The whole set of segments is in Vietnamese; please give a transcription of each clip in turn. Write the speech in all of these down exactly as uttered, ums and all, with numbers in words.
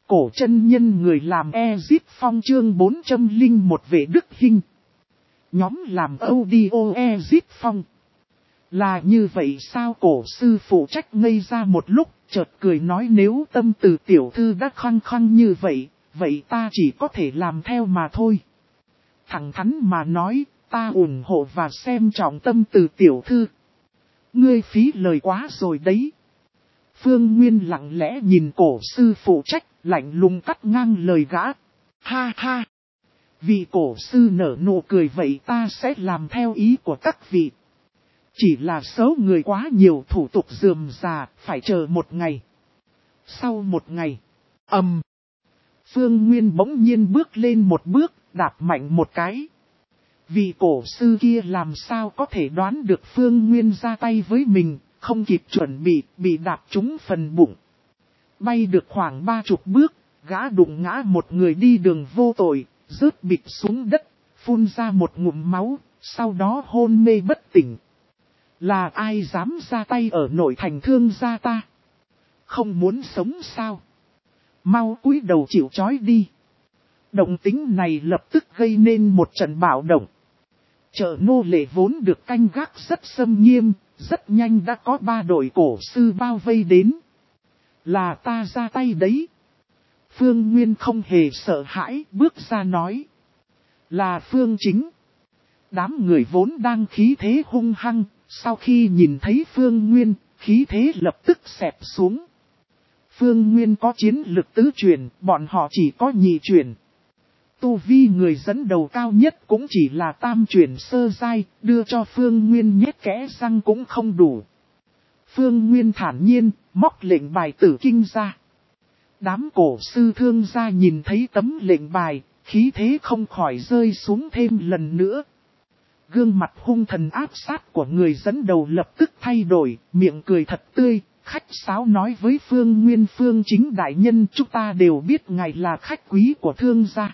cổ chân nhân người làm Ezip Phong chương bốn trăm lẻ một vệ Đức Hinh. Nhóm làm audio Ezip Phong. Là như vậy sao? Cổ sư phụ trách ngây ra một lúc, chợt cười nói nếu tâm từ tiểu thư đã khăng khăng như vậy, vậy ta chỉ có thể làm theo mà thôi. Thẳng thắn mà nói, ta ủng hộ và xem trọng tâm từ tiểu thư. Ngươi phí lời quá rồi đấy. Phương Nguyên lặng lẽ nhìn cổ sư phụ trách, lạnh lùng cắt ngang lời gã. Ha ha! Vì cổ sư nở nụ cười vậy ta sẽ làm theo ý của các vị. Chỉ là số người quá nhiều, thủ tục rườm rà, phải chờ một ngày. Sau một ngày, ầm. Um, Phương Nguyên bỗng nhiên bước lên một bước, đạp mạnh một cái. Vì cổ sư kia làm sao có thể đoán được Phương Nguyên ra tay với mình, không kịp chuẩn bị, bị đạp trúng phần bụng. Bay được khoảng ba chục bước, gã đụng ngã một người đi đường vô tội, rớt bịch xuống đất, phun ra một ngụm máu, sau đó hôn mê bất tỉnh. Là ai dám ra tay ở nội thành Thương gia ta? Không muốn sống sao? Mau cúi đầu chịu trói đi. Động tính này lập tức gây nên một trận bạo động. Chợ nô lệ vốn được canh gác rất xâm nghiêm, rất nhanh đã có ba đội cổ sư bao vây đến. Là ta ra tay đấy. Phương Nguyên không hề sợ hãi, bước ra nói. Là Phương Chính. Đám người vốn đang khí thế hung hăng, sau khi nhìn thấy Phương Nguyên, khí thế lập tức xẹp xuống. Phương Nguyên có chiến lực tứ truyền, bọn họ chỉ có nhị truyền. Tu vi người dẫn đầu cao nhất cũng chỉ là tam truyền sơ giai, đưa cho Phương Nguyên nhét kẽ răng cũng không đủ. Phương Nguyên thản nhiên, móc lệnh bài tử kinh ra. Đám cổ sư Thương gia nhìn thấy tấm lệnh bài, khí thế không khỏi rơi xuống thêm lần nữa. Gương mặt hung thần áp sát của người dẫn đầu lập tức thay đổi, miệng cười thật tươi, khách sáo nói với Phương Nguyên Phương Chính đại nhân chúng ta đều biết ngài là khách quý của Thương gia.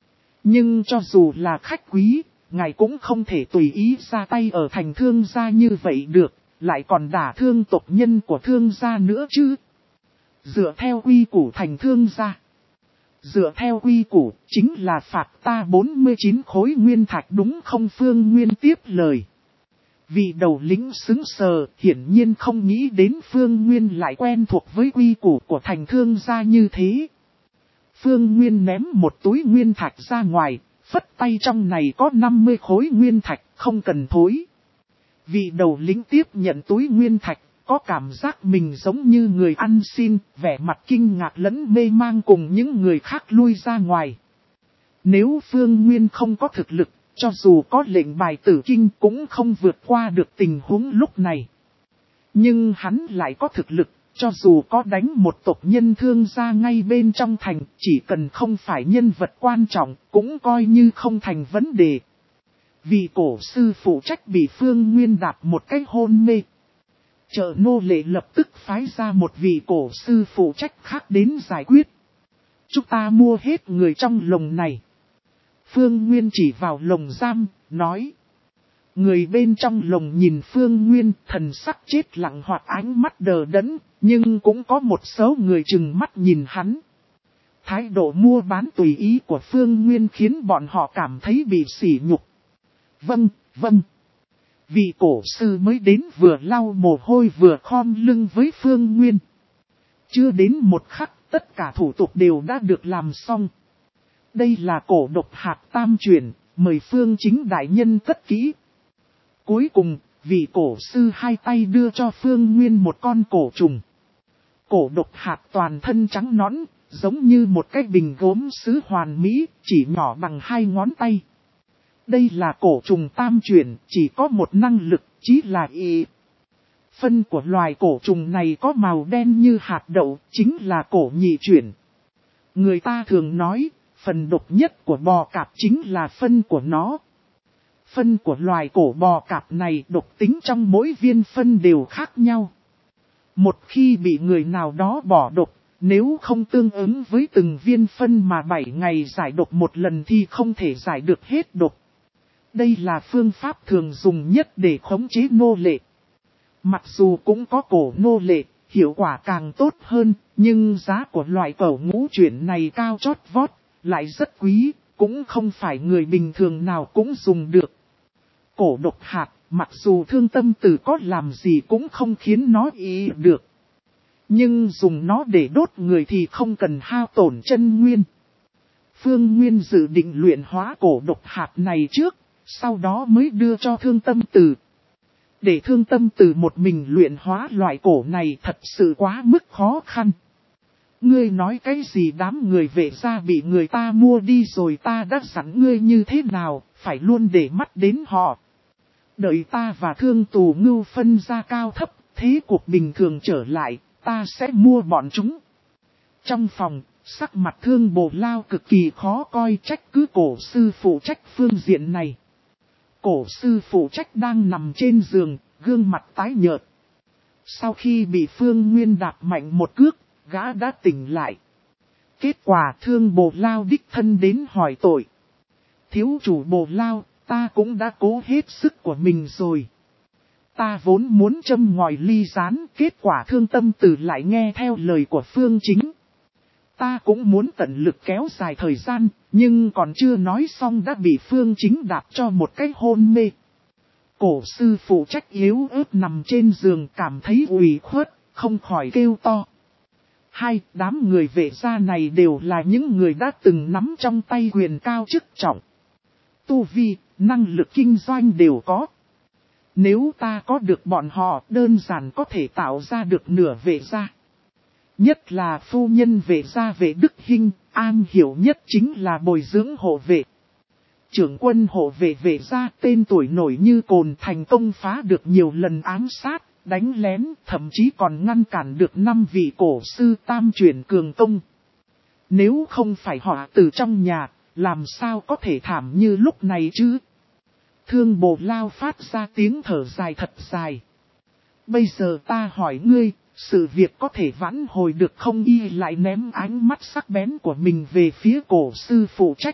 Nhưng cho dù là khách quý, ngài cũng không thể tùy ý ra tay ở thành Thương gia như vậy được, lại còn đả thương tộc nhân của Thương gia nữa chứ. Dựa theo quy củ thành Thương gia. Dựa theo quy củ, chính là phạt ta bốn mươi chín khối nguyên thạch đúng không? Phương Nguyên tiếp lời. Vị đầu lĩnh xứng sờ, hiển nhiên không nghĩ đến Phương Nguyên lại quen thuộc với quy củ của thành Thương gia như thế. Phương Nguyên ném một túi nguyên thạch ra ngoài, phất tay trong này có năm mươi khối nguyên thạch, không cần thối. Vị đầu lĩnh tiếp nhận túi nguyên thạch, có cảm giác mình giống như người ăn xin, vẻ mặt kinh ngạc lẫn mê mang cùng những người khác lui ra ngoài. Nếu Phương Nguyên không có thực lực, cho dù có lệnh bài tử kinh cũng không vượt qua được tình huống lúc này. Nhưng hắn lại có thực lực, cho dù có đánh một tộc nhân Thương gia ngay bên trong thành, chỉ cần không phải nhân vật quan trọng, cũng coi như không thành vấn đề. Vì cổ sư phụ trách bị Phương Nguyên đạp một cái hôn mê. Chợ nô lệ lập tức phái ra một vị cổ sư phụ trách khác đến giải quyết. Chúng ta mua hết người trong lồng này. Phương Nguyên chỉ vào lồng giam, nói. Người bên trong lồng nhìn Phương Nguyên, thần sắc chết lặng hoặc ánh mắt đờ đẫn, nhưng cũng có một số người chừng mắt nhìn hắn. Thái độ mua bán tùy ý của Phương Nguyên khiến bọn họ cảm thấy bị sỉ nhục. Vâng, vâng. Vị cổ sư mới đến vừa lau mồ hôi vừa khom lưng với Phương Nguyên. Chưa đến một khắc, tất cả thủ tục đều đã được làm xong. Đây là cổ độc hạt tam truyền, mời Phương Chính đại nhân cất kỹ. Cuối cùng, vị cổ sư hai tay đưa cho Phương Nguyên một con cổ trùng. Cổ độc hạt toàn thân trắng nõn, giống như một cái bình gốm sứ hoàn mỹ, chỉ nhỏ bằng hai ngón tay. Đây là cổ trùng tam chuyển, chỉ có một năng lực, chí là y. Phân của loài cổ trùng này có màu đen như hạt đậu, chính là cổ nhị chuyển. Người ta thường nói, phần độc nhất của bò cạp chính là phân của nó. Phân của loài cổ bò cạp này độc tính trong mỗi viên phân đều khác nhau. Một khi bị người nào đó bỏ độc, nếu không tương ứng với từng viên phân mà bảy ngày giải độc một lần thì không thể giải được hết độc. Đây là phương pháp thường dùng nhất để khống chế nô lệ. Mặc dù cũng có cổ nô lệ, hiệu quả càng tốt hơn, nhưng giá của loại cẩu ngũ chuyển này cao chót vót, lại rất quý, cũng không phải người bình thường nào cũng dùng được. Cổ độc hạt, mặc dù Thương Tâm Tử có làm gì cũng không khiến nó ý được. Nhưng dùng nó để đốt người thì không cần hao tổn chân nguyên. Phương Nguyên dự định luyện hóa cổ độc hạt này trước, sau đó mới đưa cho Thương Tâm Tử. Để Thương Tâm Tử một mình luyện hóa loại cổ này thật sự quá mức khó khăn. Ngươi nói cái gì đám người vệ gia bị người ta mua đi rồi, ta đã dặn ngươi như thế nào, phải luôn để mắt đến họ. Đợi ta và Thương Tù Ngưu phân ra cao thấp, thế cuộc bình thường trở lại, ta sẽ mua bọn chúng. Trong phòng, sắc mặt Thương Bồ Lao cực kỳ khó coi, trách cứ cổ sư phụ trách phương diện này. Cổ sư phụ trách đang nằm trên giường, gương mặt tái nhợt. Sau khi bị Phương Nguyên đạp mạnh một cước, gã đã tỉnh lại. Kết quả Thương Bồ Lao đích thân đến hỏi tội. Thiếu chủ Bồ Lao, ta cũng đã cố hết sức của mình rồi. Ta vốn muốn châm ngòi ly gián, kết quả Thương Tâm Tử lại nghe theo lời của Phương Chính. Ta cũng muốn tận lực kéo dài thời gian, nhưng còn chưa nói xong đã bị Phương Chính đạp cho một cái hôn mê. Cổ sư phụ trách yếu ớt nằm trên giường cảm thấy ủy khuất, không khỏi kêu to. Hai, đám người vệ gia này đều là những người đã từng nắm trong tay quyền cao chức trọng. Tu vi, năng lực kinh doanh đều có. Nếu ta có được bọn họ, đơn giản có thể tạo ra được nửa vệ gia. Nhất là phu nhân vệ gia Vệ Đức Hinh, am hiểu nhất chính là bồi dưỡng hộ vệ. Trưởng quân hộ vệ vệ gia tên tuổi nổi như cồn, thành công phá được nhiều lần ám sát, đánh lén, thậm chí còn ngăn cản được năm vị cổ sư tam chuyển cường công. Nếu không phải họ từ trong nhà, làm sao có thể thảm như lúc này chứ? Thương Bồ Lao phát ra tiếng thở dài thật dài. Bây giờ ta hỏi ngươi, sự việc có thể vãn hồi được không? Y lại ném ánh mắt sắc bén của mình về phía cổ sư phụ trách.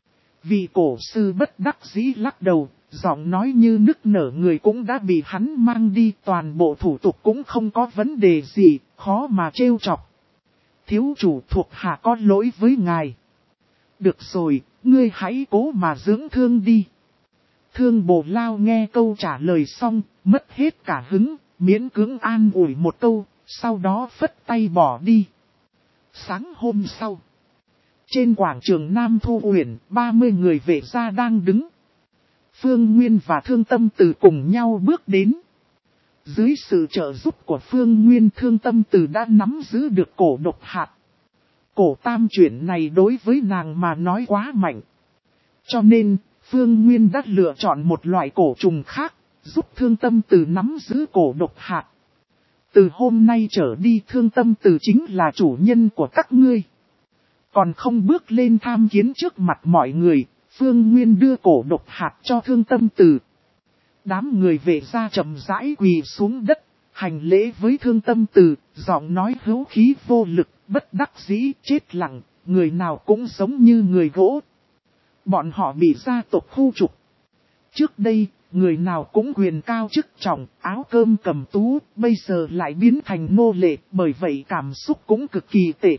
Vì cổ sư bất đắc dĩ lắc đầu, giọng nói như nức nở, người cũng đã bị hắn mang đi, toàn bộ thủ tục cũng không có vấn đề gì, khó mà trêu chọc. Thiếu chủ thuộc hạ có lỗi với ngài. Được rồi, ngươi hãy cố mà dưỡng thương đi. Thương Bồ Lao nghe câu trả lời xong, mất hết cả hứng, miễn cưỡng an ủi một câu, sau đó phất tay bỏ đi. Sáng hôm sau, trên quảng trường Nam Thu Uyển, ba mươi người vệ gia đang đứng. Phương Nguyên và Thương Tâm Tử cùng nhau bước đến. Dưới sự trợ giúp của Phương Nguyên, Thương Tâm Tử đã nắm giữ được cổ độc hạt. Cổ tam chuyển này đối với nàng mà nói quá mạnh. Cho nên, Phương Nguyên đã lựa chọn một loại cổ trùng khác, giúp Thương Tâm Tử nắm giữ cổ độc hạt. Từ hôm nay trở đi, Thương Tâm Tử chính là chủ nhân của các ngươi. Còn không bước lên tham kiến trước mặt mọi người, Phương Nguyên đưa cổ độc hạt cho Thương Tâm Tử. Đám người vệ gia chậm rãi quỳ xuống đất, hành lễ với Thương Tâm Tử, giọng nói hữu khí vô lực, bất đắc dĩ, chết lặng, người nào cũng giống như người gỗ. Bọn họ bị gia tộc khu trục. Trước đây, người nào cũng quyền cao chức trọng, áo cơm cầm tú, bây giờ lại biến thành nô lệ, bởi vậy cảm xúc cũng cực kỳ tệ.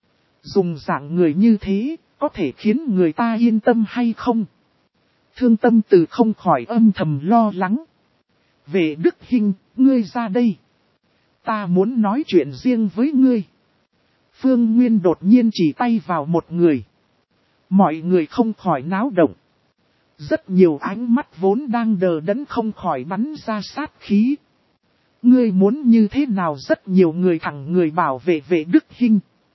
Dùng dạng người như thế, có thể khiến người ta yên tâm hay không? Thương Tâm Tử không khỏi âm thầm lo lắng. Vệ Đức Hinh, ngươi ra đây. Ta muốn nói chuyện riêng với ngươi. Phương Nguyên đột nhiên chỉ tay vào một người. Mọi người không khỏi náo động. Rất nhiều ánh mắt vốn đang đờ đẫn không khỏi bắn ra sát khí. Ngươi muốn như thế nào? Rất nhiều người thẳng người bảo vệ Vệ Đức Hinh.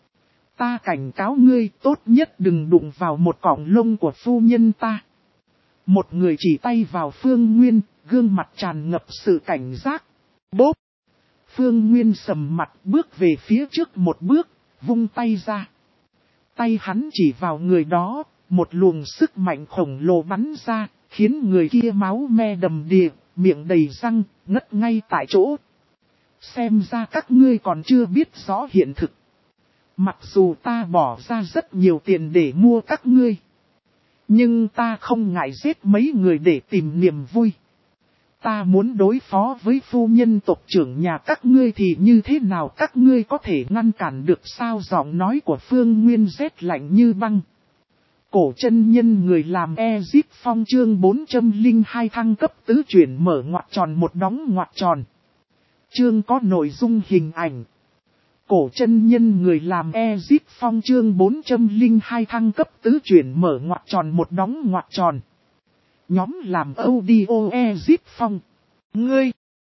Ta cảnh cáo ngươi, tốt nhất đừng đụng vào một cọng lông của phu nhân ta. Một người chỉ tay vào Phương Nguyên, gương mặt tràn ngập sự cảnh giác. Bốp! Phương Nguyên sầm mặt bước về phía trước một bước, vung tay ra. Tay hắn chỉ vào người đó, một luồng sức mạnh khổng lồ bắn ra, khiến người kia máu me đầm đìa, miệng đầy răng, ngất ngay tại chỗ. Xem ra các ngươi còn chưa biết rõ hiện thực. Mặc dù ta bỏ ra rất nhiều tiền để mua các ngươi, nhưng ta không ngại giết mấy người để tìm niềm vui. ta muốn đối phó với phu nhân tộc trưởng nhà các ngươi thì như thế nào các ngươi có thể ngăn cản được sao? Giọng nói của Phương Nguyên rét lạnh như băng. Cổ chân nhân người làm Ezip Phong chương bốn trăm lẻ hai thăng cấp tứ chuyển mở ngoặc tròn một đóng ngoặc tròn. Chương có nội dung hình ảnh. Cổ chân nhân người làm Ezip Phong chương bốn trăm lẻ hai thăng cấp tứ chuyển mở ngoặc tròn một đóng ngoặc tròn. Nhóm làm audio Ezip Phong. Ngươi!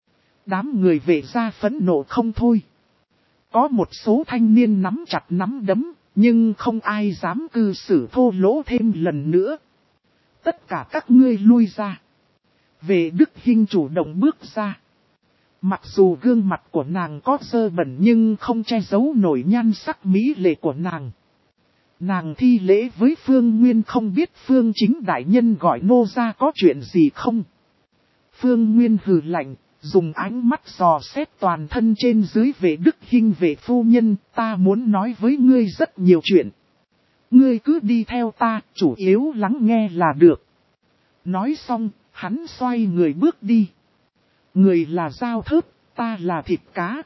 Đám người vệ gia phẫn nộ không thôi. Có một số thanh niên nắm chặt nắm đấm, nhưng không ai dám cư xử thô lỗ thêm lần nữa. Tất cả các ngươi lui ra. Vệ Đức Hinh chủ động bước ra. Mặc dù gương mặt của nàng có dơ bẩn nhưng không che giấu nổi nhan sắc mỹ lệ của nàng. Nàng thi lễ với Phương Nguyên không biết Phương Chính đại nhân gọi nô ra có chuyện gì không. Phương Nguyên hừ lạnh, dùng ánh mắt dò xét toàn thân trên dưới Vệ Đức Hinh Vệ phu nhân, ta muốn nói với ngươi rất nhiều chuyện. Ngươi cứ đi theo ta, chủ yếu lắng nghe là được. Nói xong, hắn xoay người bước đi. Người là dao thớt, ta là thịt cá.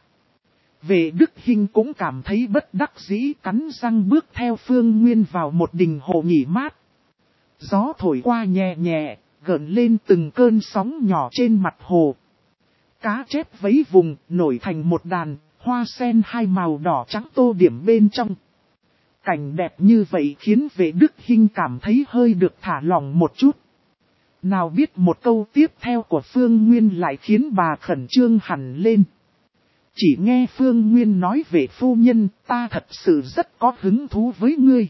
Vệ Đức Hinh cũng cảm thấy bất đắc dĩ cắn răng bước theo Phương Nguyên vào một đình hồ nghỉ mát. Gió thổi qua nhẹ nhẹ, gợn lên từng cơn sóng nhỏ trên mặt hồ. Cá chép vẫy vùng, nổi thành một đàn, hoa sen hai màu đỏ trắng tô điểm bên trong. Cảnh đẹp như vậy khiến Vệ Đức Hinh cảm thấy hơi được thả lỏng một chút. Nào biết một câu tiếp theo của Phương Nguyên lại khiến bà khẩn trương hẳn lên. Chỉ nghe Phương Nguyên nói về phu nhân, ta thật sự rất có hứng thú với ngươi.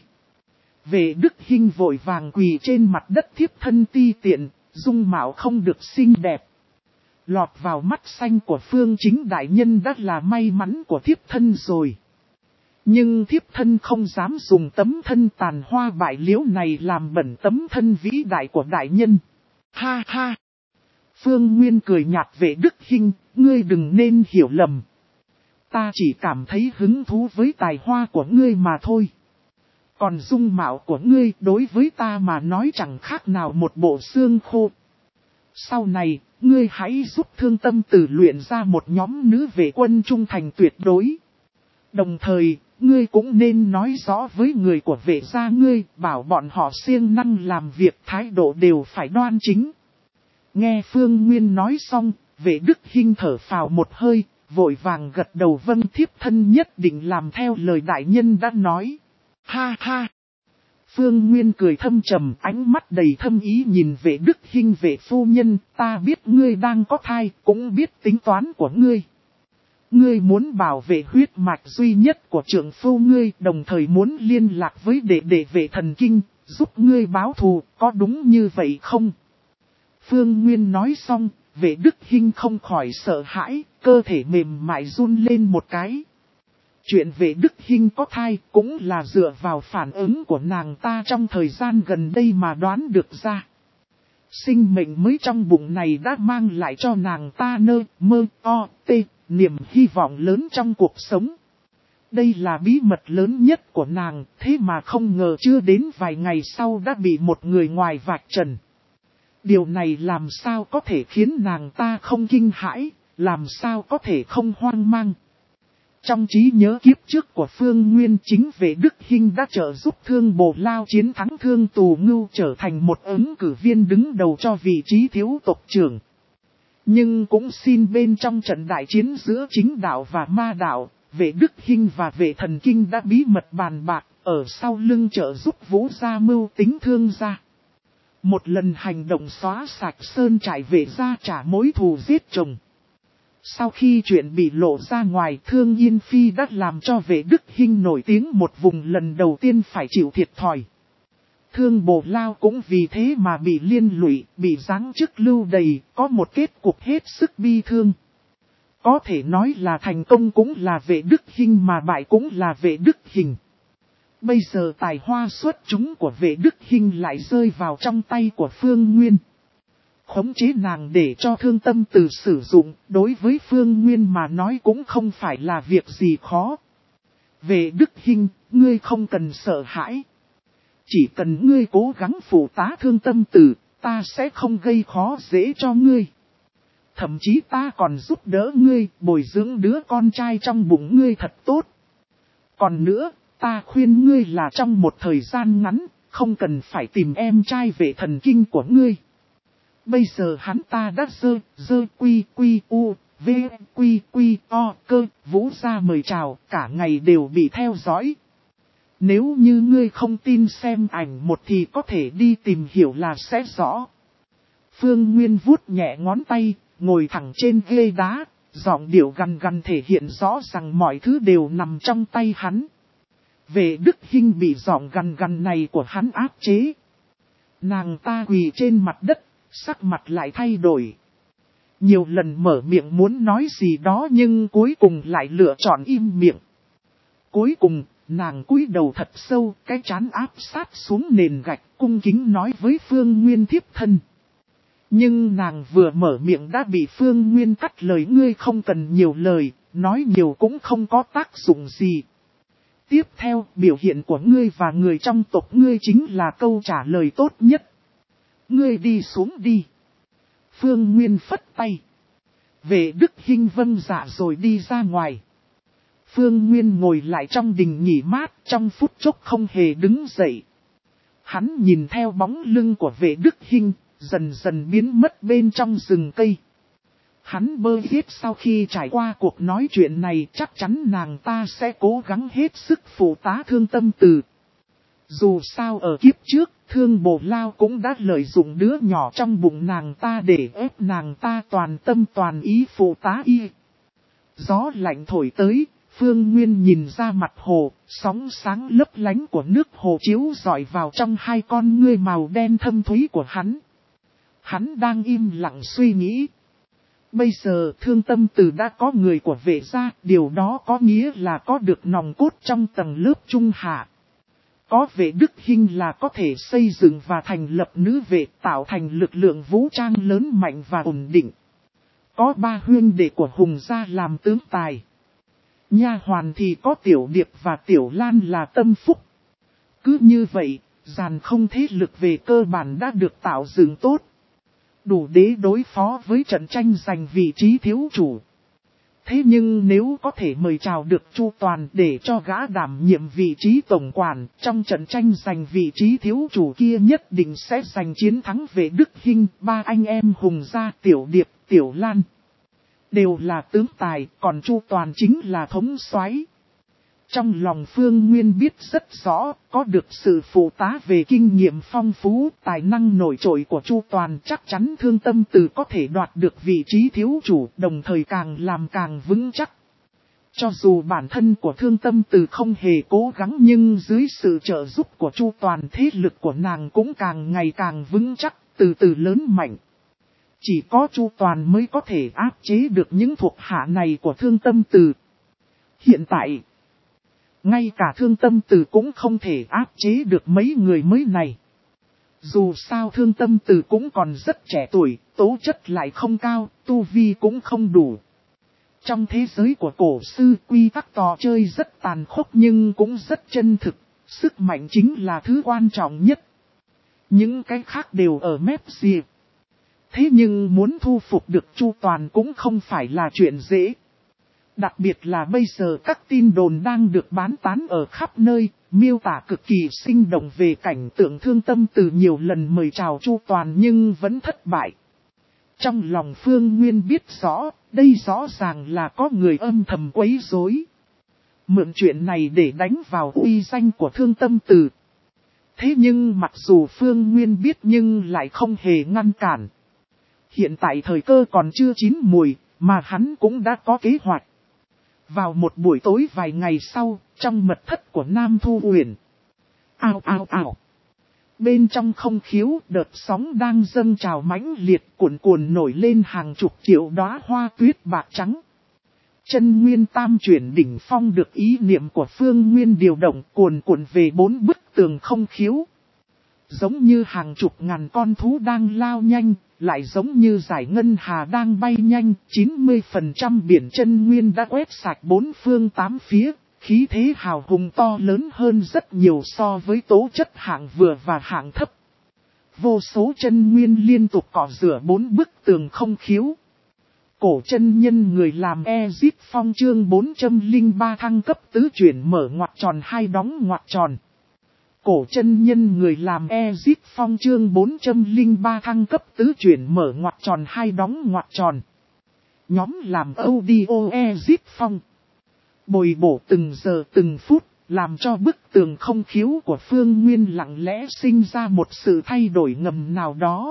Vệ Đức Hinh vội vàng quỳ trên mặt đất thiếp thân ti tiện, dung mạo không được xinh đẹp. Lọt vào mắt xanh của Phương Chính đại nhân đã là may mắn của thiếp thân rồi. Nhưng thiếp thân không dám dùng tấm thân tàn hoa bại liễu này làm bẩn tấm thân vĩ đại của đại nhân. Ha ha! Phương Nguyên cười nhạt Vệ Đức Hinh, ngươi đừng nên hiểu lầm. Ta chỉ cảm thấy hứng thú với tài hoa của ngươi mà thôi. Còn dung mạo của ngươi đối với ta mà nói chẳng khác nào một bộ xương khô. Sau này, ngươi hãy giúp Thương Tâm Tử luyện ra một nhóm nữ vệ quân trung thành tuyệt đối. Đồng thời, ngươi cũng nên nói rõ với người của vệ gia ngươi, bảo bọn họ siêng năng làm việc thái độ đều phải đoan chính. Nghe Phương Nguyên nói xong, Vệ Đức Hinh thở phào một hơi, vội vàng gật đầu vâng thiếp thân nhất định làm theo lời đại nhân đã nói. Ha ha! Phương Nguyên cười thâm trầm, ánh mắt đầy thâm ý nhìn Vệ Đức Hinh Vệ phu nhân, ta biết ngươi đang có thai, cũng biết tính toán của ngươi. Ngươi muốn bảo vệ huyết mạch duy nhất của trưởng phu ngươi, đồng thời muốn liên lạc với đệ đệ Vệ Thần Kinh, giúp ngươi báo thù, có đúng như vậy không? Phương Nguyên nói xong, Vệ Đức Hinh không khỏi sợ hãi, cơ thể mềm mại run lên một cái. Chuyện Vệ Đức Hinh có thai cũng là dựa vào phản ứng của nàng ta trong thời gian gần đây mà đoán được ra. Sinh mệnh mới trong bụng này đã mang lại cho nàng ta nơ, mơ, o, tê, niềm hy vọng lớn trong cuộc sống. Đây là bí mật lớn nhất của nàng, thế mà không ngờ chưa đến vài ngày sau đã bị một người ngoài vạch trần. Điều này làm sao có thể khiến nàng ta không kinh hãi, làm sao có thể không hoang mang. Trong trí nhớ kiếp trước của Phương Nguyên chính Vệ Đức Hinh đã trợ giúp Thương Bồ Lao chiến thắng Thương Tù Ngưu trở thành một ứng cử viên đứng đầu cho vị trí thiếu tộc trưởng. Nhưng cũng xin bên trong trận đại chiến giữa chính đạo và ma đạo, Vệ Đức Hinh và Vệ Thần Kinh đã bí mật bàn bạc, ở sau lưng trợ giúp Vũ Gia mưu tính Thương gia. Một lần hành động xóa sạch sơn trại Vệ gia trả mối thù giết chồng. Sau khi chuyện bị lộ ra ngoài, Thương Yên Phi đã làm cho Vệ Đức Hinh nổi tiếng một vùng lần đầu tiên phải chịu thiệt thòi. Thương Bồ Lao cũng vì thế mà bị liên lụy, bị giáng chức lưu đày, có một kết cục hết sức bi thương. Có thể nói là thành công cũng là Vệ Đức Hinh mà bại cũng là Vệ Đức Hinh. Bây giờ tài hoa xuất chúng của Vệ Đức Hinh lại rơi vào trong tay của Phương Nguyên. Khống chế nàng để cho Thương Tâm Tử sử dụng, đối với Phương Nguyên mà nói cũng không phải là việc gì khó. Vệ Đức Hinh, ngươi không cần sợ hãi. Chỉ cần ngươi cố gắng phụ tá Thương Tâm Tử, ta sẽ không gây khó dễ cho ngươi. thậm chí ta còn giúp đỡ ngươi bồi dưỡng đứa con trai trong bụng ngươi thật tốt. Còn nữa, ta khuyên ngươi là trong một thời gian ngắn, không cần phải tìm em trai về thần kinh của ngươi. Bây giờ hắn ta đã dơ, dơ quy quy u, v quy quy o cơ, vũ ra mời chào, cả ngày đều bị theo dõi. Nếu như ngươi không tin xem ảnh một thì có thể đi tìm hiểu là sẽ rõ. Phương Nguyên vuốt nhẹ ngón tay, ngồi thẳng trên ghế đá, giọng điệu gằn gằn thể hiện rõ rằng mọi thứ đều nằm trong tay hắn. Vệ Đức Hinh bị giọng gằn gằn này của hắn áp chế. Nàng ta quỳ trên mặt đất, sắc mặt lại thay đổi. Nhiều lần mở miệng muốn nói gì đó nhưng cuối cùng lại lựa chọn im miệng. Cuối cùng, nàng cúi đầu thật sâu, cái trán áp sát xuống nền gạch, cung kính nói với Phương Nguyên thiếp thân. Nhưng nàng vừa mở miệng đã bị Phương Nguyên cắt lời, ngươi không cần nhiều lời, nói nhiều cũng không có tác dụng gì. Tiếp theo, biểu hiện của ngươi và người trong tộc ngươi chính là câu trả lời tốt nhất. Ngươi đi xuống đi. Phương Nguyên phất tay. Vệ Đức Hinh vâng dạ rồi đi ra ngoài. Phương Nguyên ngồi lại trong đình nghỉ mát, trong phút chốc không hề đứng dậy. Hắn nhìn theo bóng lưng của Vệ Đức Hinh, dần dần biến mất bên trong rừng cây. Hắn bơ hết sau khi trải qua cuộc nói chuyện này chắc chắn nàng ta sẽ cố gắng hết sức phụ tá Thương Tâm Từ. Dù sao ở kiếp trước, Thương Bồ Lao cũng đã lợi dụng đứa nhỏ trong bụng nàng ta để ép nàng ta toàn tâm toàn ý phụ tá y. Gió lạnh thổi tới, Phương Nguyên nhìn ra mặt hồ, sóng sáng lấp lánh của nước hồ chiếu rọi vào trong hai con ngươi màu đen thâm thúy của hắn. Hắn đang im lặng suy nghĩ. Bây giờ Thương Tâm Từ đã có người của Vệ gia, điều đó có nghĩa là có được nòng cốt trong tầng lớp trung hạ. Có Vệ Đức Hinh là có thể xây dựng và thành lập nữ vệ, tạo thành lực lượng vũ trang lớn mạnh và ổn định. Có ba huynh đệ của Hùng gia làm tướng tài. Nha hoàn thì có Tiểu Điệp và Tiểu Lan là tâm phúc. Cứ như vậy, dàn không thế lực về cơ bản đã được tạo dựng tốt. Đủ để đối phó với trận tranh giành vị trí thiếu chủ. Thế nhưng nếu có thể mời chào được Chu Toàn để cho gã đảm nhiệm vị trí tổng quản, trong trận tranh giành vị trí thiếu chủ kia nhất định sẽ giành chiến thắng. Về Đức Hinh, ba anh em Hùng gia Tiểu Điệp, Tiểu Lan đều là tướng tài, còn Chu Toàn chính là thống soái. Trong lòng Phương Nguyên biết rất rõ, có được sự phụ tá về kinh nghiệm phong phú, tài năng nổi trội của Chu Toàn, chắc chắn Thương Tâm Từ có thể đoạt được vị trí thiếu chủ, đồng thời càng làm càng vững chắc. Cho dù bản thân của Thương Tâm Từ không hề cố gắng nhưng dưới sự trợ giúp của Chu Toàn, thế lực của nàng cũng càng ngày càng vững chắc, từ từ lớn mạnh. Chỉ có Chu Toàn mới có thể áp chế được những thuộc hạ này của Thương Tâm Từ. Hiện tại, ngay cả Thương Tâm Từ cũng không thể áp chế được mấy người mới này. Dù sao Thương Tâm Từ cũng còn rất trẻ tuổi, tố chất lại không cao, tu vi cũng không đủ. Trong thế giới của cổ sư, quy tắc trò chơi rất tàn khốc nhưng cũng rất chân thực, sức mạnh chính là thứ quan trọng nhất. Những cái khác đều ở mép rìa. Thế nhưng muốn thu phục được Chu Toàn cũng không phải là chuyện dễ. Đặc biệt là bây giờ các tin đồn đang được bán tán ở khắp nơi, miêu tả cực kỳ sinh động về cảnh tượng Thương Tâm Từ nhiều lần mời chào Chu Toàn nhưng vẫn thất bại. Trong lòng Phương Nguyên biết rõ, đây rõ ràng là có người âm thầm quấy rối. Mượn chuyện này để đánh vào uy danh của Thương Tâm Từ. Thế nhưng mặc dù Phương Nguyên biết nhưng lại không hề ngăn cản. Hiện tại thời cơ còn chưa chín mùi, mà hắn cũng đã có kế hoạch. Vào một buổi tối vài ngày sau, trong mật thất của Nam Thu Uyển. Ao ao ao. Bên trong không khiếu, đợt sóng đang dâng trào mãnh liệt, cuồn cuộn nổi lên hàng chục triệu đóa hoa tuyết bạc trắng. Chân Nguyên Tam chuyển đỉnh phong được ý niệm của Phương Nguyên điều động, cuồn cuộn về bốn bức tường không khiếu. Giống như hàng chục ngàn con thú đang lao nhanh, lại giống như giải ngân hà đang bay nhanh, chín mươi phần trăm biển chân nguyên đã quét sạch bốn phương tám phía, khí thế hào hùng to lớn hơn rất nhiều so với tố chất hạng vừa và hạng thấp. Vô số chân nguyên liên tục cọ rửa bốn bức tường không khiếu. Cổ chân nhân người làm Exit Phong chương bốn trăm lẻ ba thăng cấp tứ chuyển mở ngoặc tròn hai đóng ngoặc tròn. Cổ chân nhân người làm Exit Phong chương bốn trăm lẻ ba thăng cấp tứ chuyển mở ngoặc tròn hai đóng ngoặc tròn. Nhóm làm audio Exit Phong. Bồi bổ từng giờ từng phút, làm cho bức tường không khiếu của Phương Nguyên lặng lẽ sinh ra một sự thay đổi ngầm nào đó.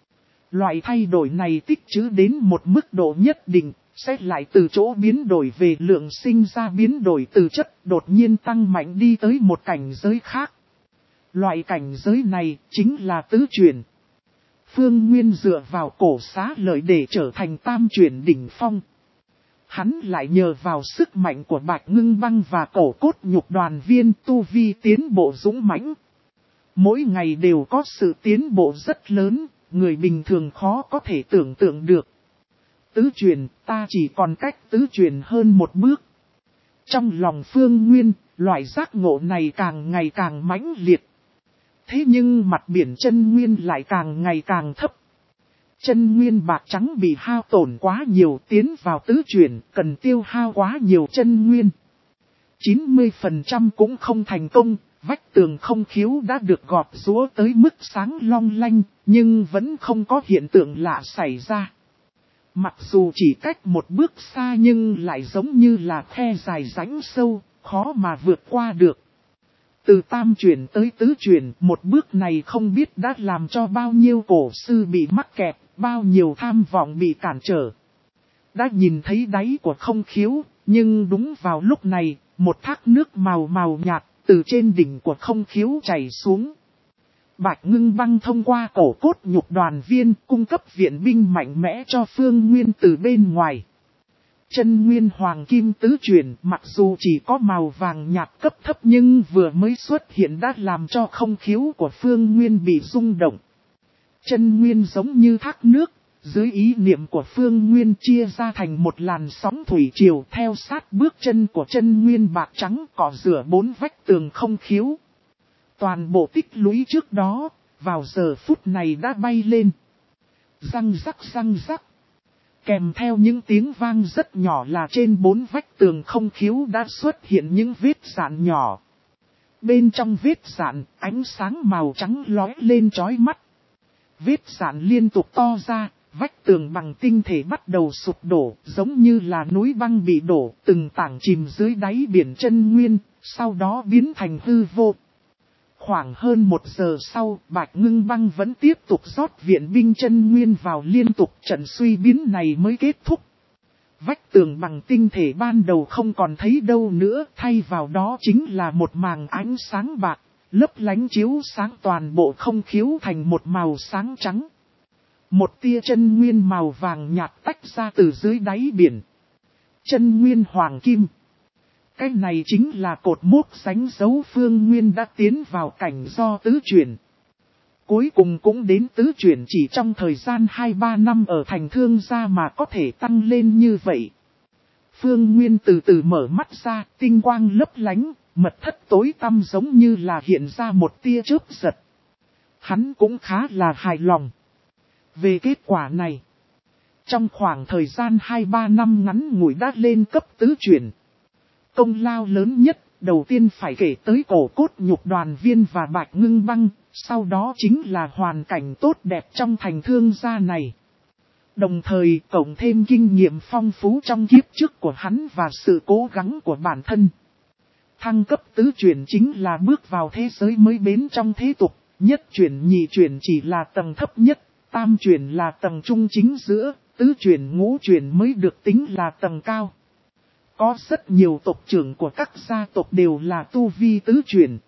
Loại thay đổi này tích trữ đến một mức độ nhất định, sẽ lại từ chỗ biến đổi về lượng sinh ra biến đổi từ chất đột nhiên tăng mạnh đi tới một cảnh giới khác. Loại cảnh giới này chính là tứ chuyển. Phương Nguyên dựa vào cổ xá lợi để trở thành tam chuyển đỉnh phong. Hắn lại nhờ vào sức mạnh của Bạch Ngưng Băng và cổ cốt nhục đoàn viên tu vi tiến bộ dũng mãnh. Mỗi ngày đều có sự tiến bộ rất lớn, người bình thường khó có thể tưởng tượng được. Tứ chuyển, ta chỉ còn cách tứ chuyển hơn một bước. Trong lòng Phương Nguyên, loại giác ngộ này càng ngày càng mãnh liệt. Thế nhưng mặt biển chân nguyên lại càng ngày càng thấp. Chân nguyên bạc trắng bị hao tổn quá nhiều, tiến vào tứ chuyển, cần tiêu hao quá nhiều chân nguyên. chín mươi phần trăm cũng không thành công, vách tường không khiếu đã được gọt rúa tới mức sáng long lanh, nhưng vẫn không có hiện tượng lạ xảy ra. Mặc dù chỉ cách một bước xa nhưng lại giống như là khe dài rãnh sâu, khó mà vượt qua được. Từ tam chuyển tới tứ chuyển, một bước này không biết đã làm cho bao nhiêu cổ sư bị mắc kẹt, bao nhiêu tham vọng bị cản trở. Đã nhìn thấy đáy của không khiếu, nhưng đúng vào lúc này, một thác nước màu màu nhạt từ trên đỉnh của không khiếu chảy xuống. Bạch Ngưng Băng thông qua cổ cốt nhục đoàn viên cung cấp viện binh mạnh mẽ cho Phương Nguyên từ bên ngoài. Chân nguyên hoàng kim tứ chuyển mặc dù chỉ có màu vàng nhạt cấp thấp nhưng vừa mới xuất hiện đã làm cho không khiếu của Phương Nguyên bị rung động. Chân nguyên giống như thác nước, dưới ý niệm của Phương Nguyên chia ra thành một làn sóng thủy triều theo sát bước chân của chân nguyên bạc trắng cọ rửa bốn vách tường không khiếu. Toàn bộ tích lũy trước đó, vào giờ phút này đã bay lên. Răng rắc răng rắc. Kèm theo những tiếng vang rất nhỏ là trên bốn vách tường không khiếu đã xuất hiện những vết rạn nhỏ. Bên trong vết rạn, ánh sáng màu trắng lóe lên chói mắt. Vết rạn liên tục to ra, vách tường bằng tinh thể bắt đầu sụp đổ, giống như là núi băng bị đổ, từng tảng chìm dưới đáy biển chân nguyên, sau đó biến thành hư vô. Khoảng hơn một giờ sau, Bạch Ngưng Băng vẫn tiếp tục rót viện binh chân nguyên vào liên tục, trận suy biến này mới kết thúc. Vách tường bằng tinh thể ban đầu không còn thấy đâu nữa, thay vào đó chính là một màng ánh sáng bạc, lấp lánh chiếu sáng toàn bộ không khiếu thành một màu sáng trắng. Một tia chân nguyên màu vàng nhạt tách ra từ dưới đáy biển. Chân nguyên hoàng kim. Cái này chính là cột mốc đánh dấu Phương Nguyên đã tiến vào cảnh do tứ chuyển. Cuối cùng cũng đến tứ chuyển chỉ trong thời gian hai ba năm ở thành thương gia mà có thể tăng lên như vậy. Phương Nguyên từ từ mở mắt ra, tinh quang lấp lánh, mật thất tối tăm giống như là hiện ra một tia chớp giật. Hắn cũng khá là hài lòng về kết quả này. Trong khoảng thời gian hai ba năm ngắn ngủi đã lên cấp tứ chuyển. Công lao lớn nhất, đầu tiên phải kể tới cổ cốt nhục đoàn viên và Bạch Ngưng Băng, sau đó chính là hoàn cảnh tốt đẹp trong thành thương gia này. Đồng thời cộng thêm kinh nghiệm phong phú trong kiếp trước của hắn và sự cố gắng của bản thân. Thăng cấp tứ chuyển chính là bước vào thế giới mới bến trong thế tục, nhất chuyển nhị chuyển chỉ là tầng thấp nhất, tam chuyển là tầng trung chính giữa, tứ chuyển ngũ chuyển mới được tính là tầng cao. Có rất nhiều tộc trưởng của các gia tộc đều là tu vi tứ chuyển.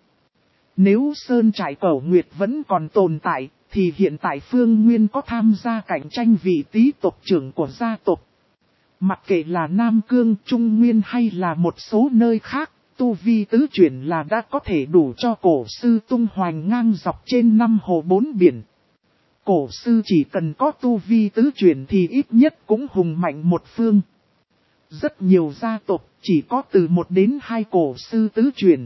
Nếu Sơn Trại Cẩu Nguyệt vẫn còn tồn tại, thì hiện tại Phương Nguyên có tham gia cạnh tranh vị tý tộc trưởng của gia tộc. Mặc kệ là Nam Cương, Trung Nguyên hay là một số nơi khác, tu vi tứ chuyển là đã có thể đủ cho cổ sư tung hoành ngang dọc trên năm hồ bốn biển. Cổ sư chỉ cần có tu vi tứ chuyển thì ít nhất cũng hùng mạnh một phương. Rất nhiều gia tộc chỉ có từ một đến hai cổ sư tứ chuyển.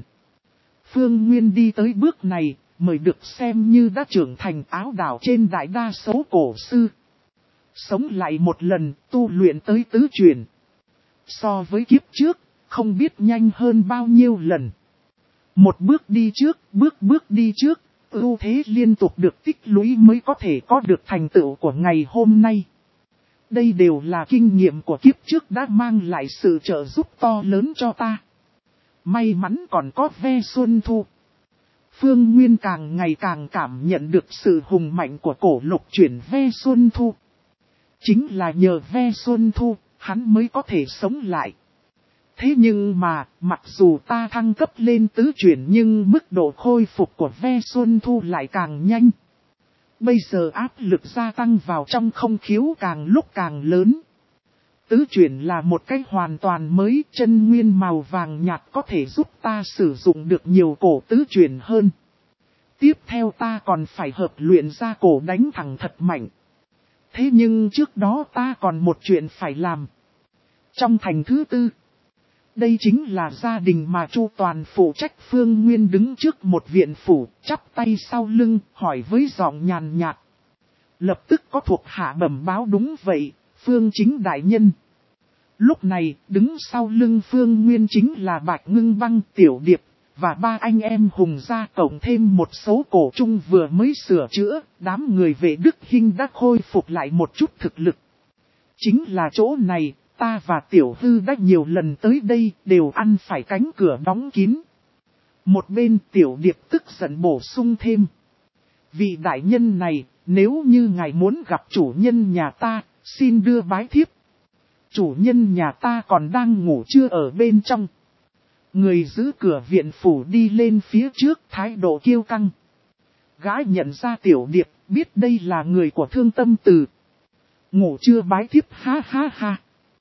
Phương Nguyên đi tới bước này, mới được xem như đã trưởng thành áo đảo trên đại đa số cổ sư. sống lại một lần, tu luyện tới tứ chuyển. So với kiếp trước, không biết nhanh hơn bao nhiêu lần. Một bước đi trước, bước bước đi trước, ưu thế liên tục được tích lũy mới có thể có được thành tựu của ngày hôm nay. Đây đều là kinh nghiệm của kiếp trước đã mang lại sự trợ giúp to lớn cho ta. May mắn còn có ve xuân thu. Phương Nguyên càng ngày càng cảm nhận được sự hùng mạnh của cổ lục chuyển ve xuân thu. Chính là nhờ ve xuân thu, hắn mới có thể sống lại. Thế nhưng mà, mặc dù ta thăng cấp lên tứ chuyển nhưng mức độ khôi phục của ve xuân thu lại càng nhanh. Bây giờ áp lực gia tăng vào trong không khiếu càng lúc càng lớn. Tứ chuyển là một cái hoàn toàn mới, chân nguyên màu vàng nhạt có thể giúp ta sử dụng được nhiều cổ tứ chuyển hơn. Tiếp theo ta còn phải hợp luyện ra cổ đánh thẳng thật mạnh. Thế nhưng trước đó ta còn một chuyện phải làm. Trong thành thứ tư, đây chính là gia đình mà Chu Toàn phụ trách. Phương Nguyên đứng trước một viện phủ, chắp tay sau lưng, hỏi với giọng nhàn nhạt. Lập tức có thuộc hạ bẩm báo đúng vậy, Phương Chính đại nhân. Lúc này, đứng sau lưng Phương Nguyên chính là Bạch Ngưng Băng, Tiểu Điệp, và ba anh em Hùng gia cộng thêm một số cổ trung vừa mới sửa chữa, đám người vệ Đức Hinh đã khôi phục lại một chút thực lực. Chính là chỗ này, ta và Tiểu Hư đã nhiều lần tới đây, đều ăn phải cánh cửa đóng kín. Một bên Tiểu Điệp tức giận bổ sung thêm. Vị đại nhân này, nếu như ngài muốn gặp chủ nhân nhà ta, xin đưa bái thiếp. Chủ nhân nhà ta còn đang ngủ trưa ở bên trong. Người giữ cửa viện phủ đi lên phía trước, thái độ kiêu căng. Gã nhận ra Tiểu Điệp, biết đây là người của Thương Tâm Từ. Ngủ trưa bái thiếp, ha ha ha.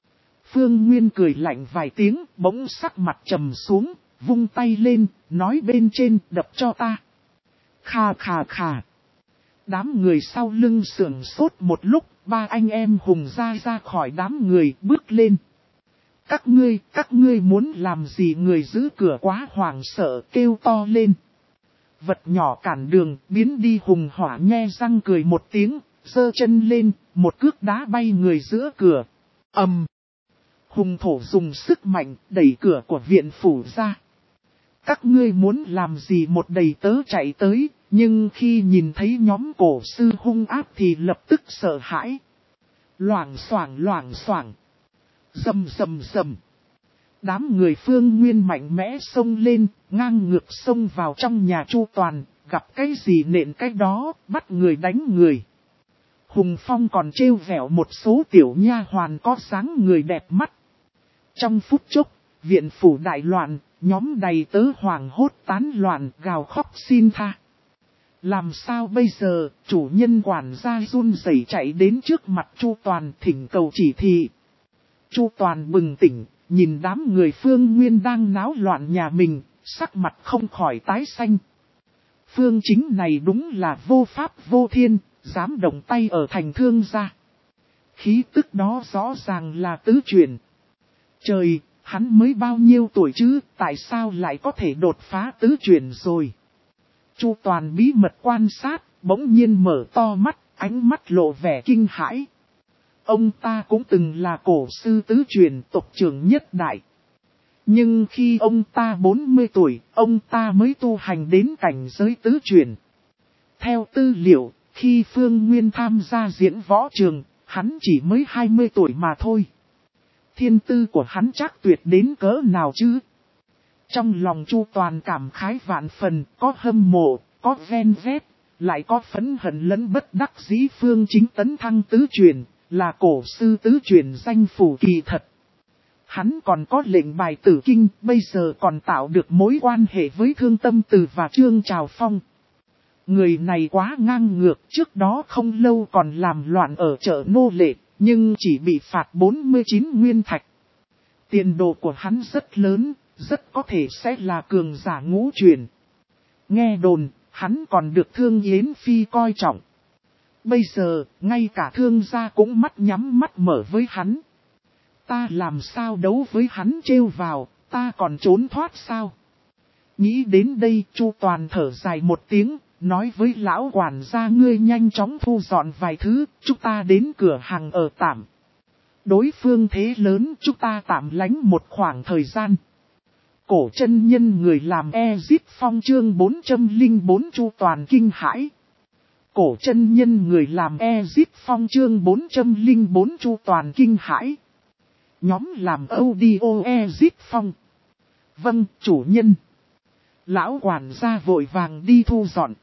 Phương Nguyên cười lạnh vài tiếng, bỗng sắc mặt trầm xuống, vung tay lên, nói bên trên, đập cho ta. Khà khà khà. Đám người sau lưng sưởng sốt một lúc, ba anh em Hùng gia ra khỏi đám người, bước lên. Các ngươi, các ngươi muốn làm gì? Người giữ cửa quá hoảng sợ, kêu to lên. Vật nhỏ cản đường, biến đi. Hùng Hỏa nhe răng cười một tiếng, giơ chân lên, một cước đá bay người giữa cửa. Ầm. Hùng Thổ dùng sức mạnh, đẩy cửa của viện phủ ra. Các ngươi muốn làm gì? Một đầy tớ chạy tới, nhưng khi nhìn thấy nhóm cổ sư hung áp thì lập tức sợ hãi. Loảng xoảng loảng xoảng. Rầm rầm rầm. Đám người Phương Nguyên mạnh mẽ xông lên, ngang ngược xông vào trong nhà Chu Toàn, gặp cái gì nện cái đó, bắt người đánh người. Hùng Phong còn trêu vẻo một số tiểu nha hoàn có dáng người đẹp mắt. Trong phút chốc, viện phủ đại loạn, nhóm đầy tớ hoàng hốt tán loạn, gào khóc xin tha. Làm sao bây giờ? Chủ nhân quản gia run rẩy chạy đến trước mặt Chu Toàn thỉnh cầu chỉ thị. Chu Toàn bừng tỉnh, nhìn đám người Phương Nguyên đang náo loạn nhà mình, sắc mặt không khỏi tái xanh. Phương Chính này đúng là vô pháp vô thiên, dám động tay ở thành Thương gia. Khí tức đó rõ ràng là tứ chuyển. Trời, hắn mới bao nhiêu tuổi chứ, tại sao lại có thể đột phá tứ chuyển rồi? Chu Toàn bí mật quan sát, bỗng nhiên mở to mắt, ánh mắt lộ vẻ kinh hãi. Ông ta cũng từng là cổ sư tứ truyền, tộc trưởng nhất đại. Nhưng khi ông ta bốn mươi tuổi, ông ta mới tu hành đến cảnh giới tứ truyền. Theo tư liệu, khi Phương Nguyên tham gia diễn võ trường, hắn chỉ mới hai mươi tuổi mà thôi. Thiên tư của hắn chắc tuyệt đến cỡ nào chứ? Trong lòng Chu Toàn cảm khái vạn phần, có hâm mộ, có ven vét, lại có phẫn hận lẫn bất đắc dĩ. Phương Chính tấn thăng tứ truyền, là cổ sư tứ truyền danh phủ kỳ thật. Hắn còn có lệnh bài tử kinh, bây giờ còn tạo được mối quan hệ với Thương Tâm Từ và Trương Trào Phong. Người này quá ngang ngược, trước đó không lâu còn làm loạn ở chợ nô lệ, nhưng chỉ bị phạt bốn mươi chín nguyên thạch. Tiền đồ của hắn rất lớn, rất có thể sẽ là cường giả ngũ truyền. Nghe đồn, hắn còn được Thương Yến Phi coi trọng. Bây giờ, ngay cả Thương gia cũng mắt nhắm mắt mở với hắn. Ta làm sao đấu với hắn trêu vào, ta còn trốn thoát sao? Nghĩ đến đây, Chu Toàn thở dài một tiếng, nói với lão quản gia ngươi nhanh chóng thu dọn vài thứ, chúng ta đến cửa hàng ở tạm. Đối phương thế lớn, chúng ta tạm lánh một khoảng thời gian. Cổ chân nhân người làm Ezip Phong chương bốn trăm lẻ bốn Chu Toàn kinh hãi. Cổ chân nhân người làm Ezip Phong chương bốn trăm lẻ bốn Chu Toàn kinh hãi. Nhóm làm audio Ezip Phong. Vâng, chủ nhân. Lão quản gia vội vàng đi thu dọn.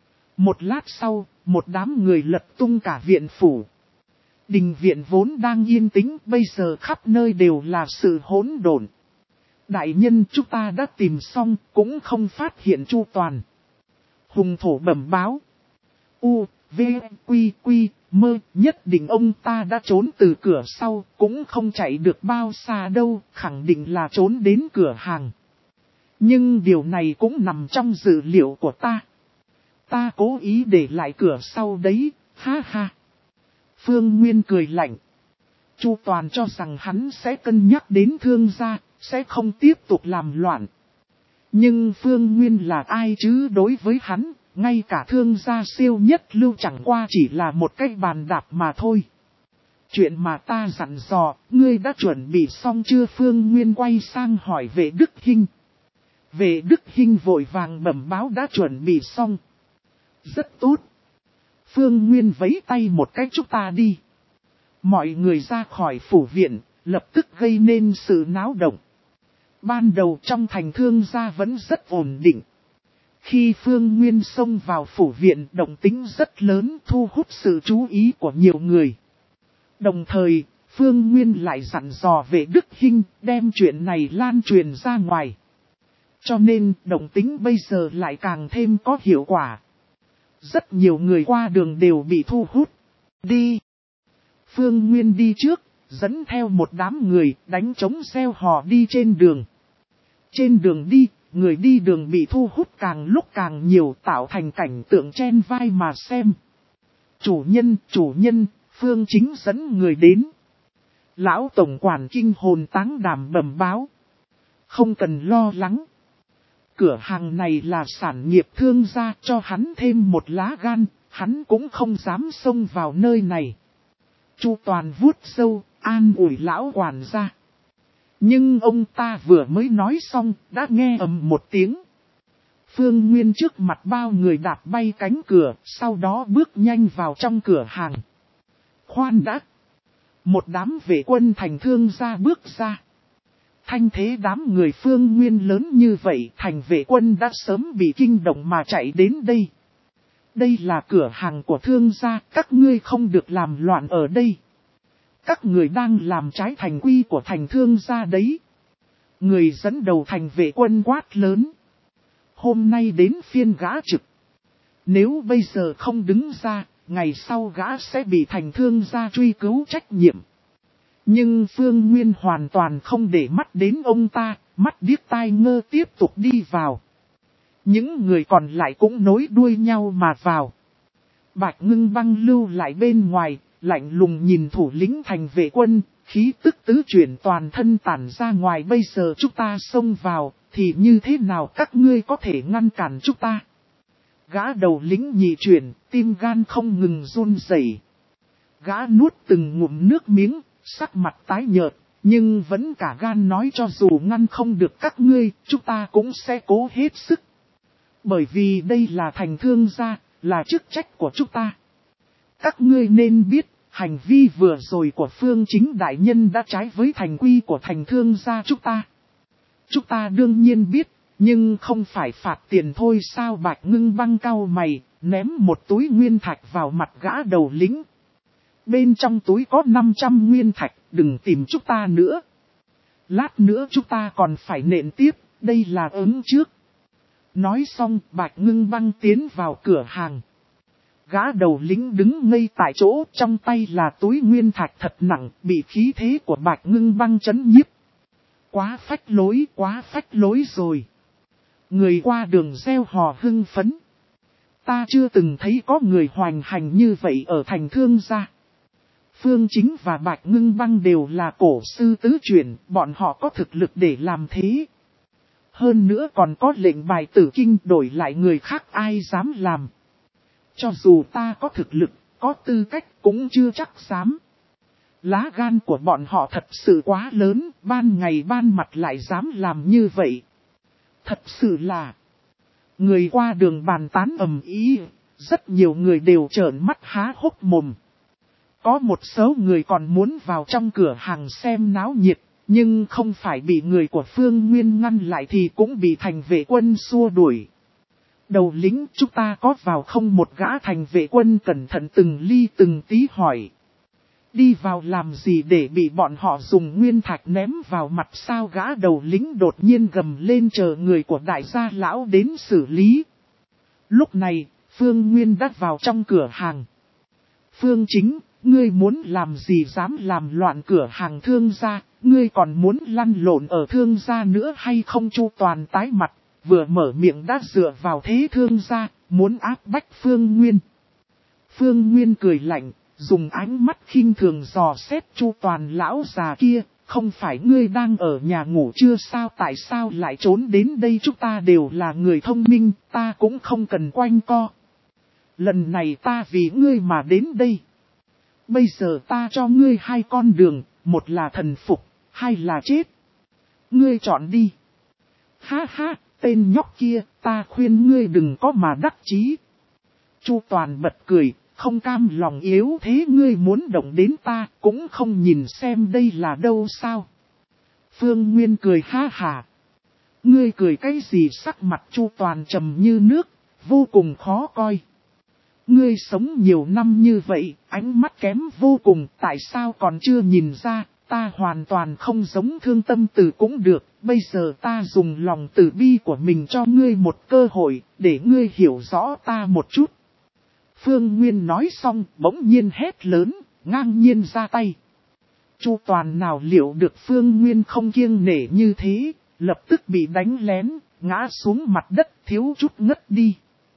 Một lát sau, một đám người lật tung cả viện phủ. Đình viện vốn đang yên tĩnh, bây giờ khắp nơi đều là sự hỗn độn. Đại nhân chúng ta đã tìm xong, cũng không phát hiện Chu Toàn. Hùng thổ bẩm báo. U, V, Quy, Quy, Mơ, nhất định ông ta đã trốn từ cửa sau, cũng không chạy được bao xa đâu, khẳng định là trốn đến cửa hàng. Nhưng điều này cũng nằm trong dữ liệu của ta. Ta cố ý để lại cửa sau đấy, ha ha. Phương Nguyên cười lạnh. Chu Toàn cho rằng hắn sẽ cân nhắc đến thương gia, sẽ không tiếp tục làm loạn. Nhưng Phương Nguyên là ai chứ đối với hắn, ngay cả thương gia siêu nhất lưu chẳng qua chỉ là một cái bàn đạp mà thôi. Chuyện mà ta dặn dò, ngươi đã chuẩn bị xong chưa? Phương Nguyên quay sang hỏi Vệ Đức Hinh. Vệ Đức Hinh vội vàng bẩm báo đã chuẩn bị xong. Rất tốt. Phương Nguyên vẫy tay một cách chúng ta đi. Mọi người ra khỏi phủ viện, lập tức gây nên sự náo động. Ban đầu trong thành thương gia vẫn rất ổn định. Khi Phương Nguyên xông vào phủ viện, động tĩnh rất lớn, thu hút sự chú ý của nhiều người. Đồng thời, Phương Nguyên lại dặn dò Vệ Đức Hinh đem chuyện này lan truyền ra ngoài. Cho nên, động tĩnh bây giờ lại càng thêm có hiệu quả. Rất nhiều người qua đường đều bị thu hút. Đi! Phương Nguyên đi trước, dẫn theo một đám người đánh trống reo hò đi trên đường. Trên đường đi, người đi đường bị thu hút càng lúc càng nhiều, tạo thành cảnh tượng chen vai mà xem. Chủ nhân, chủ nhân, Phương Chính dẫn người đến. Lão tổng quản kinh hồn táng đảm bẩm báo. Không cần lo lắng. Cửa hàng này là sản nghiệp thương gia, cho hắn thêm một lá gan, hắn cũng không dám xông vào nơi này. Chu Toàn vuốt râu, an ủi lão quản gia. Nhưng ông ta vừa mới nói xong, đã nghe ầm một tiếng. Phương Nguyên trước mặt bao người đạp bay cánh cửa, sau đó bước nhanh vào trong cửa hàng. Khoan đã! Một đám vệ quân thành thương gia bước ra. Thanh thế đám người Phương Nguyên lớn như vậy, thành vệ quân đã sớm bị kinh động mà chạy đến đây. Đây là cửa hàng của thương gia, các ngươi không được làm loạn ở đây. Các người đang làm trái thành quy của thành thương gia đấy. Người dẫn đầu thành vệ quân quát lớn. Hôm nay đến phiên gã trực. Nếu bây giờ không đứng ra, ngày sau gã sẽ bị thành thương gia truy cứu trách nhiệm. Nhưng Phương Nguyên hoàn toàn không để mắt đến ông ta, mắt điếc tai ngơ tiếp tục đi vào. Những người còn lại cũng nối đuôi nhau mà vào. Bạch Ngưng Băng lưu lại bên ngoài, lạnh lùng nhìn thủ lĩnh thành vệ quân, khí tức tứ chuyển toàn thân tản ra ngoài. Bây giờ chúng ta xông vào, thì như thế nào các ngươi có thể ngăn cản chúng ta? Gã đầu lính nhị chuyển, tim gan không ngừng run rẩy. Gã nuốt từng ngụm nước miếng, sắc mặt tái nhợt, nhưng vẫn cả gan nói cho dù ngăn không được các ngươi, chúng ta cũng sẽ cố hết sức. Bởi vì đây là thành thương gia, là chức trách của chúng ta. Các ngươi nên biết, hành vi vừa rồi của Phương Chính đại nhân đã trái với thành quy của thành thương gia chúng ta. Chúng ta đương nhiên biết, nhưng không phải phạt tiền thôi sao? Bạch Ngưng Băng cau mày, ném một túi nguyên thạch vào mặt gã đầu lính. Bên trong túi có năm trăm nguyên thạch, đừng tìm chúng ta nữa. Lát nữa chúng ta còn phải nện tiếp, đây là ứng trước. Nói xong, Bạch Ngưng Băng tiến vào cửa hàng. Gã đầu lính đứng ngây tại chỗ, trong tay là túi nguyên thạch thật nặng, bị khí thế của Bạch Ngưng Băng chấn nhiếp. Quá phách lối, quá phách lối rồi. Người qua đường reo hò hưng phấn. Ta chưa từng thấy có người hoành hành như vậy ở thành thương gia. Phương Chính và Bạch Ngưng Băng đều là cổ sư tứ chuyển, bọn họ có thực lực để làm thế. Hơn nữa còn có lệnh bài tử kinh đổi lại người khác ai dám làm. Cho dù ta có thực lực, có tư cách cũng chưa chắc dám. Lá gan của bọn họ thật sự quá lớn, ban ngày ban mặt lại dám làm như vậy. Thật sự là, người qua đường bàn tán ầm ĩ, rất nhiều người đều trợn mắt há hốc mồm. Có một số người còn muốn vào trong cửa hàng xem náo nhiệt, nhưng không phải bị người của Phương Nguyên ngăn lại thì cũng bị thành vệ quân xua đuổi. Đầu lính, chúng ta có vào không? Một gã thành vệ quân cẩn thận từng ly từng tí hỏi. Đi vào làm gì để bị bọn họ dùng nguyên thạch ném vào mặt sao? Gã đầu lính đột nhiên gầm lên chờ người của đại gia lão đến xử lý. Lúc này, Phương Nguyên đã vào trong cửa hàng. Phương Chính, ngươi muốn làm gì dám làm loạn cửa hàng thương gia, ngươi còn muốn lăn lộn ở thương gia nữa hay không? Chu Toàn tái mặt, vừa mở miệng đã dựa vào thế thương gia, muốn áp bách Phương Nguyên. Phương Nguyên cười lạnh, dùng ánh mắt khinh thường dò xét Chu Toàn lão già kia, không phải ngươi đang ở nhà ngủ chưa sao? Tại sao lại trốn đến đây? Chúng ta đều là người thông minh, ta cũng không cần quanh co. Lần này ta vì ngươi mà đến đây. Bây giờ ta cho ngươi hai con đường, một là thần phục, hai là chết. Ngươi chọn đi. Ha ha, tên nhóc kia, ta khuyên ngươi đừng có mà đắc chí. Chu Toàn bật cười, không cam lòng yếu thế, ngươi muốn động đến ta, cũng không nhìn xem đây là đâu sao. Phương Nguyên cười ha hà. Ngươi cười cái gì? Sắc mặt Chu Toàn trầm như nước, vô cùng khó coi. Ngươi sống nhiều năm như vậy, ánh mắt kém vô cùng, tại sao còn chưa nhìn ra? Ta hoàn toàn không giống Thương Tâm Tử cũng được, bây giờ ta dùng lòng từ bi của mình cho ngươi một cơ hội, để ngươi hiểu rõ ta một chút. Phương Nguyên nói xong, bỗng nhiên hét lớn, ngang nhiên ra tay. Chu Toàn nào liệu được Phương Nguyên không kiêng nể như thế, lập tức bị đánh lén, ngã xuống mặt đất thiếu chút ngất đi.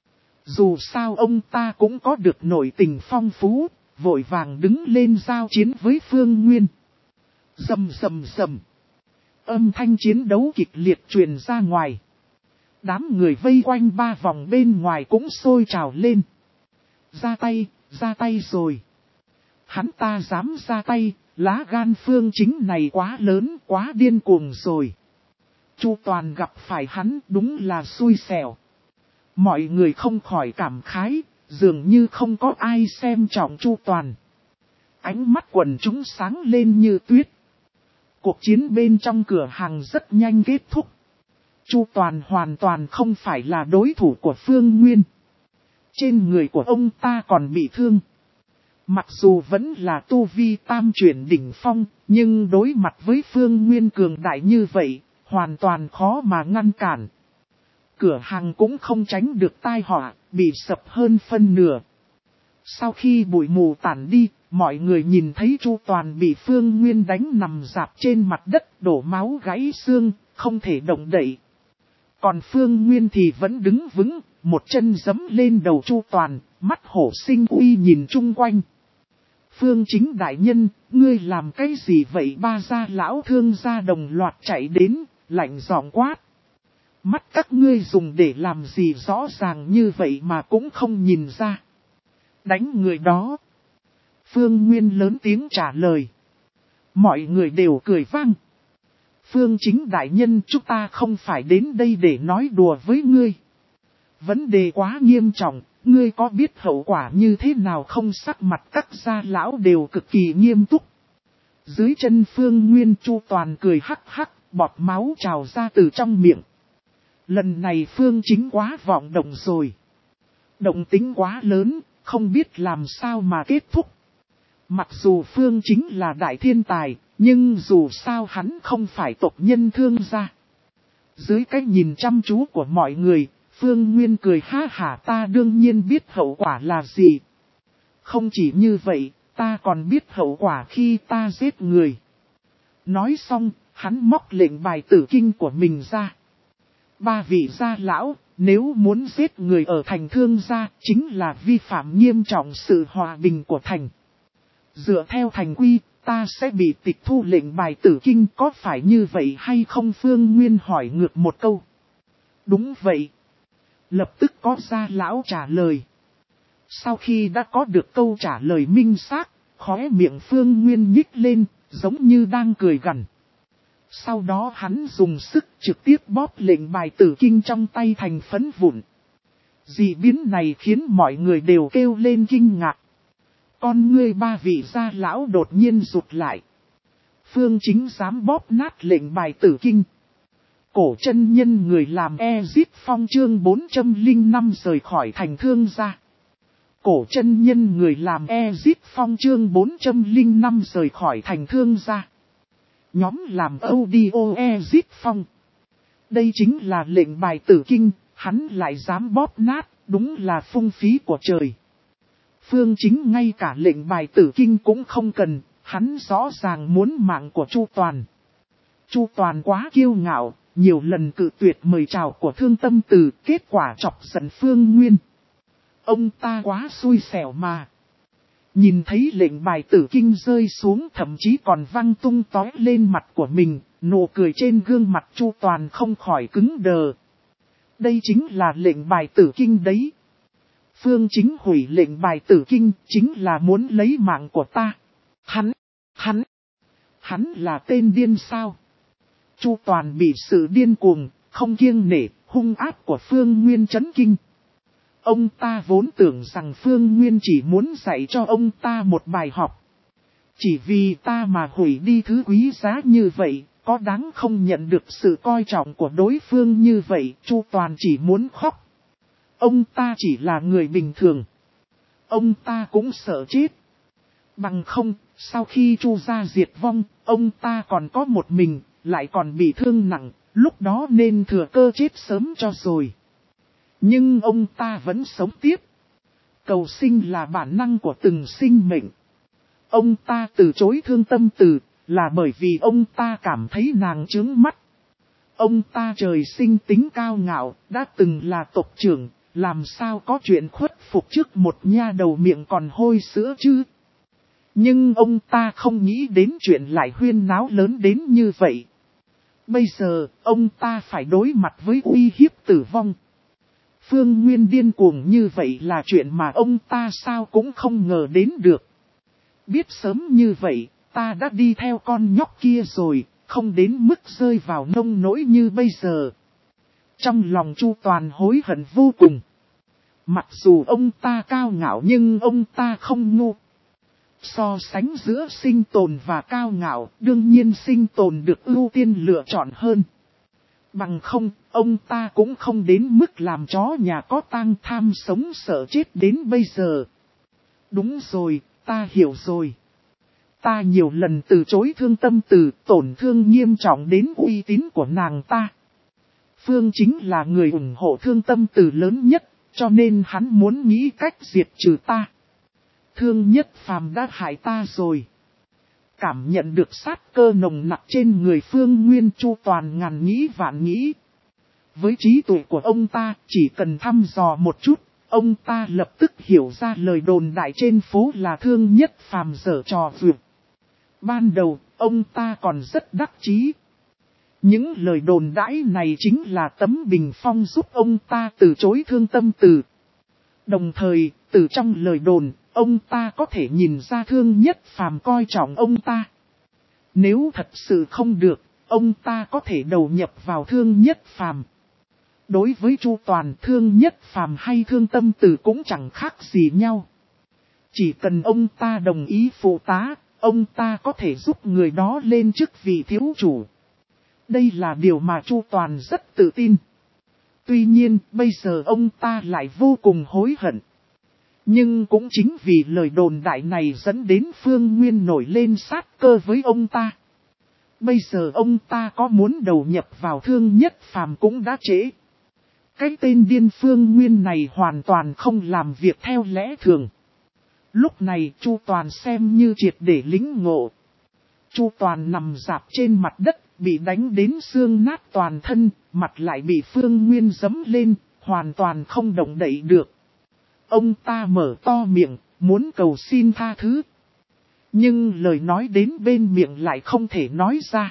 Dù sao ông ta cũng có được nội tình phong phú, vội vàng đứng lên giao chiến với Phương Nguyên. Rầm rầm rầm. Âm thanh chiến đấu kịch liệt truyền ra ngoài. Đám người vây quanh ba vòng bên ngoài cũng sôi trào lên. Ra tay, ra tay rồi. Hắn ta dám ra tay, lá gan Phương Chính này quá lớn, quá điên cuồng rồi. Chu Toàn gặp phải hắn đúng là xui xẻo. Mọi người không khỏi cảm khái, dường như không có ai xem trọng Chu Toàn. Ánh mắt quần chúng sáng lên như tuyết. Cuộc chiến bên trong cửa hàng rất nhanh kết thúc. Chu Toàn hoàn toàn không phải là đối thủ của Phương Nguyên. Trên người của ông ta còn bị thương. Mặc dù vẫn là tu vi tam chuyển đỉnh phong, nhưng đối mặt với Phương Nguyên cường đại như vậy, hoàn toàn khó mà ngăn cản. Cửa hàng cũng không tránh được tai họa, bị sập hơn phân nửa. Sau khi bụi mù tản đi, mọi người nhìn thấy Chu Toàn bị Phương Nguyên đánh nằm rạp trên mặt đất, đổ máu gãy xương, không thể động đậy. Còn Phương Nguyên thì vẫn đứng vững, một chân giẫm lên đầu Chu Toàn, mắt hổ sinh uy nhìn chung quanh. Phương Chính đại nhân, ngươi làm cái gì vậy? Ba gia lão thương gia đồng loạt chạy đến, lạnh giọng quát. Mắt các ngươi dùng để làm gì rõ ràng như vậy mà cũng không nhìn ra. Đánh người đó. Phương Nguyên lớn tiếng trả lời. Mọi người đều cười vang. Phương Chính đại nhân, chúng ta không phải đến đây để nói đùa với ngươi. Vấn đề quá nghiêm trọng, ngươi có biết hậu quả như thế nào không? Sắc mặt các gia lão đều cực kỳ nghiêm túc. Dưới chân Phương Nguyên, Chu Toàn cười hắc hắc, bọt máu trào ra từ trong miệng. Lần này Phương Chính quá vọng động rồi. Động tính quá lớn, không biết làm sao mà kết thúc. Mặc dù Phương Chính là đại thiên tài, nhưng dù sao hắn không phải tộc nhân Thương gia. Dưới cái nhìn chăm chú của mọi người, Phương Nguyên cười ha hả, ta đương nhiên biết hậu quả là gì. Không chỉ như vậy, ta còn biết hậu quả khi ta giết người. Nói xong, hắn móc lệnh bài tử kinh của mình ra. Ba vị gia lão, nếu muốn giết người ở thành Thương gia, chính là vi phạm nghiêm trọng sự hòa bình của thành. Dựa theo thành quy, ta sẽ bị tịch thu lệnh bài tử kinh, có phải như vậy hay không? Phương Nguyên hỏi ngược một câu. Đúng vậy. Lập tức có gia lão trả lời. Sau khi đã có được câu trả lời minh xác, khóe miệng Phương Nguyên nhích lên, giống như đang cười gằn. Sau đó hắn dùng sức trực tiếp bóp lệnh bài tử kinh trong tay thành phấn vụn. Dị biến này khiến mọi người đều kêu lên kinh ngạc. Con ngươi ba vị gia lão đột nhiên rụt lại. Phương Chính dám bóp nát lệnh bài tử kinh. Cổ chân nhân người làm Ezip Phong chương bốn trăm lẻ năm rời khỏi thành Thương gia. Cổ chân nhân người làm Ezip Phong chương bốn trăm lẻ năm rời khỏi thành Thương gia. Nhóm làm audio Ezip Phong. Đây chính là lệnh bài tử kinh, hắn lại dám bóp nát, đúng là phung phí của trời. Phương Chính ngay cả lệnh bài tử kinh cũng không cần, hắn rõ ràng muốn mạng của Chu Toàn. Chu Toàn quá kiêu ngạo, nhiều lần cự tuyệt mời chào của Thương Tâm Từ, kết quả chọc giận Phương Nguyên. Ông ta quá xui xẻo mà. Nhìn thấy lệnh bài tử kinh rơi xuống, thậm chí còn văng tung tói lên mặt của mình, nụ cười trên gương mặt Chu Toàn không khỏi cứng đờ. Đây chính là lệnh bài tử kinh đấy. Phương Chính hủy lệnh bài tử kinh, chính là muốn lấy mạng của ta. Hắn, hắn, hắn là tên điên sao? Chu Toàn bị sự điên cuồng, không kiêng nể, hung ác của Phương Nguyên chấn kinh. Ông ta vốn tưởng rằng Phương Nguyên chỉ muốn dạy cho ông ta một bài học. Chỉ vì ta mà hủy đi thứ quý giá như vậy, có đáng không nhận được sự coi trọng của đối phương như vậy, Chu Toàn chỉ muốn khóc. Ông ta chỉ là người bình thường. Ông ta cũng sợ chết. Bằng không, sau khi Chu gia diệt vong, ông ta còn có một mình, lại còn bị thương nặng, lúc đó nên thừa cơ chết sớm cho rồi. Nhưng ông ta vẫn sống tiếp. Cầu sinh là bản năng của từng sinh mệnh. Ông ta từ chối Thương Tâm Từ, là bởi vì ông ta cảm thấy nàng chướng mắt. Ông ta trời sinh tính cao ngạo, đã từng là tộc trưởng, làm sao có chuyện khuất phục trước một nha đầu miệng còn hôi sữa chứ. Nhưng ông ta không nghĩ đến chuyện lại huyên náo lớn đến như vậy. Bây giờ, ông ta phải đối mặt với uy hiếp tử vong. Phương Nguyên điên cuồng như vậy là chuyện mà ông ta sao cũng không ngờ đến được. Biết sớm như vậy, ta đã đi theo con nhóc kia rồi, không đến mức rơi vào nông nỗi như bây giờ. Trong lòng Chu Toàn hối hận vô cùng. Mặc dù ông ta cao ngạo nhưng ông ta không ngu. So sánh giữa sinh tồn và cao ngạo, đương nhiên sinh tồn được ưu tiên lựa chọn hơn. Bằng không, ông ta cũng không đến mức làm chó nhà có tang tham sống sợ chết đến bây giờ. Đúng rồi, ta hiểu rồi. Ta nhiều lần từ chối Thương Tâm Từ, tổn thương nghiêm trọng đến uy tín của nàng ta. Phương Chính là người ủng hộ Thương Tâm Từ lớn nhất, cho nên hắn muốn nghĩ cách diệt trừ ta. Thương Nhất Phàm đã hại ta rồi. Cảm nhận được sát cơ nồng nặc trên người Phương Nguyên, Chu Toàn ngàn nghĩ vạn nghĩ. Với trí tuệ của ông ta, chỉ cần thăm dò một chút, ông ta lập tức hiểu ra lời đồn đại trên phố là Thương Nhất Phàm giở trò vượt. Ban đầu, ông ta còn rất đắc chí. Những lời đồn đãi này chính là tấm bình phong giúp ông ta từ chối Thương Tâm Từ. Đồng thời, từ trong lời đồn, ông ta có thể nhìn ra Thương Nhất Phàm coi trọng ông ta. Nếu thật sự không được, ông ta có thể đầu nhập vào Thương Nhất Phàm. Đối với Chu Toàn, Thương Nhất Phàm hay Thương Tâm Từ cũng chẳng khác gì nhau. Chỉ cần ông ta đồng ý phụ tá, ông ta có thể giúp người đó lên chức vị thiếu chủ. Đây là điều mà Chu Toàn rất tự tin. Tuy nhiên, bây giờ ông ta lại vô cùng hối hận. Nhưng cũng chính vì lời đồn đại này dẫn đến Phương Nguyên nổi lên sát cơ với ông ta. Bây giờ ông ta có muốn đầu nhập vào Thương Nhất Phàm cũng đã trễ. Cái tên điên Phương Nguyên này hoàn toàn không làm việc theo lẽ thường. Lúc này Chu Toàn xem như triệt để lĩnh ngộ. Chu Toàn nằm rạp trên mặt đất, bị đánh đến xương nát toàn thân, mặt lại bị Phương Nguyên giẫm lên, hoàn toàn không động đậy được. Ông ta mở to miệng, muốn cầu xin tha thứ. Nhưng lời nói đến bên miệng lại không thể nói ra.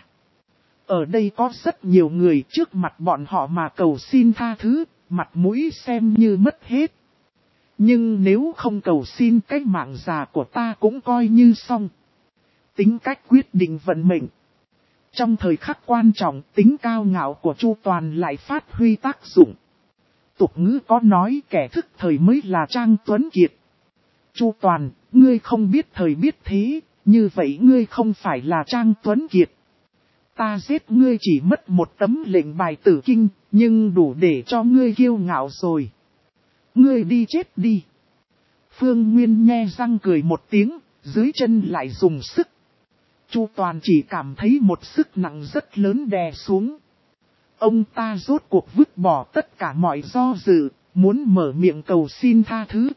Ở đây có rất nhiều người trước mặt bọn họ mà cầu xin tha thứ, mặt mũi xem như mất hết. Nhưng nếu không cầu xin cái mạng già của ta cũng coi như xong. Tính cách quyết định vận mệnh. Trong thời khắc quan trọng, tính cao ngạo của Chu Toàn lại phát huy tác dụng. Tục ngữ có nói kẻ thức thời mới là Trang Tuấn Kiệt. Chu Toàn, ngươi không biết thời biết thế, như vậy ngươi không phải là Trang Tuấn Kiệt. Ta giết ngươi chỉ mất một tấm lệnh bài tử kinh, nhưng đủ để cho ngươi kiêu ngạo rồi. Ngươi đi chết đi. Phương Nguyên nhe răng cười một tiếng, dưới chân lại dùng sức. Chu Toàn chỉ cảm thấy một sức nặng rất lớn đè xuống. Ông ta rốt cuộc vứt bỏ tất cả mọi do dự, muốn mở miệng cầu xin tha thứ.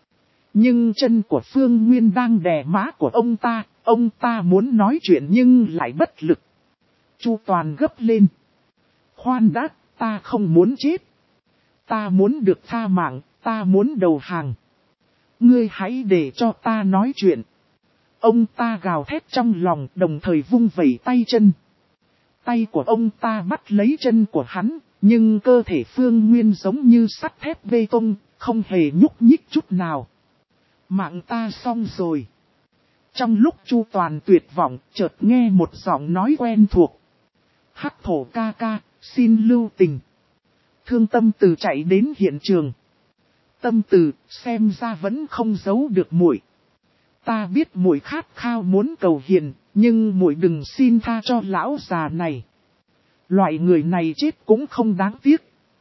Nhưng chân của Phương Nguyên đang đè má của ông ta, ông ta muốn nói chuyện nhưng lại bất lực. Chu Toàn gấp lên. Khoan đã, ta không muốn chết. Ta muốn được tha mạng, ta muốn đầu hàng. Ngươi hãy để cho ta nói chuyện. Ông ta gào thét trong lòng, đồng thời vung vẩy tay chân. Tay của ông ta bắt lấy chân của hắn, nhưng cơ thể Phương Nguyên giống như sắt thép bê tông, không hề nhúc nhích chút nào. Mạng ta xong rồi. Trong lúc Chu Toàn tuyệt vọng, chợt nghe một giọng nói quen thuộc. Hắc thổ ca ca, xin lưu tình. Thương Tâm Từ chạy đến hiện trường. Tâm Từ, xem ra vẫn không giấu được muội. Ta biết muội khát khao muốn cầu hiền, nhưng muội đừng xin tha cho lão già này. Loại người này chết cũng không đáng tiếc.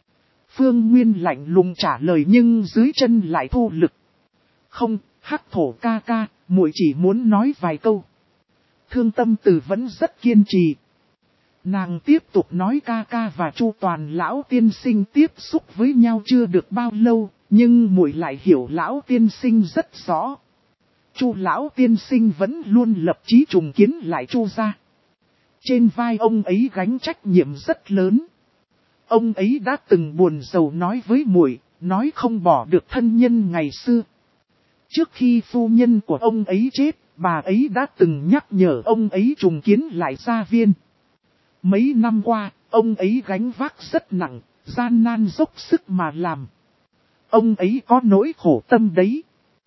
Phương Nguyên lạnh lùng trả lời nhưng dưới chân lại thu lực. Không, Hắc thổ ca ca, muội chỉ muốn nói vài câu. Thương Tâm Từ vẫn rất kiên trì. Nàng tiếp tục nói ca ca và Chu Toàn lão tiên sinh tiếp xúc với nhau chưa được bao lâu, nhưng muội lại hiểu lão tiên sinh rất rõ. Chu lão tiên sinh vẫn luôn lập chí trùng kiến lại Chu gia. Trên vai ông ấy gánh trách nhiệm rất lớn. Ông ấy đã từng buồn rầu nói với muội, nói không bỏ được thân nhân ngày xưa. Trước khi phu nhân của ông ấy chết, bà ấy đã từng nhắc nhở ông ấy trùng kiến lại gia viên. Mấy năm qua, ông ấy gánh vác rất nặng, gian nan dốc sức mà làm. Ông ấy có nỗi khổ tâm đấy.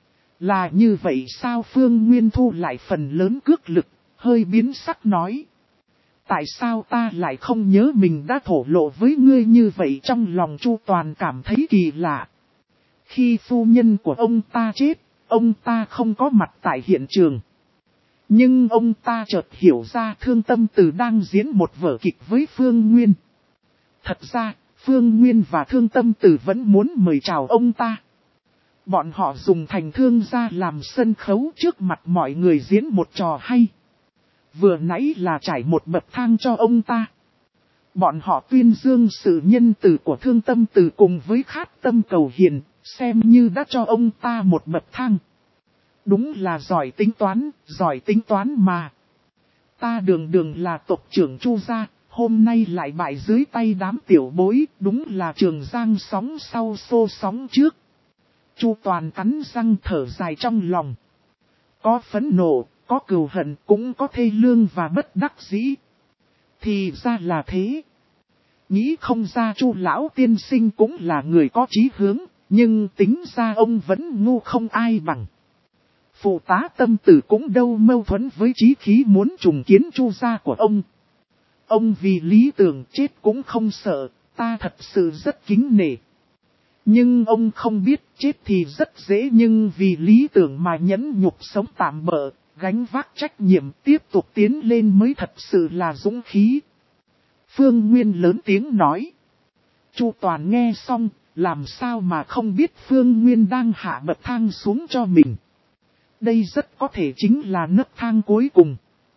Là như vậy sao? Phương Nguyên thu lại phần lớn cước lực, hơi biến sắc nói. Tại sao ta lại không nhớ mình đã thổ lộ với ngươi như vậy? Trong lòng Chu Toàn cảm thấy kỳ lạ. Khi phu nhân của ông ta chết, ông ta không có mặt tại hiện trường. Nhưng ông ta chợt hiểu ra Thương Tâm Từ đang diễn một vở kịch với Phương Nguyên. Thật ra, Phương Nguyên và Thương Tâm Từ vẫn muốn mời chào ông ta. Bọn họ dùng thành thương gia làm sân khấu trước mặt mọi người diễn một trò hay. Vừa nãy là trải một bậc thang cho ông ta. Bọn họ tuyên dương sự nhân từ của Thương Tâm Từ cùng với khát tâm cầu hiền, xem như đã cho ông ta một bậc thang. Đúng là giỏi tính toán, giỏi tính toán mà. Ta đường đường là tộc trưởng Chu gia, hôm nay lại bại dưới tay đám tiểu bối, đúng là trường giang sóng sau xô sóng trước. Chu Toàn cắn răng thở dài trong lòng. Có phẫn nộ, có cừu hận, cũng có thê lương và bất đắc dĩ. Thì ra là thế. Nghĩ không ra Chu lão tiên sinh cũng là người có chí hướng, nhưng tính ra ông vẫn ngu không ai bằng. Phụ tá Tâm Tử cũng đâu mâu thuẫn với chí khí muốn trùng kiến Chu gia của ông. Ông vì lý tưởng chết cũng không sợ, ta thật sự rất kính nể. Nhưng ông không biết chết thì rất dễ, nhưng vì lý tưởng mà nhẫn nhục sống tạm bợ, gánh vác trách nhiệm tiếp tục tiến lên mới thật sự là dũng khí. Phương Nguyên lớn tiếng nói. Chu Toàn nghe xong, làm sao mà không biết Phương Nguyên đang hạ bậc thang xuống cho mình. Đây rất có thể chính là nấc thang cuối cùng.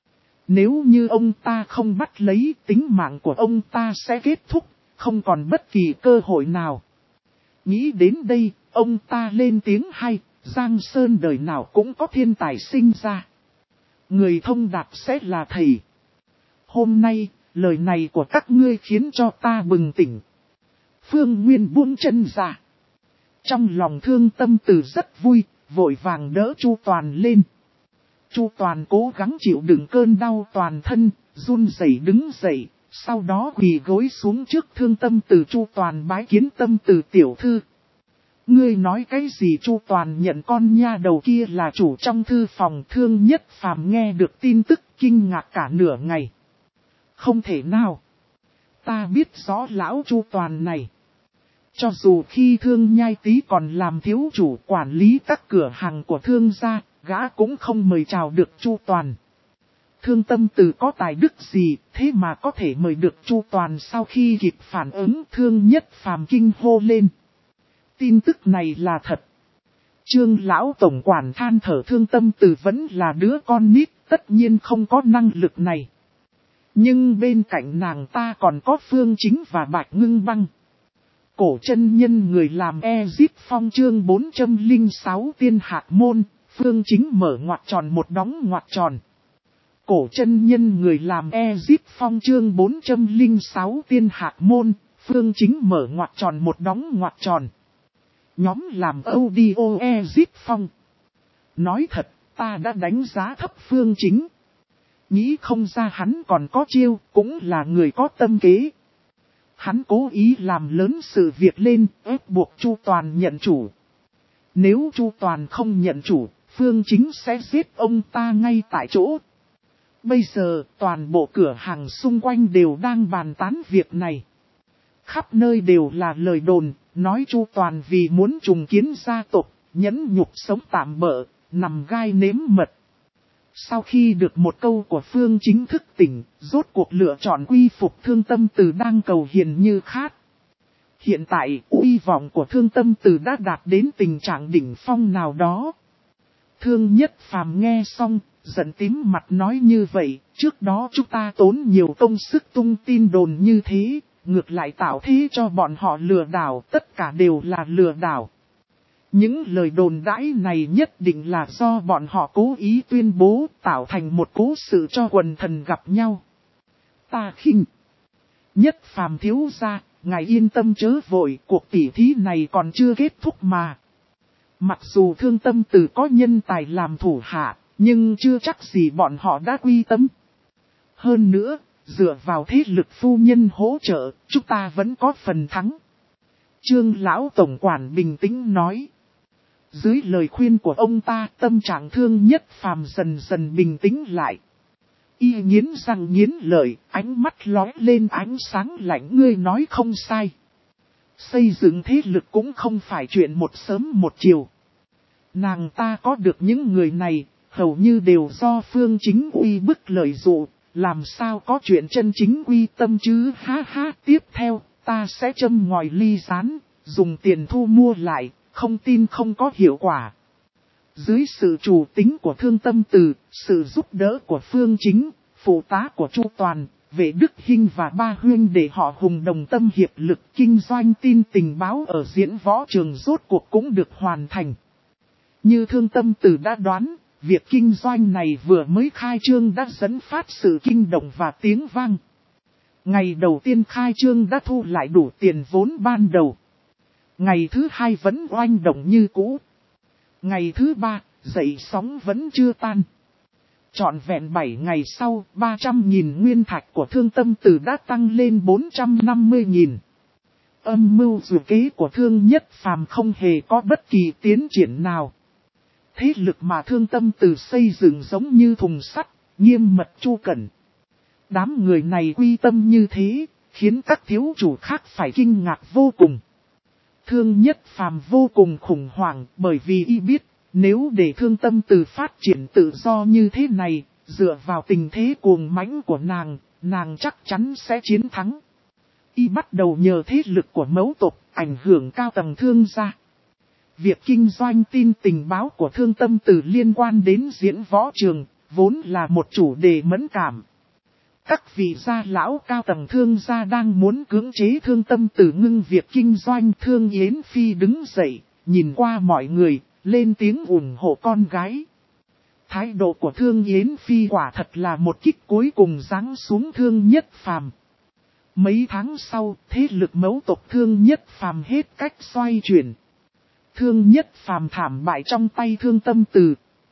Nếu như ông ta không bắt lấy, tính mạng của ông ta sẽ kết thúc, không còn bất kỳ cơ hội nào. Nghĩ đến đây, ông ta lên tiếng hay, Giang Sơn đời nào cũng có thiên tài sinh ra. Người thông đạt sẽ là thầy. Hôm nay, lời này của các ngươi khiến cho ta bừng tỉnh. Phương Nguyên buông chân ra. Trong lòng Thương Tâm Từ rất vui, vội vàng đỡ Chu Toàn lên. Chu Toàn cố gắng chịu đựng cơn đau toàn thân, run rẩy đứng dậy, sau đó quỳ gối xuống trước Thương Tâm Từ. Chu Toàn bái kiến Tâm Từ tiểu thư. Ngươi nói cái gì? Chu Toàn nhận con nha đầu kia là chủ trong thư phòng. Thương Nhất Phàm nghe được tin tức kinh ngạc cả nửa ngày. Không thể nào. Ta biết rõ lão Chu Toàn này. Cho dù khi Thương Nhai Tý còn làm thiếu chủ quản lý các cửa hàng của Thương gia, gã cũng không mời chào được Chu Toàn. Thương Tâm Từ có tài đức gì, thế mà có thể mời được Chu Toàn? Sau khi kịp phản ứng, Thương Nhất Phàm kinh hô lên. Tin tức này là thật. Trương lão tổng quản than thở, Thương Tâm Từ vẫn là đứa con nít, tất nhiên không có năng lực này. Nhưng bên cạnh nàng ta còn có Phương Chính và Bạch Ngưng Băng. Cổ chân nhân người làm Ezip Phong chương bốn trăm lẻ sáu tiên hạt môn, Phương Chính mở ngoặc tròn một đóng ngoặc tròn. Cổ chân nhân người làm Ezip Phong chương bốn trăm lẻ sáu tiên hạt môn, Phương Chính mở ngoặc tròn một đóng ngoặc tròn. Nhóm làm audio Ezip Phong. Nói thật, ta đã đánh giá thấp Phương Chính. Nghĩ không ra hắn còn có chiêu, cũng là người có tâm kế. Hắn cố ý làm lớn sự việc lên, ép buộc Chu Toàn nhận chủ. Nếu Chu Toàn không nhận chủ, Phương Chính sẽ giết ông ta ngay tại chỗ. Bây giờ, toàn bộ cửa hàng xung quanh đều đang bàn tán việc này. Khắp nơi đều là lời đồn, nói Chu Toàn vì muốn trùng kiến gia tộc, nhẫn nhục sống tạm bợ, nằm gai nếm mật. Sau khi được một câu của Phương Chính thức tỉnh, rốt cuộc lựa chọn quy phục Thương Tâm Từ đang cầu hiền như khát. Hiện tại, uy vọng của Thương Tâm Từ đã đạt đến tình trạng đỉnh phong nào đó. Thương Nhất Phàm nghe xong, giận tím mặt nói như vậy, trước đó chúng ta tốn nhiều công sức tung tin đồn như thế, ngược lại tạo thế cho bọn họ lừa đảo, tất cả đều là lừa đảo. Những lời đồn đãi này nhất định là do bọn họ cố ý tuyên bố, tạo thành một cố sự cho quần thần gặp nhau. Ta khinh. Nhất Phàm thiếu gia, ngài yên tâm chớ vội, cuộc tỉ thí này còn chưa kết thúc mà. Mặc dù Thương Tâm Từ có nhân tài làm thủ hạ, nhưng chưa chắc gì bọn họ đã quy tâm. Hơn nữa, dựa vào thế lực phu nhân hỗ trợ, chúng ta vẫn có phần thắng. Trương lão tổng quản bình tĩnh nói. Dưới lời khuyên của ông ta, tâm trạng Thương Nhất Phàm dần dần bình tĩnh lại. Y nghiến răng nghiến lợi, ánh mắt lóe lên ánh sáng lạnh. Ngươi nói không sai. Xây dựng thế lực cũng không phải chuyện một sớm một chiều. Nàng ta có được những người này, hầu như đều do Phương Chính uy bức lợi dụ, làm sao có chuyện chân chính uy tâm chứ? Ha ha, tiếp theo, ta sẽ châm ngòi ly rán, dùng tiền thu mua lại, không tin không có hiệu quả. Dưới sự chủ tính của Thương Tâm Từ, sự giúp đỡ của Phương Chính, phụ tá của Chu Toàn, Vệ Đức Hinh và ba huynh để họ hùng đồng tâm hiệp lực kinh doanh tin tình báo ở diễn võ trường rốt cuộc cũng được hoàn thành. Như Thương Tâm Từ đã đoán, việc kinh doanh này vừa mới khai trương đã dẫn phát sự kinh động và tiếng vang. Ngày đầu tiên khai trương đã thu lại đủ tiền vốn ban đầu. Ngày thứ hai vẫn oanh động như cũ. Ngày thứ ba, dậy sóng vẫn chưa tan. Trọn vẹn bảy ngày sau, ba trăm nghìn nguyên thạch của Thương Tâm Từ đã tăng lên bốn trăm năm mươi nghìn. Âm mưu dự kế của Thương Nhất Phàm không hề có bất kỳ tiến triển nào. Thế lực mà Thương Tâm Từ xây dựng giống như thùng sắt, nghiêm mật chu cẩn. Đám người này quy tâm như thế, khiến các thiếu chủ khác phải kinh ngạc vô cùng. Thương Nhất Phàm vô cùng khủng hoảng bởi vì y biết, nếu để Thương Tâm Từ phát triển tự do như thế này, dựa vào tình thế cuồng mãnh của nàng, nàng chắc chắn sẽ chiến thắng. Y bắt đầu nhờ thế lực của mẫu tộc, ảnh hưởng cao tầng Thương gia. Việc kinh doanh tin tình báo của Thương Tâm Từ liên quan đến diễn võ trường, vốn là một chủ đề mẫn cảm. Các vị gia lão cao tầng Thương gia đang muốn cưỡng chế Thương Tâm Từ ngưng việc kinh doanh. Thương Yến Phi đứng dậy, nhìn qua mọi người, lên tiếng ủng hộ con gái. Thái độ của Thương Yến Phi quả thật là một kích cuối cùng giáng xuống Thương Nhất Phàm. Mấy tháng sau, thế lực mẫu tộc Thương Nhất Phàm hết cách xoay chuyển. Thương Nhất Phàm thảm bại trong tay Thương Tâm Từ.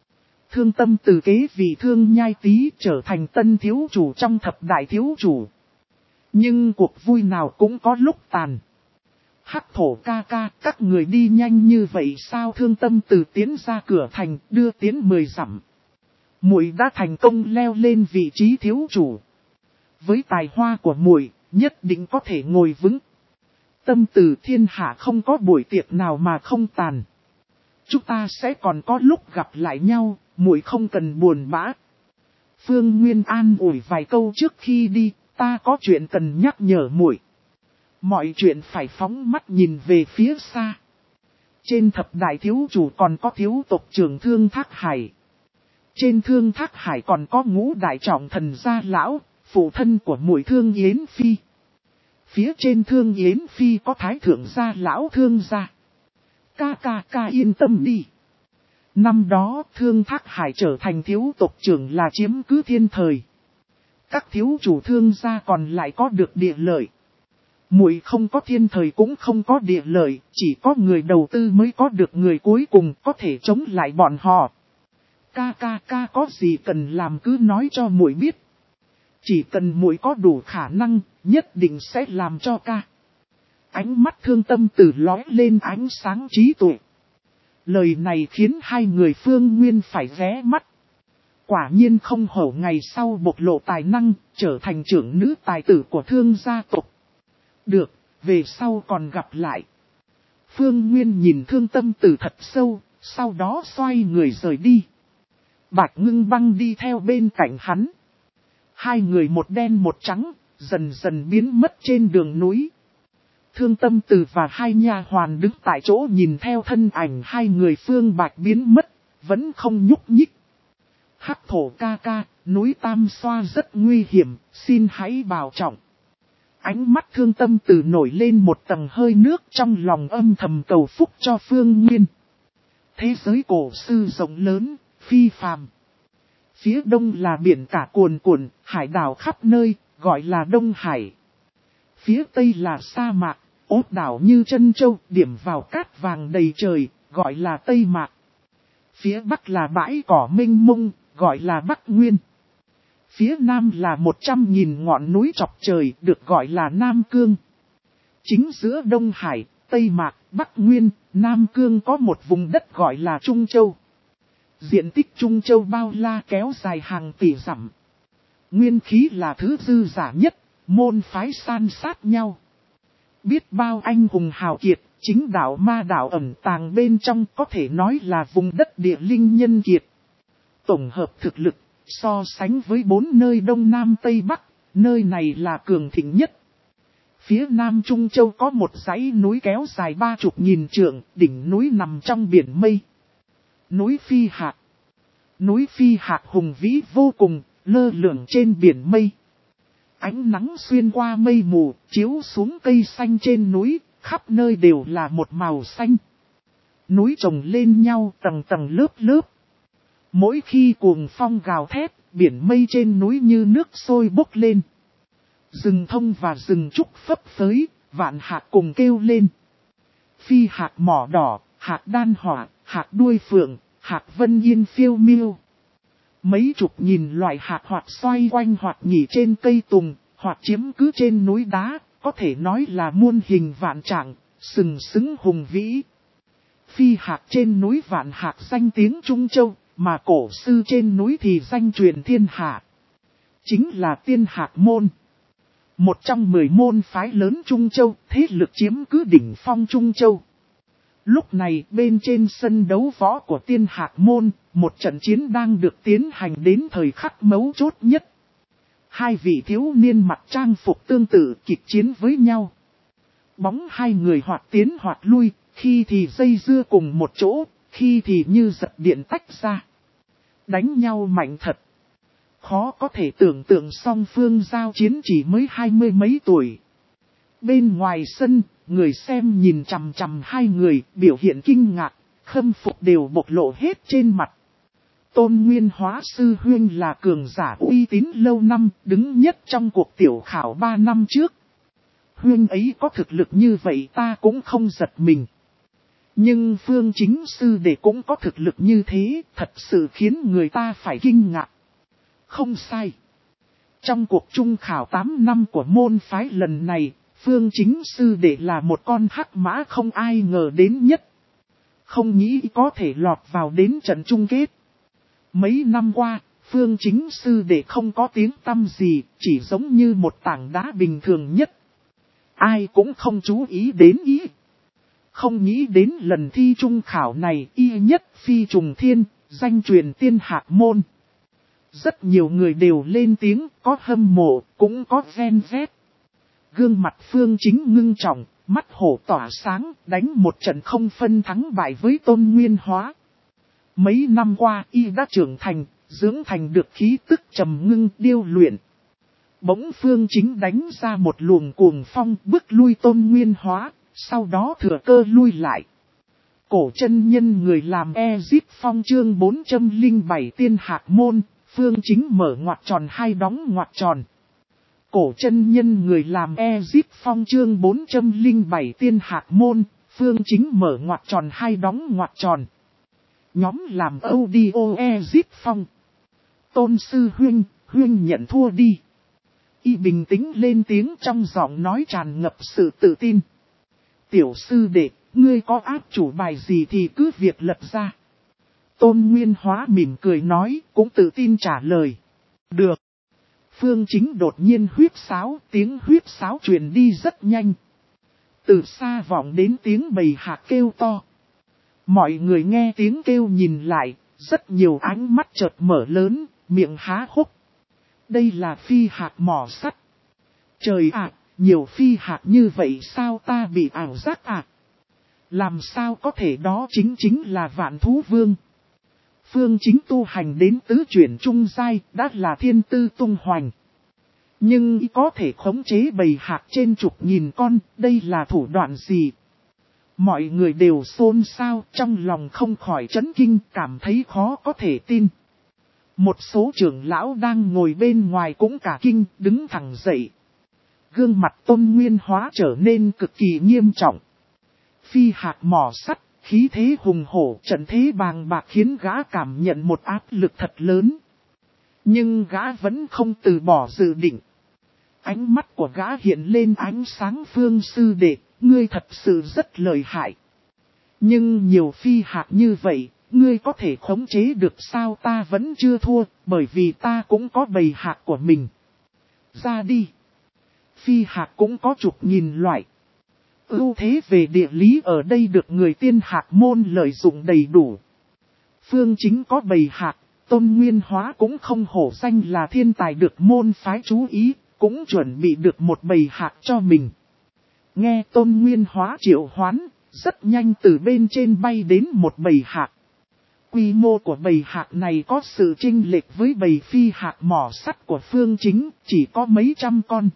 Thương Tâm từ kế vị Thương Nhai Tý trở thành tân thiếu chủ trong thập đại thiếu chủ. Nhưng cuộc vui nào cũng có lúc tàn. Hắc Thổ ca ca, các người đi nhanh như vậy sao? Thương Tâm từ tiến ra cửa thành, đưa tiến mười dặm. Muội đã thành công leo lên vị trí thiếu chủ. Với tài hoa của muội, nhất định có thể ngồi vững. Tâm từ thiên hạ không có buổi tiệc nào mà không tàn. Chúng ta sẽ còn có lúc gặp lại nhau, muội không cần buồn bã. Phương Nguyên an ủi vài câu trước khi đi, ta có chuyện cần nhắc nhở muội. Mọi chuyện phải phóng mắt nhìn về phía xa. Trên thập đại thiếu chủ còn có thiếu tộc trưởng Thương Thác Hải. Trên Thương Thác Hải còn có ngũ đại trọng thần gia lão, phụ thân của muội Thương Yến Phi. Phía trên Thương Yến Phi có thái thượng gia lão Thương gia. Ca ca ca yên tâm đi. Năm đó Thương Thác Hải trở thành thiếu tộc trưởng là chiếm cứ thiên thời. Các thiếu chủ Thương gia còn lại có được địa lợi. Muội không có thiên thời cũng không có địa lợi, chỉ có người đầu tư mới có được người cuối cùng có thể chống lại bọn họ. Ca ca ca có gì cần làm cứ nói cho muội biết. Chỉ cần muội có đủ khả năng, nhất định sẽ làm cho ca. Ánh mắt Thương Tâm từ lóe lên ánh sáng trí tuệ. Lời này khiến hai người Phương Nguyên phải ghé mắt. Quả nhiên không hổ ngày sau bộc lộ tài năng, trở thành trưởng nữ tài tử của Thương gia tộc. Được, về sau còn gặp lại. Phương Nguyên nhìn Thương Tâm từ thật sâu, sau đó xoay người rời đi. Bạch Ngưng Băng đi theo bên cạnh hắn. Hai người một đen một trắng, dần dần biến mất trên đường núi. Thương Tâm từ và hai nha hoàn đứng tại chỗ nhìn theo thân ảnh hai người Phương Bạch biến mất, vẫn không nhúc nhích. Hắc Thổ ca ca, núi Tam Xoa rất nguy hiểm, xin hãy bảo trọng. Ánh mắt Thương Tâm từ nổi lên một tầng hơi nước, trong lòng âm thầm cầu phúc cho Phương Nguyên. Thế giới cổ sư rộng lớn, phi phàm. Phía đông là biển cả cuồn cuộn, hải đảo khắp nơi, gọi là Đông Hải. Phía tây là sa mạc, ốt đảo như chân châu, điểm vào cát vàng đầy trời, gọi là Tây Mạc. Phía bắc là bãi cỏ mênh mông, gọi là Bắc Nguyên. Phía nam là một trăm nghìn ngọn núi chọc trời, được gọi là Nam Cương. Chính giữa Đông Hải, Tây Mạc, Bắc Nguyên, Nam Cương có một vùng đất gọi là Trung Châu. Diện tích Trung Châu bao la kéo dài hàng tỷ dặm. Nguyên khí là thứ dư giả nhất, môn phái san sát nhau. Biết bao anh hùng hào kiệt, chính đạo ma đạo ẩn tàng bên trong có thể nói là vùng đất địa linh nhân kiệt. Tổng hợp thực lực, so sánh với bốn nơi Đông Nam Tây Bắc, nơi này là cường thịnh nhất. Phía Nam Trung Châu có một dãy núi kéo dài ba chục nghìn trượng, đỉnh núi nằm trong biển mây. Núi Phi Hạc. Núi Phi Hạc hùng vĩ vô cùng, lơ lửng trên biển mây. Ánh nắng xuyên qua mây mù, chiếu xuống cây xanh trên núi, khắp nơi đều là một màu xanh. Núi chồng lên nhau tầng tầng lớp lớp. Mỗi khi cuồng phong gào thét, biển mây trên núi như nước sôi bốc lên. Rừng thông và rừng trúc phấp phới, vạn hạc cùng kêu lên. Phi hạc mỏ đỏ, hạc đan hỏa, hạc đuôi phượng, hạc vân yên phiêu miêu. Mấy chục nghìn loại hạc hoặc xoay quanh hoặc nghỉ trên cây tùng, hoặc chiếm cứ trên núi đá, có thể nói là muôn hình vạn trạng, sừng sững hùng vĩ. Phi hạc trên núi vạn hạc danh tiếng Trung Châu, mà cổ sư trên núi thì danh truyền thiên hạ. Chính là Tiên Hạc Môn. Một trong mười môn phái lớn Trung Châu, thế lực chiếm cứ đỉnh phong Trung Châu. Lúc này bên trên sân đấu võ của Tiên Hạc Môn, một trận chiến đang được tiến hành đến thời khắc mấu chốt nhất. Hai vị thiếu niên mặc trang phục tương tự kịch chiến với nhau. Bóng hai người hoạt tiến hoạt lui, khi thì dây dưa cùng một chỗ, khi thì như giật điện tách ra. Đánh nhau mạnh thật. Khó có thể tưởng tượng song phương giao chiến chỉ mới hai mươi mấy tuổi. Bên ngoài sân, người xem nhìn chằm chằm hai người, biểu hiện kinh ngạc, khâm phục đều bộc lộ hết trên mặt. Tôn Nguyên Hóa Sư Huynh là cường giả uy tín lâu năm, đứng nhất trong cuộc tiểu khảo ba năm trước. Huynh ấy có thực lực như vậy ta cũng không giật mình. Nhưng Phương Chính sư đệ cũng có thực lực như thế, thật sự khiến người ta phải kinh ngạc. Không sai. Trong cuộc trung khảo tám năm của môn phái lần này, Phương Chính sư đệ là một con hắc mã không ai ngờ đến nhất. Không nghĩ có thể lọt vào đến trận chung kết. Mấy năm qua, Phương Chính sư đệ không có tiếng tăm gì, chỉ giống như một tảng đá bình thường nhất. Ai cũng không chú ý đến ý. Không nghĩ đến lần thi trung khảo này y nhất phi trùng thiên, danh truyền tiên hạc môn. Rất nhiều người đều lên tiếng, có hâm mộ, cũng có ven vét. Gương mặt Phương Chính ngưng trọng, mắt hổ tỏa sáng, đánh một trận không phân thắng bại với Tôn Nguyên Hóa. Mấy năm qua y đã trưởng thành, dưỡng thành được khí tức trầm ngưng điêu luyện. Bỗng Phương Chính đánh ra một luồng cuồng phong bước lui Tôn Nguyên Hóa, sau đó thừa cơ lui lại. Cổ chân nhân người làm Ezip Phong chương bốn trăm lẻ bảy tiên hạc môn, Phương Chính mở ngoặc tròn hai đóng ngoặc tròn. Cổ chân nhân người làm Ezip Phong chương bốn trăm lẻ bảy tiên hạc môn, Phương Chính mở ngoặc tròn hai đóng ngoặc tròn. Nhóm làm audio Ezip Phong. Tôn sư huynh, huynh nhận thua đi. Y bình tĩnh lên tiếng trong giọng nói tràn ngập sự tự tin. Tiểu sư đệ, ngươi có áp chủ bài gì thì cứ việc lật ra. Tôn Nguyên Hóa mỉm cười nói, cũng tự tin trả lời. Được. Phương Chính đột nhiên huýt sáo, tiếng huýt sáo truyền đi rất nhanh. Từ xa vọng đến tiếng bầy hạc kêu to. Mọi người nghe tiếng kêu nhìn lại, rất nhiều ánh mắt chợt mở lớn, miệng há hốc. Đây là phi hạc mỏ sắt. Trời ạ, nhiều phi hạc như vậy sao ta bị ảo giác ạ? Làm sao có thể đó chính chính là Vạn Thú Vương. Phương Chính tu hành đến tứ chuyển trung giai, đã là thiên tư tung hoành. Nhưng có thể khống chế bầy hạc trên chục nghìn con, đây là thủ đoạn gì? Mọi người đều xôn xao, trong lòng không khỏi chấn kinh, cảm thấy khó có thể tin. Một số trưởng lão đang ngồi bên ngoài cũng cả kinh, đứng thẳng dậy. Gương mặt Tôn Nguyên Hóa trở nên cực kỳ nghiêm trọng. Phi hạc mỏ sắt, khí thế hùng hổ, trận thế bàng bạc khiến gã cảm nhận một áp lực thật lớn. Nhưng gã vẫn không từ bỏ dự định. Ánh mắt của gã hiện lên ánh sáng. Phương sư đệ, ngươi thật sự rất lợi hại. Nhưng nhiều phi hạc như vậy, ngươi có thể khống chế được sao? Ta vẫn chưa thua, bởi vì ta cũng có bầy hạc của mình. Ra đi. Phi hạc cũng có chục nghìn loại. Ưu thế về địa lý ở đây được người tiên hạc môn lợi dụng đầy đủ. Phương Chính có bầy hạc, Tôn Nguyên Hóa cũng không hổ danh là thiên tài được môn phái chú ý, cũng chuẩn bị được một bầy hạc cho mình. Nghe Tôn Nguyên Hóa triệu hoán, rất nhanh từ bên trên bay đến một bầy hạc. Quy mô của bầy hạc này có sự chênh lệch với bầy phi hạc mỏ sắt của Phương Chính, chỉ có mấy trăm con.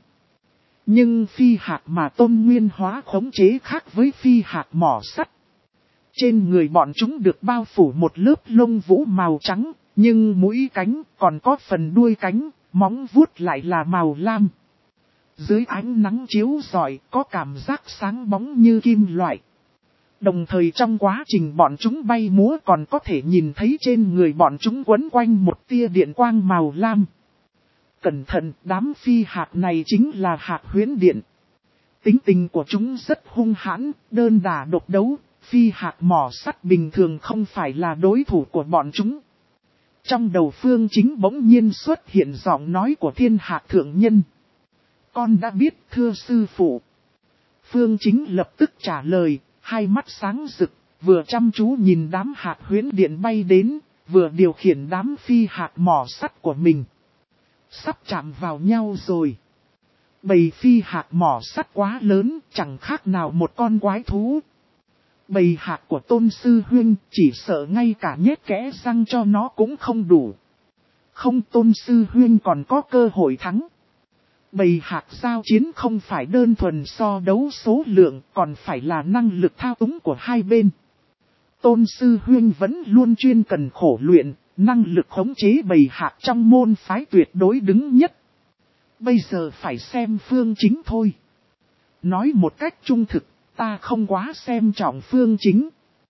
Nhưng phi hạc mà Tôn Nguyên Hóa khống chế khác với phi hạc mỏ sắt. Trên người bọn chúng được bao phủ một lớp lông vũ màu trắng, nhưng mũi cánh còn có phần đuôi cánh, móng vuốt lại là màu lam. Dưới ánh nắng chiếu rọi có cảm giác sáng bóng như kim loại. Đồng thời trong quá trình bọn chúng bay múa còn có thể nhìn thấy trên người bọn chúng quấn quanh một tia điện quang màu lam. Cẩn thận, đám phi hạc này chính là hạc huyễn điện. Tính tình của chúng rất hung hãn, đơn đả độc đấu, phi hạc mỏ sắt bình thường không phải là đối thủ của bọn chúng. Trong đầu Phương Chính bỗng nhiên xuất hiện giọng nói của thiên hạc thượng nhân. Con đã biết thưa sư phụ. Phương Chính lập tức trả lời, hai mắt sáng rực, vừa chăm chú nhìn đám hạc huyễn điện bay đến, vừa điều khiển đám phi hạc mỏ sắt của mình. Sắp chạm vào nhau rồi. Bầy phi hạc mỏ sắt quá lớn, chẳng khác nào một con quái thú. Bầy hạc của Tôn sư huynh chỉ sợ ngay cả nhét kẽ răng cho nó cũng không đủ. Không, Tôn sư huynh còn có cơ hội thắng. Bầy hạc giao chiến không phải đơn thuần so đấu số lượng, còn phải là năng lực thao túng của hai bên. Tôn sư huynh vẫn luôn chuyên cần khổ luyện, năng lực khống chế bầy hạc trong môn phái tuyệt đối đứng nhất. Bây giờ phải xem Phương Chính thôi. Nói một cách trung thực, ta không quá xem trọng Phương Chính.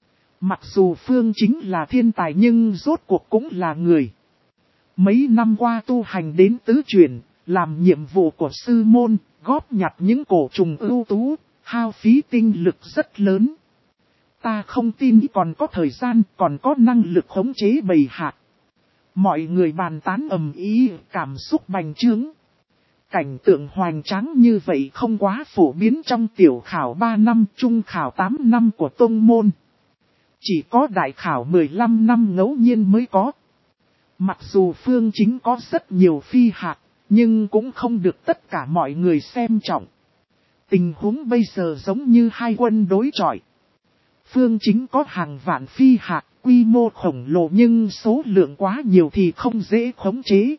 Mặc dù Phương Chính là thiên tài nhưng rốt cuộc cũng là người. Mấy năm qua tu hành đến tứ chuyển, làm nhiệm vụ của sư môn, góp nhặt những cổ trùng ưu tú, hao phí tinh lực rất lớn. Ta không tin còn có thời gian, còn có năng lực khống chế bầy hạc. Mọi người bàn tán ầm ĩ, cảm xúc bành trướng. Cảnh tượng hoành tráng như vậy không quá phổ biến trong tiểu khảo ba năm, trung khảo tám năm của tông môn. Chỉ có đại khảo mười lăm năm ngẫu nhiên mới có. Mặc dù Phương Chính có rất nhiều phi hạc, nhưng cũng không được tất cả mọi người xem trọng. Tình huống bây giờ giống như hai quân đối chọi. Phương Chính có hàng vạn phi hạc, quy mô khổng lồ nhưng số lượng quá nhiều thì không dễ khống chế.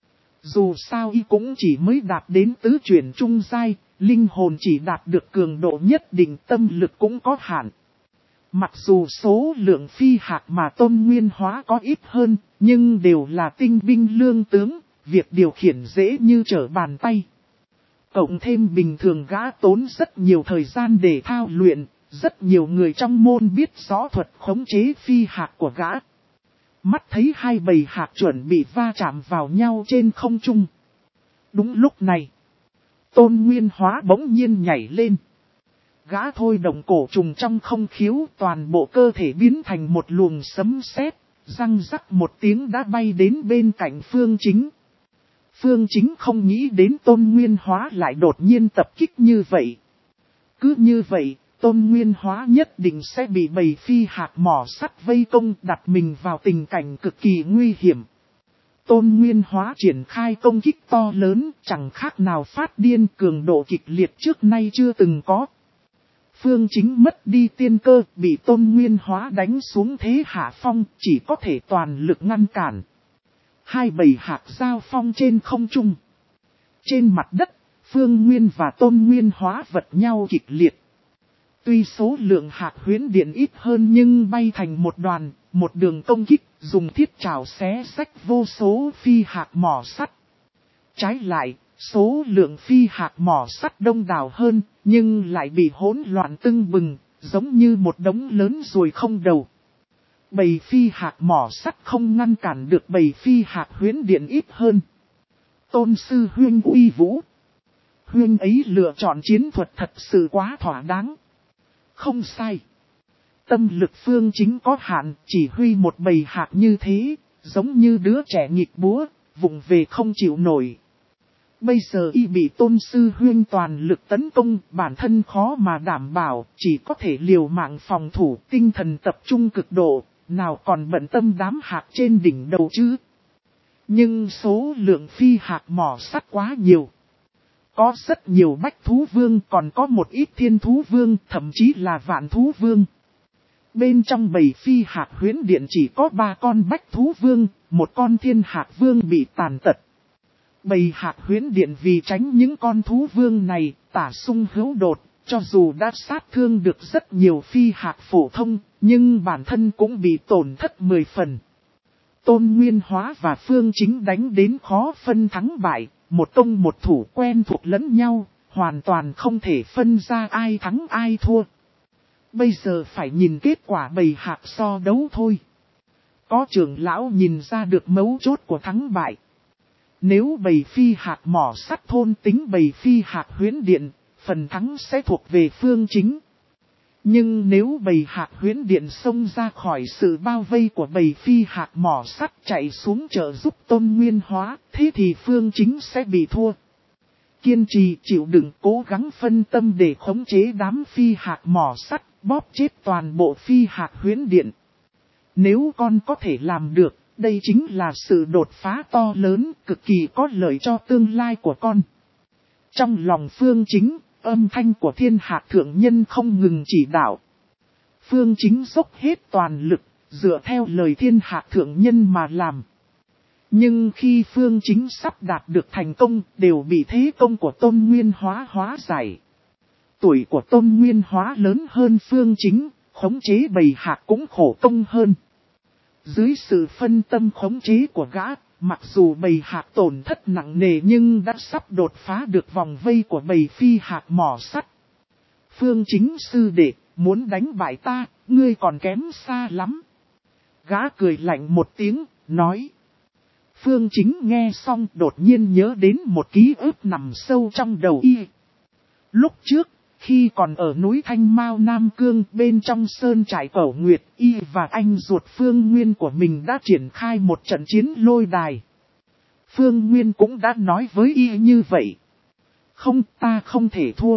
Dù sao y cũng chỉ mới đạt đến tứ chuyển trung giai, linh hồn chỉ đạt được cường độ nhất định, tâm lực cũng có hạn. Mặc dù số lượng phi hạc mà Tôn Nguyên Hóa có ít hơn, nhưng đều là tinh binh lương tướng, việc điều khiển dễ như trở bàn tay. Cộng thêm bình thường gã tốn rất nhiều thời gian để thao luyện, rất nhiều người trong môn biết rõ thuật khống chế phi hạc của gã. Mắt thấy hai bầy hạc chuẩn bị va chạm vào nhau trên không trung. Đúng lúc này, Tôn Nguyên Hóa bỗng nhiên nhảy lên. Gã thôi động cổ trùng trong không khiếu, toàn bộ cơ thể biến thành một luồng sấm sét, răng rắc một tiếng đã bay đến bên cạnh Phương Chính. Phương Chính không nghĩ đến Tôn Nguyên Hóa lại đột nhiên tập kích như vậy. Cứ như vậy, Tôn Nguyên Hóa nhất định sẽ bị bầy phi hạc mỏ sắt vây công, đặt mình vào tình cảnh cực kỳ nguy hiểm. Tôn Nguyên Hóa triển khai công kích to lớn, chẳng khác nào phát điên, cường độ kịch liệt trước nay chưa từng có. Phương Chính mất đi tiên cơ, bị Tôn Nguyên Hóa đánh xuống thế hạ phong, chỉ có thể toàn lực ngăn cản. Hai bầy hạc giao phong trên không trung. Trên mặt đất, Phương Nguyên và Tôn Nguyên Hóa vật nhau kịch liệt. Tuy số lượng hạc huyễn điện ít hơn nhưng bay thành một đoàn, một đường công kích, dùng thiết trảo xé xách vô số phi hạc mỏ sắt. Trái lại, số lượng phi hạc mỏ sắt đông đảo hơn, nhưng lại bị hỗn loạn tưng bừng, giống như một đống lớn ruồi không đầu. Bầy phi hạc mỏ sắt không ngăn cản được bầy phi hạc huyễn điện ít hơn. Tôn sư huynh uy vũ. Huynh ấy lựa chọn chiến thuật thật sự quá thỏa đáng. Không sai. Tâm lực Phương Chính có hạn, chỉ huy một bầy hạc như thế, giống như đứa trẻ nghịch búa, vụng về không chịu nổi. Bây giờ y bị Tôn sư huynh toàn lực tấn công, bản thân khó mà đảm bảo, chỉ có thể liều mạng phòng thủ, tinh thần tập trung cực độ, nào còn bận tâm đám hạc trên đỉnh đầu chứ. Nhưng số lượng phi hạc mỏ sắt quá nhiều. Có rất nhiều bách thú vương, còn có một ít thiên thú vương, thậm chí là vạn thú vương. Bên trong bầy phi hạc huyễn điện chỉ có ba con bách thú vương, một con thiên hạc vương bị tàn tật. Bầy hạc huyễn điện vì tránh những con thú vương này, tả sung hữu đột, cho dù đã sát thương được rất nhiều phi hạc phổ thông, nhưng bản thân cũng bị tổn thất mười phần. Tôn Nguyên Hóa và Phương Chính đánh đến khó phân thắng bại, một công một thủ quen thuộc lẫn nhau, hoàn toàn không thể phân ra ai thắng ai thua. Bây giờ phải nhìn kết quả bầy hạc so đấu thôi. Có trưởng lão nhìn ra được mấu chốt của thắng bại. Nếu bầy phi hạc mỏ sắt thôn tính bầy phi hạc huyễn điện, phần thắng sẽ thuộc về Phương Chính. Nhưng nếu bầy hạc huyễn điện xông ra khỏi sự bao vây của bầy phi hạc mỏ sắt chạy xuống trợ giúp Tôn Nguyên Hóa, thế thì Phương Chính sẽ bị thua. Kiên trì chịu đựng, cố gắng phân tâm để khống chế đám phi hạc mỏ sắt, bóp chết toàn bộ phi hạc huyễn điện. Nếu con có thể làm được, đây chính là sự đột phá to lớn, cực kỳ có lợi cho tương lai của con. Trong lòng Phương Chính, âm thanh của thiên hạc thượng nhân không ngừng chỉ đạo. Phương Chính dốc hết toàn lực, dựa theo lời thiên hạc thượng nhân mà làm. Nhưng khi Phương Chính sắp đạt được thành công, đều bị thế công của Tôn Nguyên Hóa hóa giải. Tuổi của Tôn Nguyên Hóa lớn hơn Phương Chính, khống chế bầy hạc cũng khổ công hơn. Dưới sự phân tâm khống chế của gã, mặc dù bầy hạc tổn thất nặng nề nhưng đã sắp đột phá được vòng vây của bầy phi hạc mỏ sắt. Phương Chính sư đệ, muốn đánh bại ta, ngươi còn kém xa lắm. Gã cười lạnh một tiếng, nói. Phương Chính nghe xong đột nhiên nhớ đến một ký ức nằm sâu trong đầu y. Lúc trước, khi còn ở núi Thanh Mao Nam Cương bên trong sơn trại Cẩu Nguyệt, y và anh ruột Phương Nguyên của mình đã triển khai một trận chiến lôi đài. Phương Nguyên cũng đã nói với y như vậy. Không, ta không thể thua.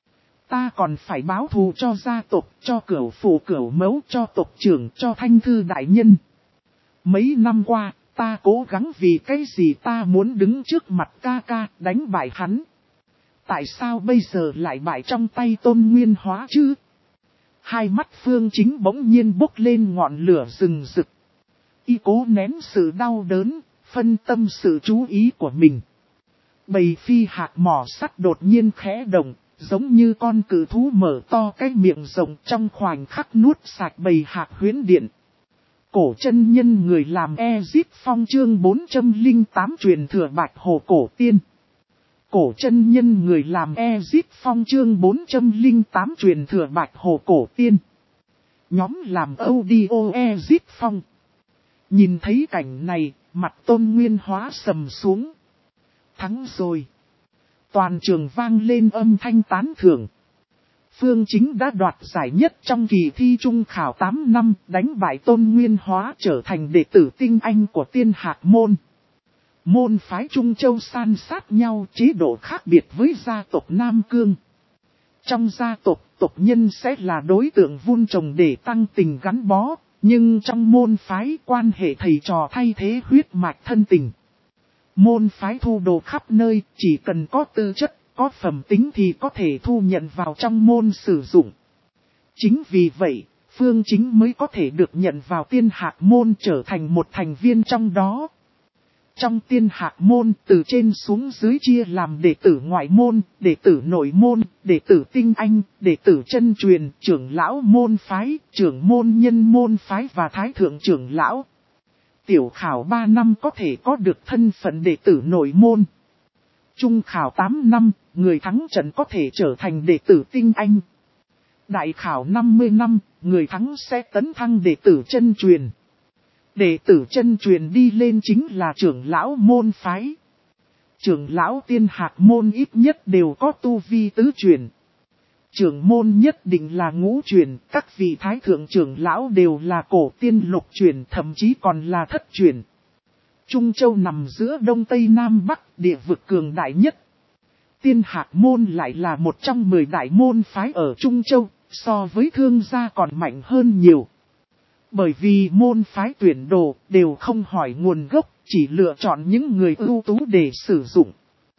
Ta còn phải báo thù cho gia tộc, cho cửu phụ cửu mẫu, cho tộc trưởng, cho Thanh Thư đại nhân. Mấy năm qua, ta cố gắng vì cái gì ta muốn đứng trước mặt ca ca, đánh bại hắn. Tại sao bây giờ lại bại trong tay Tôn Nguyên Hóa chứ? Hai mắt Phương Chính bỗng nhiên bốc lên ngọn lửa rừng rực. Y cố nén sự đau đớn, phân tâm sự chú ý của mình. Bầy phi hạc mỏ sắt đột nhiên khẽ động, giống như con cự thú mở to cái miệng rộng trong khoảnh khắc nuốt sạch bầy hạc huyễn điện. Cổ chân nhân người làm Ezip Phong chương bốn trăm lẻ tám truyền thừa Bạch Hồ Cổ Tiên. Cổ chân nhân người làm Ezip Phong chương bốn trăm lẻ tám truyền thừa Bạch Hồ Cổ Tiên. Nhóm làm audio Ezip Phong. Nhìn thấy cảnh này, mặt Tôn Nguyên Hóa sầm xuống. Thắng rồi. Toàn trường vang lên âm thanh tán thưởng. Phương Chính đã đoạt giải nhất trong kỳ thi trung khảo tám năm, đánh bại Tôn Nguyên Hóa trở thành đệ tử tinh anh của Tiên Hạc Môn. Môn phái Trung Châu san sát nhau, chế độ khác biệt với gia tộc Nam Cương. Trong gia tộc, tộc nhân sẽ là đối tượng vun trồng để tăng tình gắn bó, nhưng trong môn phái quan hệ thầy trò thay thế huyết mạch thân tình. Môn phái thu đồ khắp nơi, chỉ cần có tư chất, có phẩm tính thì có thể thu nhận vào trong môn sử dụng. Chính vì vậy, Phương Chính mới có thể được nhận vào Tiên Hạc Môn trở thành một thành viên trong đó. Trong Tiên Hạc Môn, từ trên xuống dưới chia làm đệ tử ngoại môn, đệ tử nội môn, đệ tử tinh anh, đệ tử chân truyền, trưởng lão môn phái, trưởng môn nhân môn phái và thái thượng trưởng lão. Tiểu khảo ba năm có thể có được thân phận đệ tử nội môn. Trung khảo tám năm, người thắng trận có thể trở thành đệ tử tinh anh. Đại khảo năm mươi năm, người thắng sẽ tấn thăng đệ tử chân truyền. Đệ tử chân truyền đi lên chính là trưởng lão môn phái. Trưởng lão Tiên Hạc Môn ít nhất đều có tu vi tứ truyền. Trưởng môn nhất định là ngũ truyền, các vị thái thượng trưởng lão đều là cổ tiên lục truyền, thậm chí còn là thất truyền. Trung Châu nằm giữa Đông Tây Nam Bắc, địa vực cường đại nhất. Tiên Hạc Môn lại là một trong mười đại môn phái ở Trung Châu, so với thương gia còn mạnh hơn nhiều. Bởi vì môn phái tuyển đồ đều không hỏi nguồn gốc, chỉ lựa chọn những người ưu tú để sử dụng.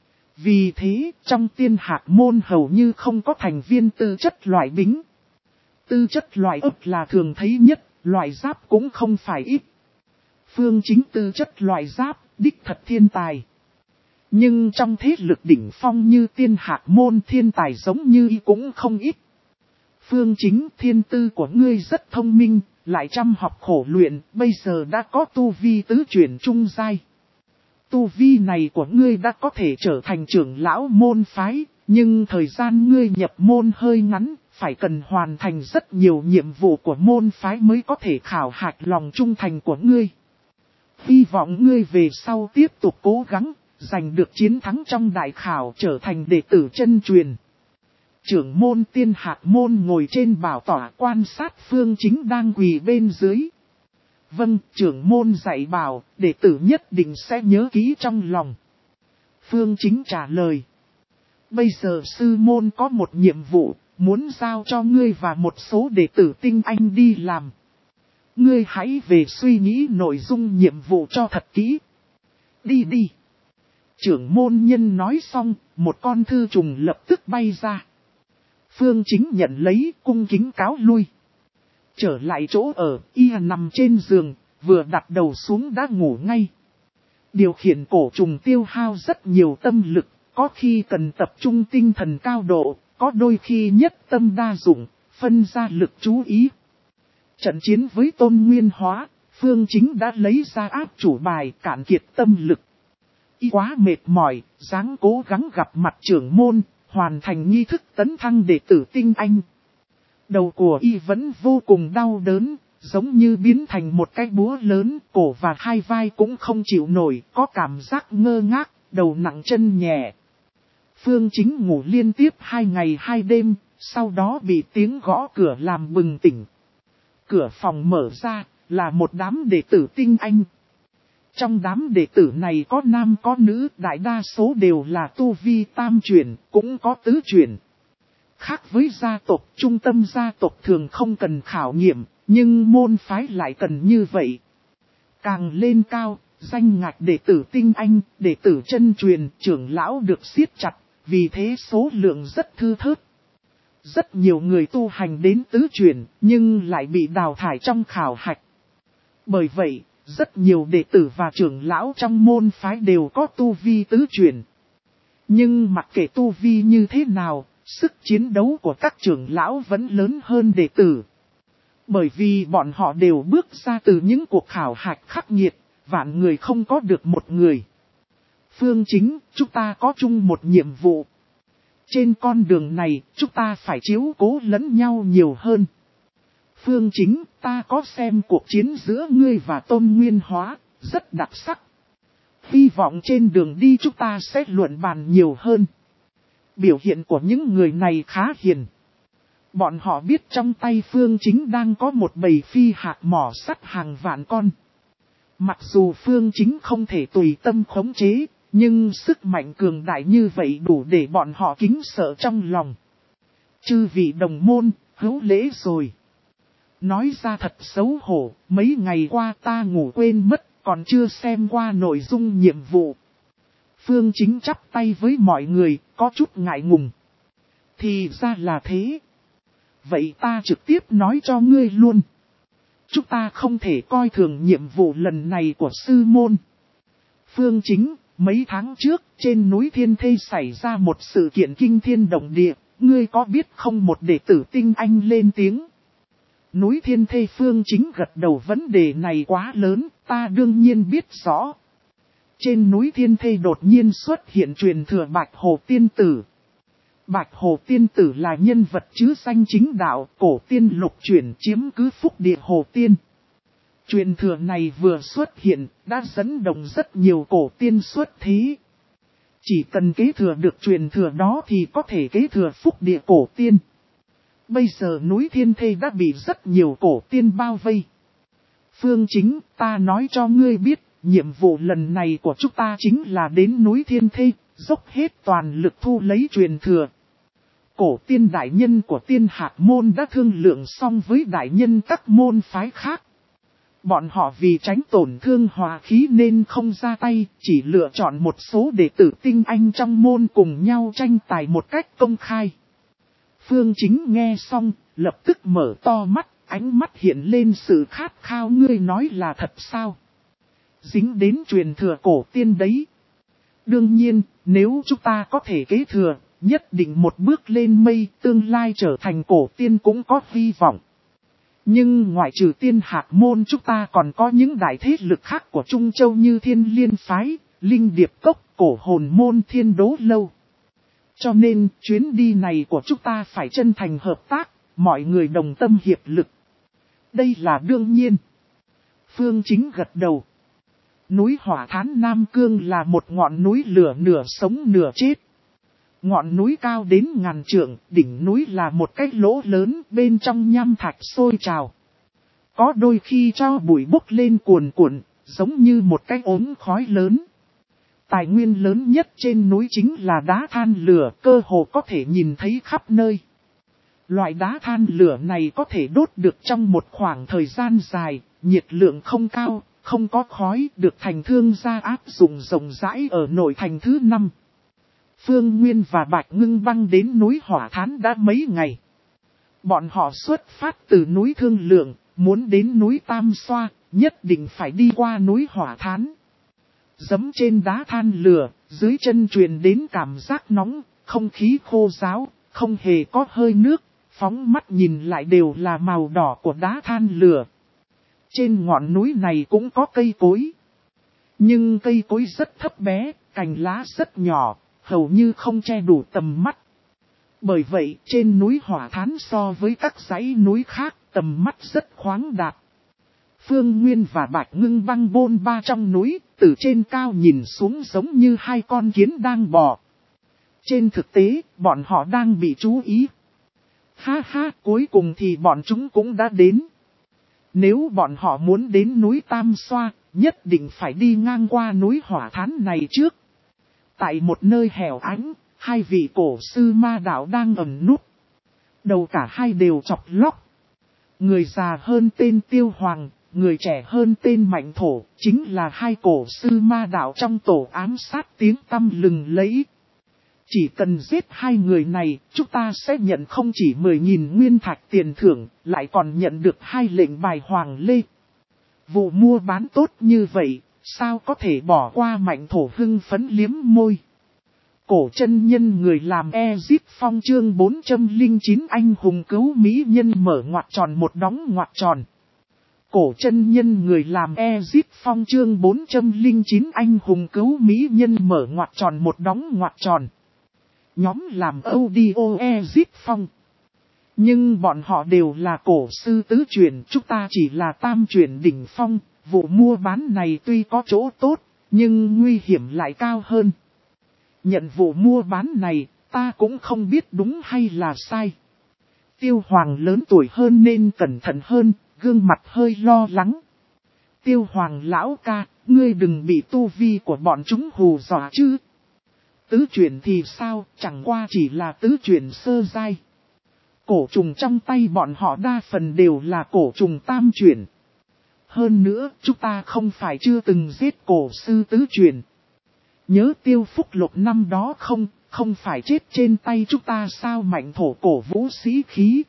Vì thế, trong Tiên Hạc Môn hầu như không có thành viên tư chất loại bính. Tư chất loại ấp là thường thấy nhất, loại giáp cũng không phải ít. Phương Chính tư chất loại giáp, đích thật thiên tài. Nhưng trong thế lực đỉnh phong như Tiên Hạc Môn thiên tài giống như y cũng không ít. Phương Chính thiên tư của ngươi rất thông minh, lại chăm học khổ luyện, bây giờ đã có tu vi tứ chuyển trung giai. Tu vi này của ngươi đã có thể trở thành trưởng lão môn phái, nhưng thời gian ngươi nhập môn hơi ngắn, phải cần hoàn thành rất nhiều nhiệm vụ của môn phái mới có thể khảo hạch lòng trung thành của ngươi. Hy vọng ngươi về sau tiếp tục cố gắng, giành được chiến thắng trong đại khảo trở thành đệ tử chân truyền. Trưởng môn Tiên Hạc Môn ngồi trên bảo tọa quan sát Phương Chính đang quỳ bên dưới. Vâng, trưởng môn dạy bảo, đệ tử nhất định sẽ nhớ kỹ trong lòng. Phương Chính trả lời. Bây giờ sư môn có một nhiệm vụ, muốn giao cho ngươi và một số đệ tử tinh anh đi làm. Ngươi hãy về suy nghĩ nội dung nhiệm vụ cho thật kỹ. Đi đi. Trưởng môn nhân nói xong, một con thư trùng lập tức bay ra. Phương Chính nhận lấy, cung kính cáo lui. Trở lại chỗ ở, y nằm trên giường, vừa đặt đầu xuống đã ngủ ngay. Điều khiển cổ trùng tiêu hao rất nhiều tâm lực, có khi cần tập trung tinh thần cao độ, có đôi khi nhất tâm đa dụng, phân ra lực chú ý. Trận chiến với Tôn Nguyên Hóa, Phương Chính đã lấy ra áp chủ bài cạn kiệt tâm lực. Y quá mệt mỏi, dáng cố gắng gặp mặt trưởng môn, hoàn thành nghi thức tấn thăng đệ tử tinh anh. Đầu của y vẫn vô cùng đau đớn, giống như biến thành một cái búa lớn, cổ và hai vai cũng không chịu nổi, có cảm giác ngơ ngác, đầu nặng chân nhẹ. Phương Chính ngủ liên tiếp hai ngày hai đêm, sau đó bị tiếng gõ cửa làm bừng tỉnh. Cửa phòng mở ra, là một đám đệ tử tinh anh. Trong đám đệ tử này có nam có nữ, đại đa số đều là tu vi tam chuyển, cũng có tứ chuyển. Khác với gia tộc, trung tâm gia tộc thường không cần khảo nghiệm, nhưng môn phái lại cần như vậy. Càng lên cao, danh ngạch đệ tử tinh anh, đệ tử chân truyền, trưởng lão được siết chặt, vì thế số lượng rất thưa thớt. Rất nhiều người tu hành đến tứ chuyển, nhưng lại bị đào thải trong khảo hạch. Bởi vậy, rất nhiều đệ tử và trưởng lão trong môn phái đều có tu vi tứ chuyển. Nhưng mặc kệ tu vi như thế nào, sức chiến đấu của các trưởng lão vẫn lớn hơn đệ tử. Bởi vì bọn họ đều bước ra từ những cuộc khảo hạch khắc nghiệt, vạn người không có được một người. Phương Chính, chúng ta có chung một nhiệm vụ. Trên con đường này, chúng ta phải chiếu cố lẫn nhau nhiều hơn. Phương Chính, ta có xem cuộc chiến giữa ngươi và Tôn Nguyên Hóa, rất đặc sắc. Hy vọng trên đường đi chúng ta sẽ luận bàn nhiều hơn. Biểu hiện của những người này khá hiền. Bọn họ biết trong tay Phương Chính đang có một bầy phi hạt mỏ sắt hàng vạn con. Mặc dù Phương Chính không thể tùy tâm khống chế, nhưng sức mạnh cường đại như vậy đủ để bọn họ kính sợ trong lòng. Chư vị đồng môn, hữu lễ rồi. Nói ra thật xấu hổ, mấy ngày qua ta ngủ quên mất, còn chưa xem qua nội dung nhiệm vụ. Phương Chính chắp tay với mọi người, có chút ngại ngùng. Thì ra là thế. Vậy ta trực tiếp nói cho ngươi luôn. Chúng ta không thể coi thường nhiệm vụ lần này của sư môn. Phương Chính, mấy tháng trước, trên núi Thiên Thê xảy ra một sự kiện kinh thiên động địa, ngươi có biết không? Một đệ tử tinh anh lên tiếng. Núi Thiên Thê. Phương Chính gật đầu, vấn đề này quá lớn, ta đương nhiên biết rõ. Trên núi Thiên Thê đột nhiên xuất hiện truyền thừa Bạch Hồ Tiên Tử. Bạch Hồ Tiên Tử là nhân vật chứ danh chính đạo, cổ tiên lục chuyển chiếm cứ phúc địa Hồ Tiên. Truyền thừa này vừa xuất hiện, đã dẫn động rất nhiều cổ tiên xuất thế. Chỉ cần kế thừa được truyền thừa đó thì có thể kế thừa phúc địa cổ tiên. Bây giờ núi Thiên Thê đã bị rất nhiều cổ tiên bao vây. Phương Chính, ta nói cho ngươi biết, nhiệm vụ lần này của chúng ta chính là đến núi Thiên Thê, dốc hết toàn lực thu lấy truyền thừa. Cổ tiên đại nhân của Tiên Hạc Môn đã thương lượng xong với đại nhân các môn phái khác. Bọn họ vì tránh tổn thương hòa khí nên không ra tay, chỉ lựa chọn một số đệ tử tinh anh trong môn cùng nhau tranh tài một cách công khai. Phương Chính nghe xong, lập tức mở to mắt, ánh mắt hiện lên sự khát khao. Ngươi nói là thật sao? Dính đến truyền thừa cổ tiên đấy. Đương nhiên, nếu chúng ta có thể kế thừa, nhất định một bước lên mây, tương lai trở thành cổ tiên cũng có hy vọng. Nhưng ngoại trừ Tiên Hạc Môn, chúng ta còn có những đại thế lực khác của Trung Châu như Thiên Liên Phái, Linh Điệp Cốc, Cổ Hồn Môn, Thiên Đố Lâu. Cho nên, chuyến đi này của chúng ta phải chân thành hợp tác, mọi người đồng tâm hiệp lực. Đây là đương nhiên. Phương Chính gật đầu. Núi Hỏa Thán Nam Cương là một ngọn núi lửa nửa sống nửa chết. Ngọn núi cao đến ngàn trượng, đỉnh núi là một cái lỗ lớn, bên trong nham thạch sôi trào. Có đôi khi cho bụi bốc lên cuồn cuộn, giống như một cái ống khói lớn. Tài nguyên lớn nhất trên núi chính là đá than lửa, cơ hồ có thể nhìn thấy khắp nơi. Loại đá than lửa này có thể đốt được trong một khoảng thời gian dài, nhiệt lượng không cao, không có khói, được thành thương gia áp dụng rộng rãi ở nội thành thứ năm. Phương Nguyên và Bạch Ngưng Băng đến núi Hỏa Thán đã mấy ngày. Bọn họ xuất phát từ núi Thương Lượng, muốn đến núi Tam Xoa, nhất định phải đi qua núi Hỏa Thán. Dẫm trên đá than lửa, dưới chân truyền đến cảm giác nóng, không khí khô ráo, không hề có hơi nước, phóng mắt nhìn lại đều là màu đỏ của đá than lửa. Trên ngọn núi này cũng có cây cối. Nhưng cây cối rất thấp bé, cành lá rất nhỏ, hầu như không che đủ tầm mắt. Bởi vậy, trên núi Hỏa Thán so với các dãy núi khác, tầm mắt rất khoáng đạt. Phương Nguyên và Bạch Ngưng Băng bôn ba trong núi, từ trên cao nhìn xuống giống như hai con kiến đang bò. Trên thực tế, bọn họ đang bị chú ý. Ha ha, cuối cùng thì bọn chúng cũng đã đến. Nếu bọn họ muốn đến núi Tam Xoa, nhất định phải đi ngang qua núi Hỏa Thán này trước. Tại một nơi hẻo ánh, hai vị cổ sư ma đạo đang ẩn núp. Đầu cả hai đều chọc lóc. Người già hơn tên Tiêu Hoàng, người trẻ hơn tên Mạnh Thổ, chính là hai cổ sư ma đạo trong tổ ám sát tiếng tăm lừng lẫy. Chỉ cần giết hai người này, chúng ta sẽ nhận không chỉ mười nghìn nguyên thạch tiền thưởng, lại còn nhận được hai lệnh bài hoàng lê. Vụ mua bán tốt như vậy, sao có thể bỏ qua Mạnh Thổ hưng phấn liếm môi. Cổ chân nhân người làm Ezip Phong chương bốn trăm lẻ chín anh hùng cứu mỹ nhân mở ngoặc tròn một đóng ngoặc tròn. Cổ chân nhân người làm Ezip Phong chương bốn trăm lẻ chín anh hùng cứu mỹ nhân mở ngoặc tròn một đóng ngoặc tròn. Nhóm làm audio Ezip Phong. Nhưng bọn họ đều là cổ sư tứ truyền, chúng ta chỉ là tam truyền đỉnh phong. Vụ mua bán này tuy có chỗ tốt, nhưng nguy hiểm lại cao hơn. Nhận vụ mua bán này, ta cũng không biết đúng hay là sai. Tiêu Hoàng lớn tuổi hơn nên cẩn thận hơn, gương mặt hơi lo lắng. Tiêu Hoàng lão ca, ngươi đừng bị tu vi của bọn chúng hù dọa chứ. Tứ chuyển thì sao, chẳng qua chỉ là tứ chuyển sơ giai. Cổ trùng trong tay bọn họ đa phần đều là cổ trùng tam chuyển. Hơn nữa, chúng ta không phải chưa từng giết cổ sư tứ chuyển. Nhớ Tiêu Phúc Lục năm đó không, không phải chết trên tay chúng ta sao? Mạnh Thổ cổ vũ sĩ khí.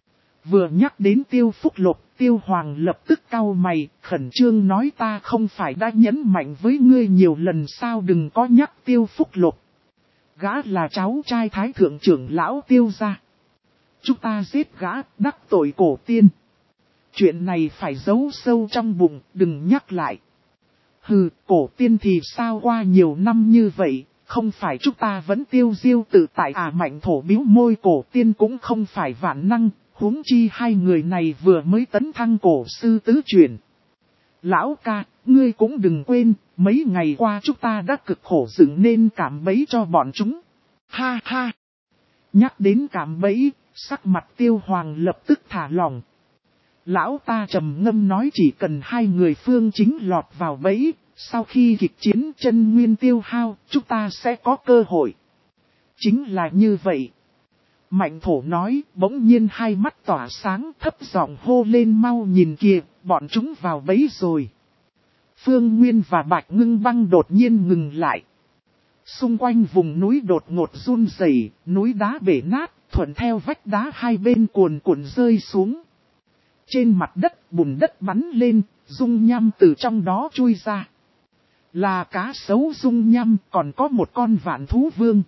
Vừa nhắc đến Tiêu Phúc Lục, Tiêu Hoàng lập tức cau mày, khẩn trương nói ta không phải đã nhấn mạnh với ngươi nhiều lần sao, đừng có nhắc Tiêu Phúc Lục. Gã là cháu trai thái thượng trưởng lão Tiêu gia. Chúng ta giết gã, đắc tội cổ tiên. Chuyện này phải giấu sâu trong bụng, đừng nhắc lại. Hừ, cổ tiên thì sao, qua nhiều năm như vậy, không phải chúng ta vẫn tiêu diêu tự tại à? Mạnh Thổ bĩu môi, cổ tiên cũng không phải vạn năng, huống chi hai người này vừa mới tấn thăng cổ sư tứ truyền. Lão ca, ngươi cũng đừng quên, mấy ngày qua chúng ta đã cực khổ dựng nên cạm bẫy cho bọn chúng. Ha ha! Nhắc đến cạm bẫy, sắc mặt Tiêu Hoàng lập tức thả lỏng. Lão ta trầm ngâm nói chỉ cần hai người phương chính lọt vào bẫy, sau khi kịch chiến chân nguyên tiêu hao, chúng ta sẽ có cơ hội. Chính là như vậy. Mạnh Thổ nói, bỗng nhiên hai mắt tỏa sáng, thấp giọng hô lên, mau nhìn kìa, bọn chúng vào bẫy rồi. Phương Nguyên và Bạch Ngưng Băng đột nhiên ngừng lại. Xung quanh vùng núi đột ngột run rẩy, núi đá bể nát, thuận theo vách đá hai bên cuồn cuộn rơi xuống. Trên mặt đất, bùn đất bắn lên, dung nham từ trong đó chui ra. Là cá sấu dung nham, còn có một con vạn thú vương.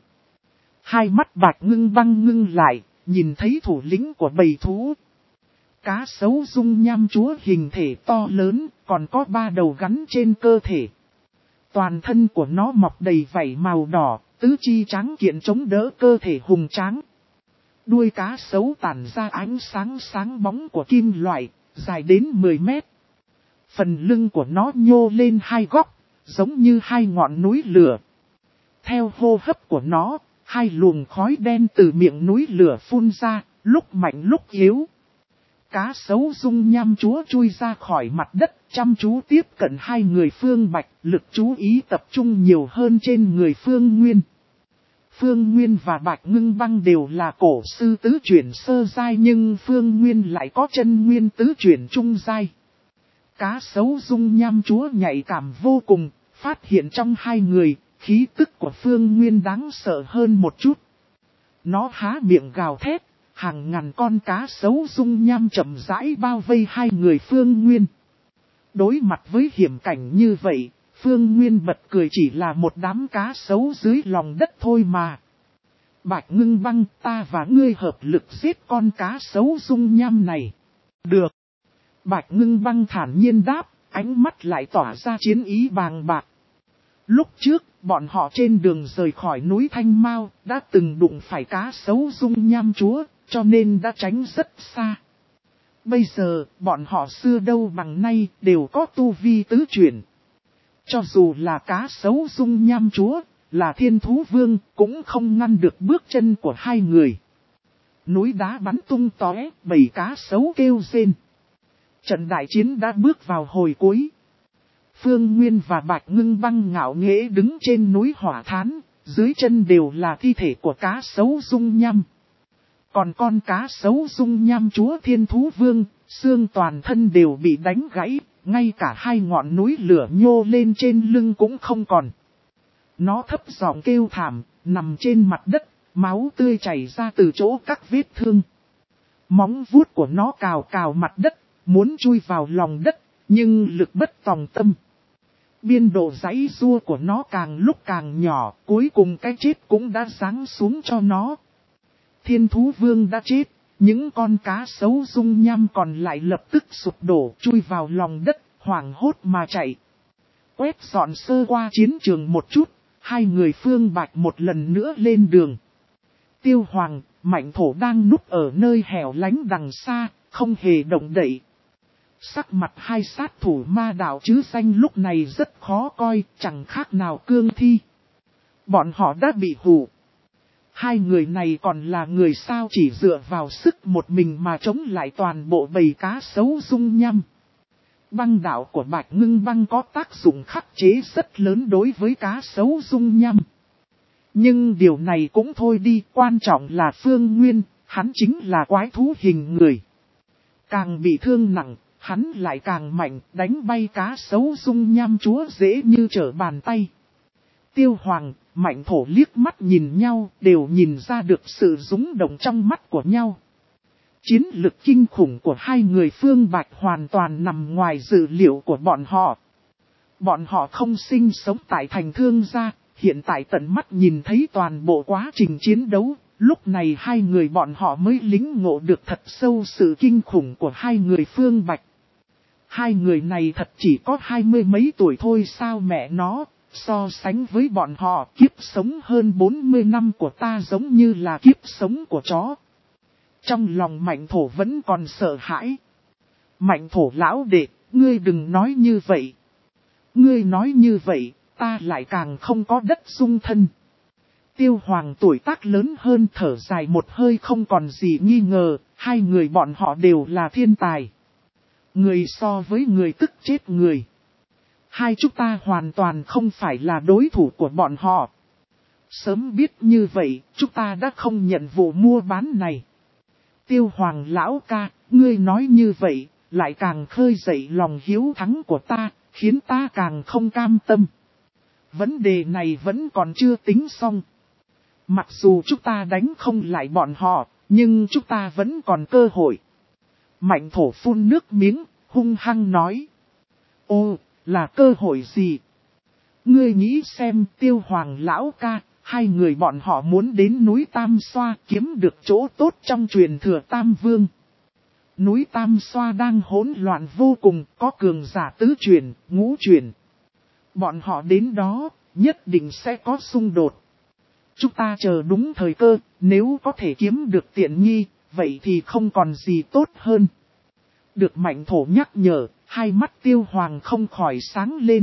Hai mắt Bạch Ngưng Băng ngưng lại, nhìn thấy thủ lĩnh của bầy thú. Cá sấu dung nham chúa hình thể to lớn, còn có ba đầu gắn trên cơ thể. Toàn thân của nó mọc đầy vảy màu đỏ, tứ chi trắng kiện chống đỡ cơ thể hùng tráng. Đuôi cá sấu tản ra ánh sáng sáng bóng của kim loại, dài đến mười mét. Phần lưng của nó nhô lên hai góc, giống như hai ngọn núi lửa. Theo hô hấp của nó, hai luồng khói đen từ miệng núi lửa phun ra, lúc mạnh lúc yếu. Cá sấu dung nham chúa chui ra khỏi mặt đất, chăm chú tiếp cận hai người Phương Bạch, lực chú ý tập trung nhiều hơn trên người Phương Nguyên. Phương Nguyên và Bạch Ngưng Băng đều là cổ sư tứ chuyển sơ giai, nhưng Phương Nguyên lại có chân nguyên tứ chuyển trung giai. Cá sấu dung nham chúa nhạy cảm vô cùng, phát hiện trong hai người, khí tức của Phương Nguyên đáng sợ hơn một chút. Nó há miệng gào thét, hàng ngàn con cá sấu dung nham chậm rãi bao vây hai người Phương Nguyên. Đối mặt với hiểm cảnh như vậy, Phương Nguyên bật cười, chỉ là một đám cá sấu dưới lòng đất thôi mà. Bạch Ngưng Băng, ta và ngươi hợp lực giết con cá sấu dung nham này. Được. Bạch Ngưng Băng thản nhiên đáp, ánh mắt lại tỏa ra chiến ý bàng bạc. Lúc trước, bọn họ trên đường rời khỏi núi Thanh Mao, đã từng đụng phải cá sấu dung nham chúa, cho nên đã tránh rất xa. Bây giờ, bọn họ xưa đâu bằng nay, đều có tu vi tứ chuyển. Cho dù là cá sấu dung nham chúa, là thiên thú vương, cũng không ngăn được bước chân của hai người. Núi đá bắn tung tóe, bầy cá sấu kêu rên. Trận đại chiến đã bước vào hồi cuối. Phương Nguyên và Bạch Ngưng Băng ngạo nghễ đứng trên núi hỏa thán, dưới chân đều là thi thể của cá sấu dung nham. Còn con cá sấu dung nham chúa thiên thú vương, xương toàn thân đều bị đánh gãy, ngay cả hai ngọn núi lửa nhô lên trên lưng cũng không còn. Nó thấp giọng kêu thảm, nằm trên mặt đất, máu tươi chảy ra từ chỗ các vết thương. Móng vuốt của nó cào cào mặt đất, muốn chui vào lòng đất, nhưng lực bất tòng tâm. Biên độ giãy giụa của nó càng lúc càng nhỏ, cuối cùng cái chết cũng đã giáng xuống cho nó. Thiên thú vương đã chết, những con cá sấu dung nham còn lại lập tức sụp đổ chui vào lòng đất, hoảng hốt mà chạy. Quét dọn sơ qua chiến trường một chút, hai người Phương Bạch một lần nữa lên đường. Tiêu Hoàng, Mạnh Thổ đang núp ở nơi hẻo lánh đằng xa, không hề động đậy. Sắc mặt hai sát thủ ma đạo chứ danh lúc này rất khó coi, chẳng khác nào cương thi. Bọn họ đã bị hù. Hai người này còn là người sao chỉ dựa vào sức một mình mà chống lại toàn bộ bầy cá sấu dung nham. Băng đạo của Bạch Ngưng Băng có tác dụng khắc chế rất lớn đối với cá sấu dung nham. Nhưng điều này cũng thôi đi, quan trọng là Phương Nguyên, hắn chính là quái thú hình người. Càng bị thương nặng, hắn lại càng mạnh, đánh bay cá sấu dung nham chúa dễ như trở bàn tay. Tiêu Hoàng, Mạnh Thổ liếc mắt nhìn nhau, đều nhìn ra được sự rúng động trong mắt của nhau. Chiến lực kinh khủng của hai người Phương Bạch hoàn toàn nằm ngoài dự liệu của bọn họ. Bọn họ không sinh sống tại thành Thương gia, hiện tại tận mắt nhìn thấy toàn bộ quá trình chiến đấu, lúc này hai người bọn họ mới lính ngộ được thật sâu sự kinh khủng của hai người Phương Bạch. Hai người này thật chỉ có hai mươi mấy tuổi thôi sao mẹ nó, so sánh với bọn họ kiếp sống hơn bốn mươi năm của ta giống như là kiếp sống của chó. Trong lòng Mạnh Thổ vẫn còn sợ hãi. Mạnh Thổ lão đệ, ngươi đừng nói như vậy. Ngươi nói như vậy, ta lại càng không có đất dung thân. Tiêu Hoàng tuổi tác lớn hơn thở dài một hơi không còn gì nghi ngờ, hai người bọn họ đều là thiên tài. Người so với người tức chết người. Hai chúng ta hoàn toàn không phải là đối thủ của bọn họ. Sớm biết như vậy, chúng ta đã không nhận vụ mua bán này. Tiêu Hoàng lão ca, ngươi nói như vậy, lại càng khơi dậy lòng hiếu thắng của ta, khiến ta càng không cam tâm. Vấn đề này vẫn còn chưa tính xong. Mặc dù chúng ta đánh không lại bọn họ, nhưng chúng ta vẫn còn cơ hội. Mạnh Thổ phun nước miếng, hung hăng nói. Ô, là cơ hội gì? Ngươi nghĩ xem Tiêu Hoàng lão ca, hai người bọn họ muốn đến núi Tam Xoa kiếm được chỗ tốt trong truyền thừa Tam Vương. Núi Tam Xoa đang hỗn loạn vô cùng, có cường giả tứ truyền, ngũ truyền. Bọn họ đến đó, nhất định sẽ có xung đột. Chúng ta chờ đúng thời cơ, nếu có thể kiếm được tiện nghi, vậy thì không còn gì tốt hơn. Được Mạnh Thổ nhắc nhở, hai mắt Tiêu Hoàng không khỏi sáng lên.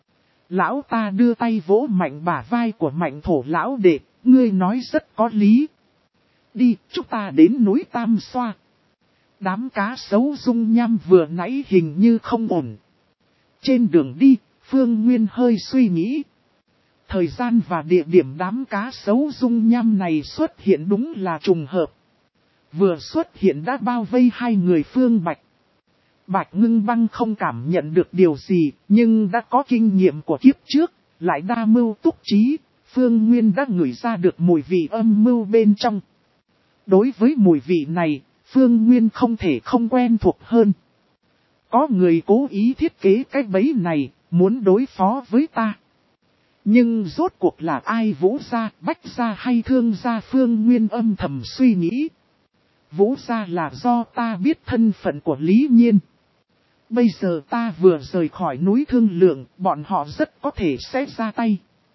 Lão ta đưa tay vỗ mạnh bả vai của Mạnh Thổ lão đệ, ngươi nói rất có lý. Đi, chúng ta đến núi Tam Xoa. Đám cá sấu dung nham vừa nãy hình như không ổn. Trên đường đi, Phương Nguyên hơi suy nghĩ. Thời gian và địa điểm đám cá sấu dung nham này xuất hiện đúng là trùng hợp. Vừa xuất hiện đã bao vây hai người Phương Bạch. Bạch Ngưng Băng không cảm nhận được điều gì, nhưng đã có kinh nghiệm của kiếp trước, lại đa mưu túc trí, Phương Nguyên đã ngửi ra được mùi vị âm mưu bên trong. Đối với mùi vị này, Phương Nguyên không thể không quen thuộc hơn. Có người cố ý thiết kế cái bẫy này, muốn đối phó với ta. Nhưng rốt cuộc là ai, Vũ gia, Bách gia hay Thương gia? Phương Nguyên âm thầm suy nghĩ. Vũ gia là do ta biết thân phận của Lý Nhiên. Bây giờ ta vừa rời khỏi núi thương lượng, bọn họ rất có thể sẽ ra tay.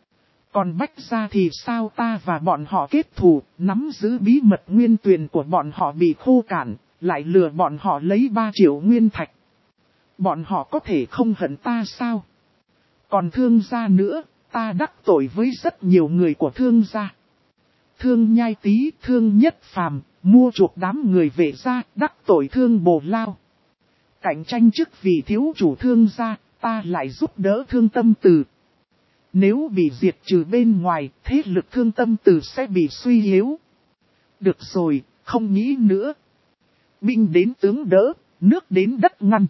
Còn Bách Gia thì sao, ta và bọn họ kết thù, nắm giữ bí mật nguyên tuyền của bọn họ bị khô cạn, lại lừa bọn họ lấy ba triệu nguyên thạch. Bọn họ có thể không hận ta sao? Còn Thương gia nữa, ta đắc tội với rất nhiều người của Thương gia. Thương Nhai Tý, Thương Nhất Phàm, mua chuộc đám người Vệ gia, đắc tội Thương Bồ Lao. Cạnh tranh chức vị thiếu chủ Thương gia, ta lại giúp đỡ Thương Tâm Từ. Nếu bị diệt trừ bên ngoài, thế lực Thương Tâm Từ sẽ bị suy yếu. Được rồi, không nghĩ nữa. Binh đến tướng đỡ, nước đến đất ngăn.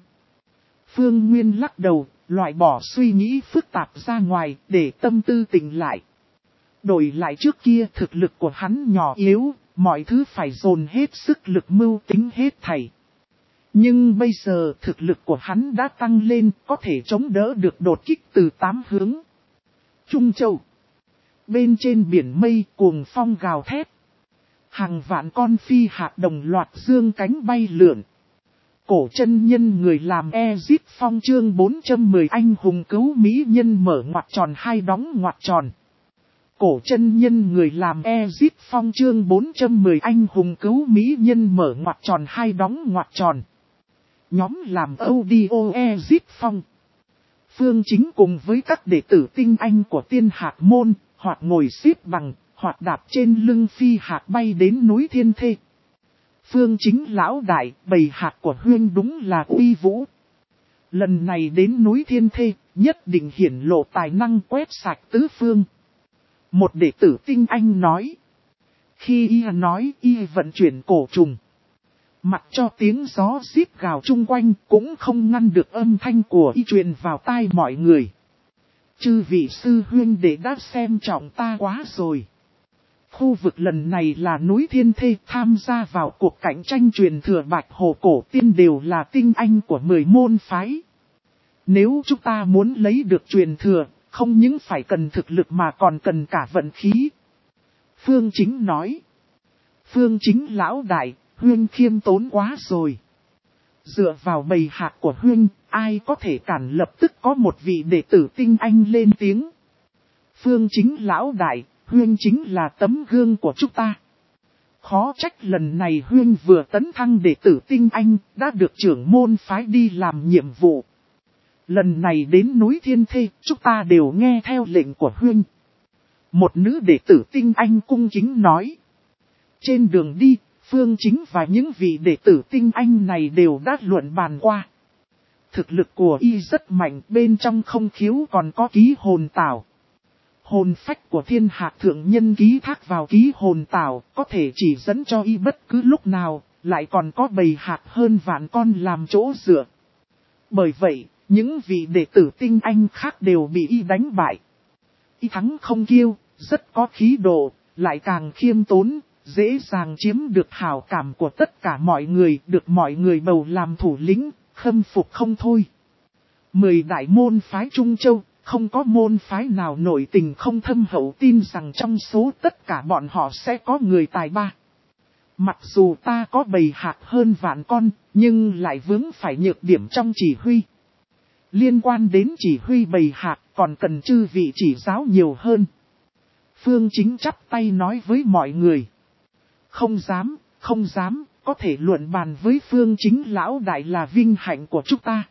Phương Nguyên lắc đầu, loại bỏ suy nghĩ phức tạp ra ngoài, để tâm tư tỉnh lại. Đổi lại trước kia thực lực của hắn nhỏ yếu, mọi thứ phải dồn hết sức lực mưu tính hết thảy. Nhưng bây giờ thực lực của hắn đã tăng lên, có thể chống đỡ được đột kích từ tám hướng. Trung Châu. Bên trên biển mây cuồng phong gào thét. Hàng vạn con phi hạt đồng loạt dương cánh bay lượn. Cổ chân nhân người làm Ezip Phong chương bốn trăm mười anh hùng cứu mỹ nhân mở ngoặc tròn hai đóng ngoặc tròn. Cổ chân nhân người làm Ezip Phong chương bốn trăm mười anh hùng cứu mỹ nhân mở ngoặc tròn hai đóng ngoặc tròn. Nhóm làm audio Ezip Phong. Phương Chính cùng với các đệ tử tinh anh của Tiên Hạc Môn, hoặc ngồi xếp bằng, hoặc đạp trên lưng phi hạc bay đến núi Thiên Thê. Phương Chính lão đại, bầy hạc của Huyên đúng là uy vũ. Lần này đến núi Thiên Thê, nhất định hiển lộ tài năng quét sạch tứ phương. Một đệ tử tinh anh nói. Khi y nói y vận chuyển cổ trùng. Mặc cho tiếng gió xít gào chung quanh cũng không ngăn được âm thanh của y truyền vào tai mọi người. Chư vị sư huyên đệ đã xem trọng ta quá rồi. Khu vực lần này là núi Thiên Thê, tham gia vào cuộc cạnh tranh truyền thừa Bạch Hồ Cổ Tiên đều là tinh anh của mười môn phái. Nếu chúng ta muốn lấy được truyền thừa, không những phải cần thực lực mà còn cần cả vận khí. Phương Chính nói. Phương Chính lão đại, Huyên khiêm tốn quá rồi. Dựa vào bầy hạc của Huyên, ai có thể cản lập tức có một vị đệ tử tinh anh lên tiếng. Phương Chính lão đại, Huyên chính là tấm gương của chúng ta. Khó trách lần này Huyên vừa tấn thăng đệ tử tinh anh, đã được trưởng môn phái đi làm nhiệm vụ. Lần này đến núi Thiên Thê, chúng ta đều nghe theo lệnh của Huyên. Một nữ đệ tử tinh anh cung kính nói. Trên đường đi, Phương Chính và những vị đệ tử tinh anh này đều đã luận bàn qua. Thực lực của y rất mạnh, bên trong không khiếu còn có ký hồn tảo. Hồn phách của Thiên Hạc thượng nhân ký thác vào ký hồn tảo, có thể chỉ dẫn cho y bất cứ lúc nào, lại còn có bầy hạc hơn vạn con làm chỗ dựa. Bởi vậy, những vị đệ tử tinh anh khác đều bị y đánh bại. Y thắng không kiêu, rất có khí độ, lại càng khiêm tốn, dễ dàng chiếm được hảo cảm của tất cả mọi người, được mọi người bầu làm thủ lĩnh, khâm phục không thôi. Mười đại môn phái Trung Châu, không có môn phái nào nổi tình không thâm hậu tin rằng trong số tất cả bọn họ sẽ có người tài ba. Mặc dù ta có bầy hạc hơn vạn con, nhưng lại vướng phải nhược điểm trong chỉ huy. Liên quan đến chỉ huy bầy hạc còn cần chư vị chỉ giáo nhiều hơn. Phương Chính chắp tay nói với mọi người. Không dám, không dám, có thể luận bàn với Phương Chính lão đại là vinh hạnh của chúng ta.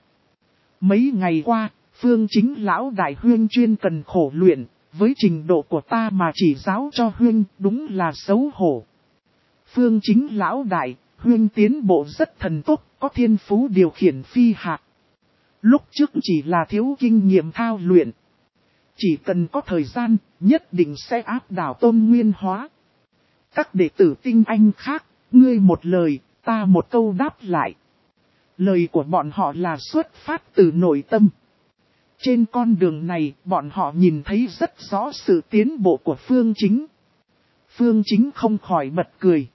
Mấy ngày qua, Phương Chính lão đại Huyên chuyên cần khổ luyện, với trình độ của ta mà chỉ giáo cho Huyên đúng là xấu hổ. Phương Chính lão đại, Huyên tiến bộ rất thần tốc, có thiên phú điều khiển phi hạc. Lúc trước chỉ là thiếu kinh nghiệm thao luyện. Chỉ cần có thời gian, nhất định sẽ áp đảo Tôn Nguyên Hóa. Các đệ tử tinh anh khác, ngươi một lời, ta một câu đáp lại. Lời của bọn họ là xuất phát từ nội tâm. Trên con đường này, bọn họ nhìn thấy rất rõ sự tiến bộ của Phương Chính. Phương Chính không khỏi bật cười.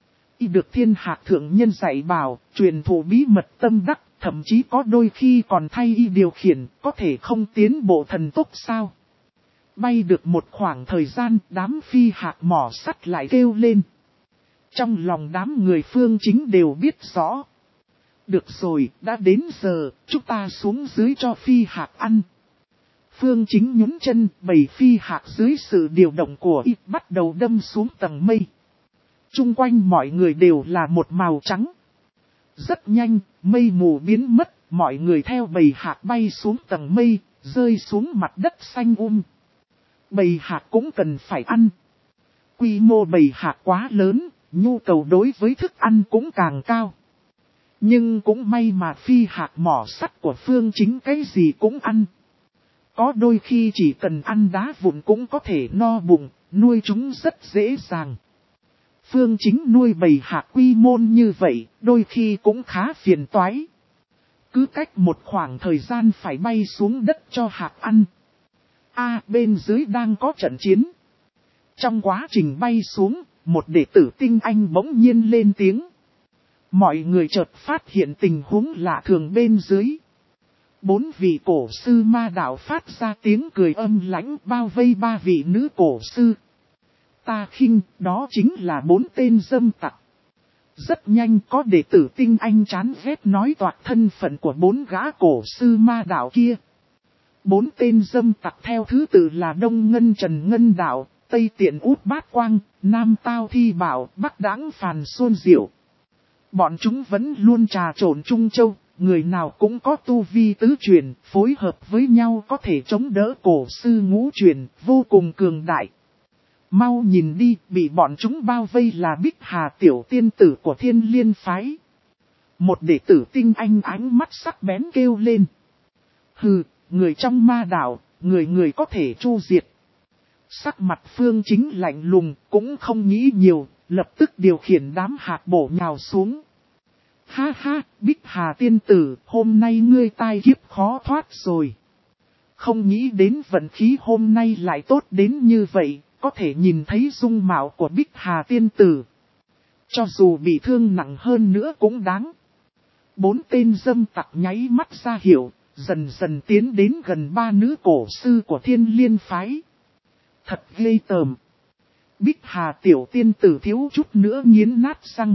Y được Thiên Hạc thượng nhân dạy bảo, truyền thụ bí mật tâm đắc, thậm chí có đôi khi còn thay y điều khiển, có thể không tiến bộ thần tốc sao. Bay được một khoảng thời gian, đám phi hạc mỏ sắt lại kêu lên. Trong lòng đám người Phương Chính đều biết rõ. Được rồi, đã đến giờ, chúng ta xuống dưới cho phi hạc ăn. Phương Chính nhún chân, bầy phi hạc dưới sự điều động của y bắt đầu đâm xuống tầng mây. Trung quanh mọi người đều là một màu trắng. Rất nhanh, mây mù biến mất, mọi người theo bầy hạc bay xuống tầng mây, rơi xuống mặt đất xanh um. Bầy hạc cũng cần phải ăn. Quy mô bầy hạc quá lớn, nhu cầu đối với thức ăn cũng càng cao. Nhưng cũng may mà phi hạc mỏ sắt của Phương Chính cái gì cũng ăn. Có đôi khi chỉ cần ăn đá vụn cũng có thể no bụng, nuôi chúng rất dễ dàng. Phương Chính nuôi bầy hạc quy môn như vậy, đôi khi cũng khá phiền toái. Cứ cách một khoảng thời gian phải bay xuống đất cho hạc ăn. A, bên dưới đang có trận chiến. Trong quá trình bay xuống, một đệ tử tinh anh bỗng nhiên lên tiếng. Mọi người chợt phát hiện tình huống lạ thường bên dưới. Bốn vị cổ sư ma đạo phát ra tiếng cười âm lãnh bao vây ba vị nữ cổ sư. Ta khinh, đó chính là bốn tên dâm tặc. Rất nhanh có đệ tử tinh anh chán ghét nói toạc thân phận của bốn gã cổ sư ma đạo kia. Bốn tên dâm tặc theo thứ tự là Đông Ngân Trần Ngân Đạo, Tây Tiện Út Bát Quang, Nam Tao Thi Bảo, Bắc Đãng Phàn Xuân Diệu. Bọn chúng vẫn luôn trà trộn Trung Châu, người nào cũng có tu vi tứ truyền, phối hợp với nhau có thể chống đỡ cổ sư ngũ truyền, vô cùng cường đại. Mau nhìn đi, bị bọn chúng bao vây là Bích Hà tiểu tiên tử của Thiên Liên phái. Một đệ tử tinh anh ánh mắt sắc bén kêu lên. Hừ, người trong ma đạo, người người có thể chu diệt. Sắc mặt Phương Chính lạnh lùng, cũng không nghĩ nhiều, lập tức điều khiển đám hạt bổ nhào xuống. Ha ha, Bích Hà tiên tử, hôm nay ngươi tai kiếp khó thoát rồi. Không nghĩ đến vận khí hôm nay lại tốt đến như vậy, có thể nhìn thấy dung mạo của Bích Hà tiên tử. Cho dù bị thương nặng hơn nữa cũng đáng. Bốn tên dâm tặc nháy mắt ra hiệu, dần dần tiến đến gần ba nữ cổ sư của Thiên Liên phái. Thật ghê tởm. Bích Hà tiểu tiên tử thiếu chút nữa nghiến nát răng.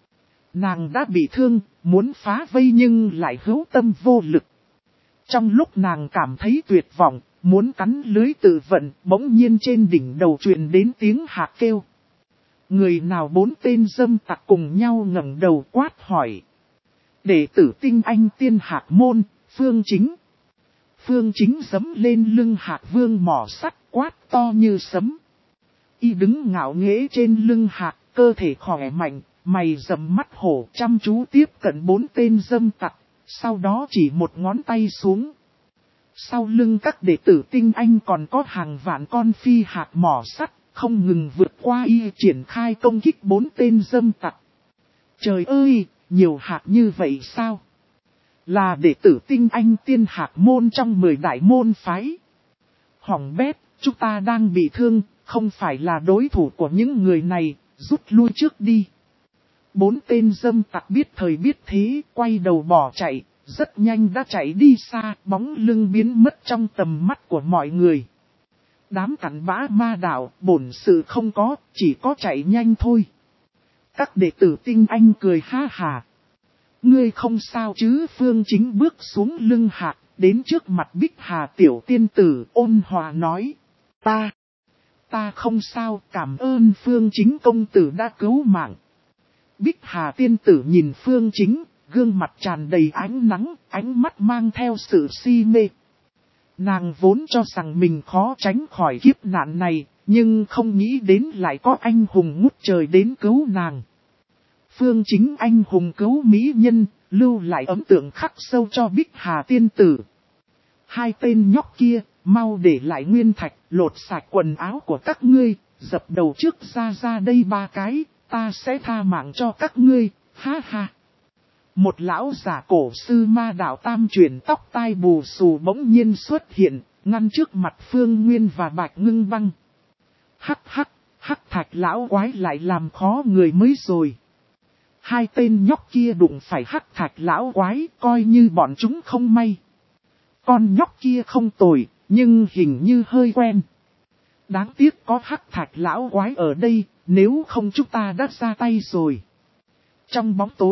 Nàng đã bị thương, muốn phá vây nhưng lại hữu tâm vô lực. Trong lúc nàng cảm thấy tuyệt vọng, muốn cắn lưới tự vận, bỗng nhiên trên đỉnh đầu truyền đến tiếng hạc kêu. Người nào bốn tên dâm tặc cùng nhau ngẩng đầu quát hỏi. Đệ tử tinh anh tiên hạc môn, Phương Chính. Phương Chính giẫm lên lưng hạc vương mỏ sắt quát to như sấm. Y đứng ngạo nghễ trên lưng hạc, cơ thể khỏe mạnh, mày rậm mắt hổ chăm chú tiếp cận bốn tên dâm tặc, sau đó chỉ một ngón tay xuống. Sau lưng các đệ tử tinh anh còn có hàng vạn con phi hạc mỏ sắt, không ngừng vượt qua y triển khai công kích bốn tên dâm tặc. Trời ơi, nhiều hạc như vậy sao? Là đệ tử tinh anh tiên hạc môn trong mười đại môn phái. Hỏng bét, chúng ta đang bị thương, không phải là đối thủ của những người này, rút lui trước đi. Bốn tên dâm tặc biết thời biết thế, quay đầu bỏ chạy, rất nhanh đã chạy đi xa, bóng lưng biến mất trong tầm mắt của mọi người. Đám cặn bã ma đạo, bổn sự không có, chỉ có chạy nhanh thôi. Các đệ tử tinh anh cười ha hà. Ngươi không sao chứ? Phương Chính bước xuống lưng hạc, đến trước mặt Bích Hà tiểu tiên tử ôn hòa nói. Ta, ta không sao, cảm ơn Phương Chính công tử đã cứu mạng. Bích Hà tiên tử nhìn Phương Chính, gương mặt tràn đầy ánh nắng, ánh mắt mang theo sự si mê. Nàng vốn cho rằng mình khó tránh khỏi kiếp nạn này, nhưng không nghĩ đến lại có anh hùng ngút trời đến cứu nàng. Phương Chính anh hùng cứu mỹ nhân, lưu lại ấn tượng khắc sâu cho Bích Hà tiên tử. Hai tên nhóc kia, mau để lại nguyên thạch, lột sạch quần áo của các ngươi, dập đầu trước ra ra đây ba cái, ta sẽ tha mạng cho các ngươi, ha ha. Một lão giả cổ sư ma đạo tam chuyển tóc tai bù xù bỗng nhiên xuất hiện, ngăn trước mặt Phương Nguyên và Bạch Ngưng Băng. Hắc hắc, hắc thạch lão quái lại làm khó người mới rồi. Hai tên nhóc kia đụng phải hắc thạch lão quái, coi như bọn chúng không may. Con nhóc kia không tồi, nhưng hình như hơi quen. Đáng tiếc có hắc thạch lão quái ở đây, nếu không chúng ta đã ra tay rồi. Trong bóng tối,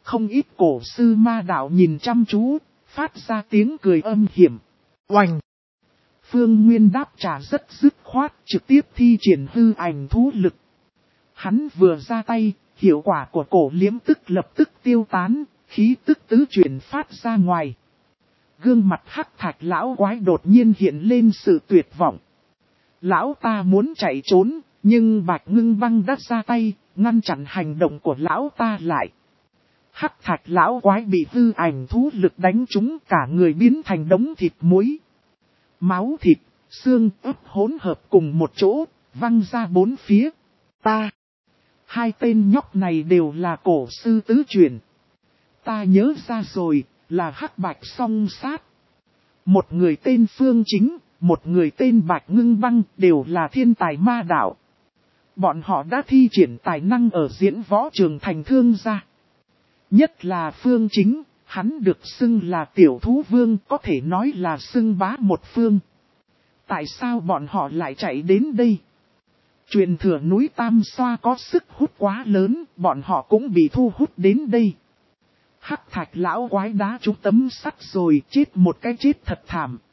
Không ít cổ sư ma đạo nhìn chăm chú, phát ra tiếng cười âm hiểm. Oành! Phương Nguyên đáp trả rất dứt khoát, trực tiếp thi triển hư ảnh thú lực. Hắn vừa ra tay, hiệu quả của cổ liếm tức lập tức tiêu tán, khí tức tứ chuyển phát ra ngoài. Gương mặt hắc thạch lão quái đột nhiên hiện lên sự tuyệt vọng. Lão ta muốn chạy trốn, nhưng Bạch Ngưng Băng đã ra tay, ngăn chặn hành động của lão ta lại. Hắc thạch lão quái bị hư ảnh thú lực đánh trúng, cả người biến thành đống thịt muối. Máu thịt, xương ức hỗn hợp cùng một chỗ, văng ra bốn phía. Ta! Hai tên nhóc này đều là cổ sư tứ chuyển. Ta nhớ ra rồi, là hắc bạch song sát. Một người tên Phương Chính, một người tên Bạch Ngưng Băng đều là thiên tài ma đạo. Bọn họ đã thi triển tài năng ở diễn võ trường thành thương gia. Nhất là Phương Chính, hắn được xưng là tiểu thú vương, có thể nói là xưng bá một phương. Tại sao bọn họ lại chạy đến đây? Truyền thừa núi Tam Xoa có sức hút quá lớn, bọn họ cũng bị thu hút đến đây. Hắc thạch lão quái đá trúng tấm sắt rồi, chết một cái chết thật thảm.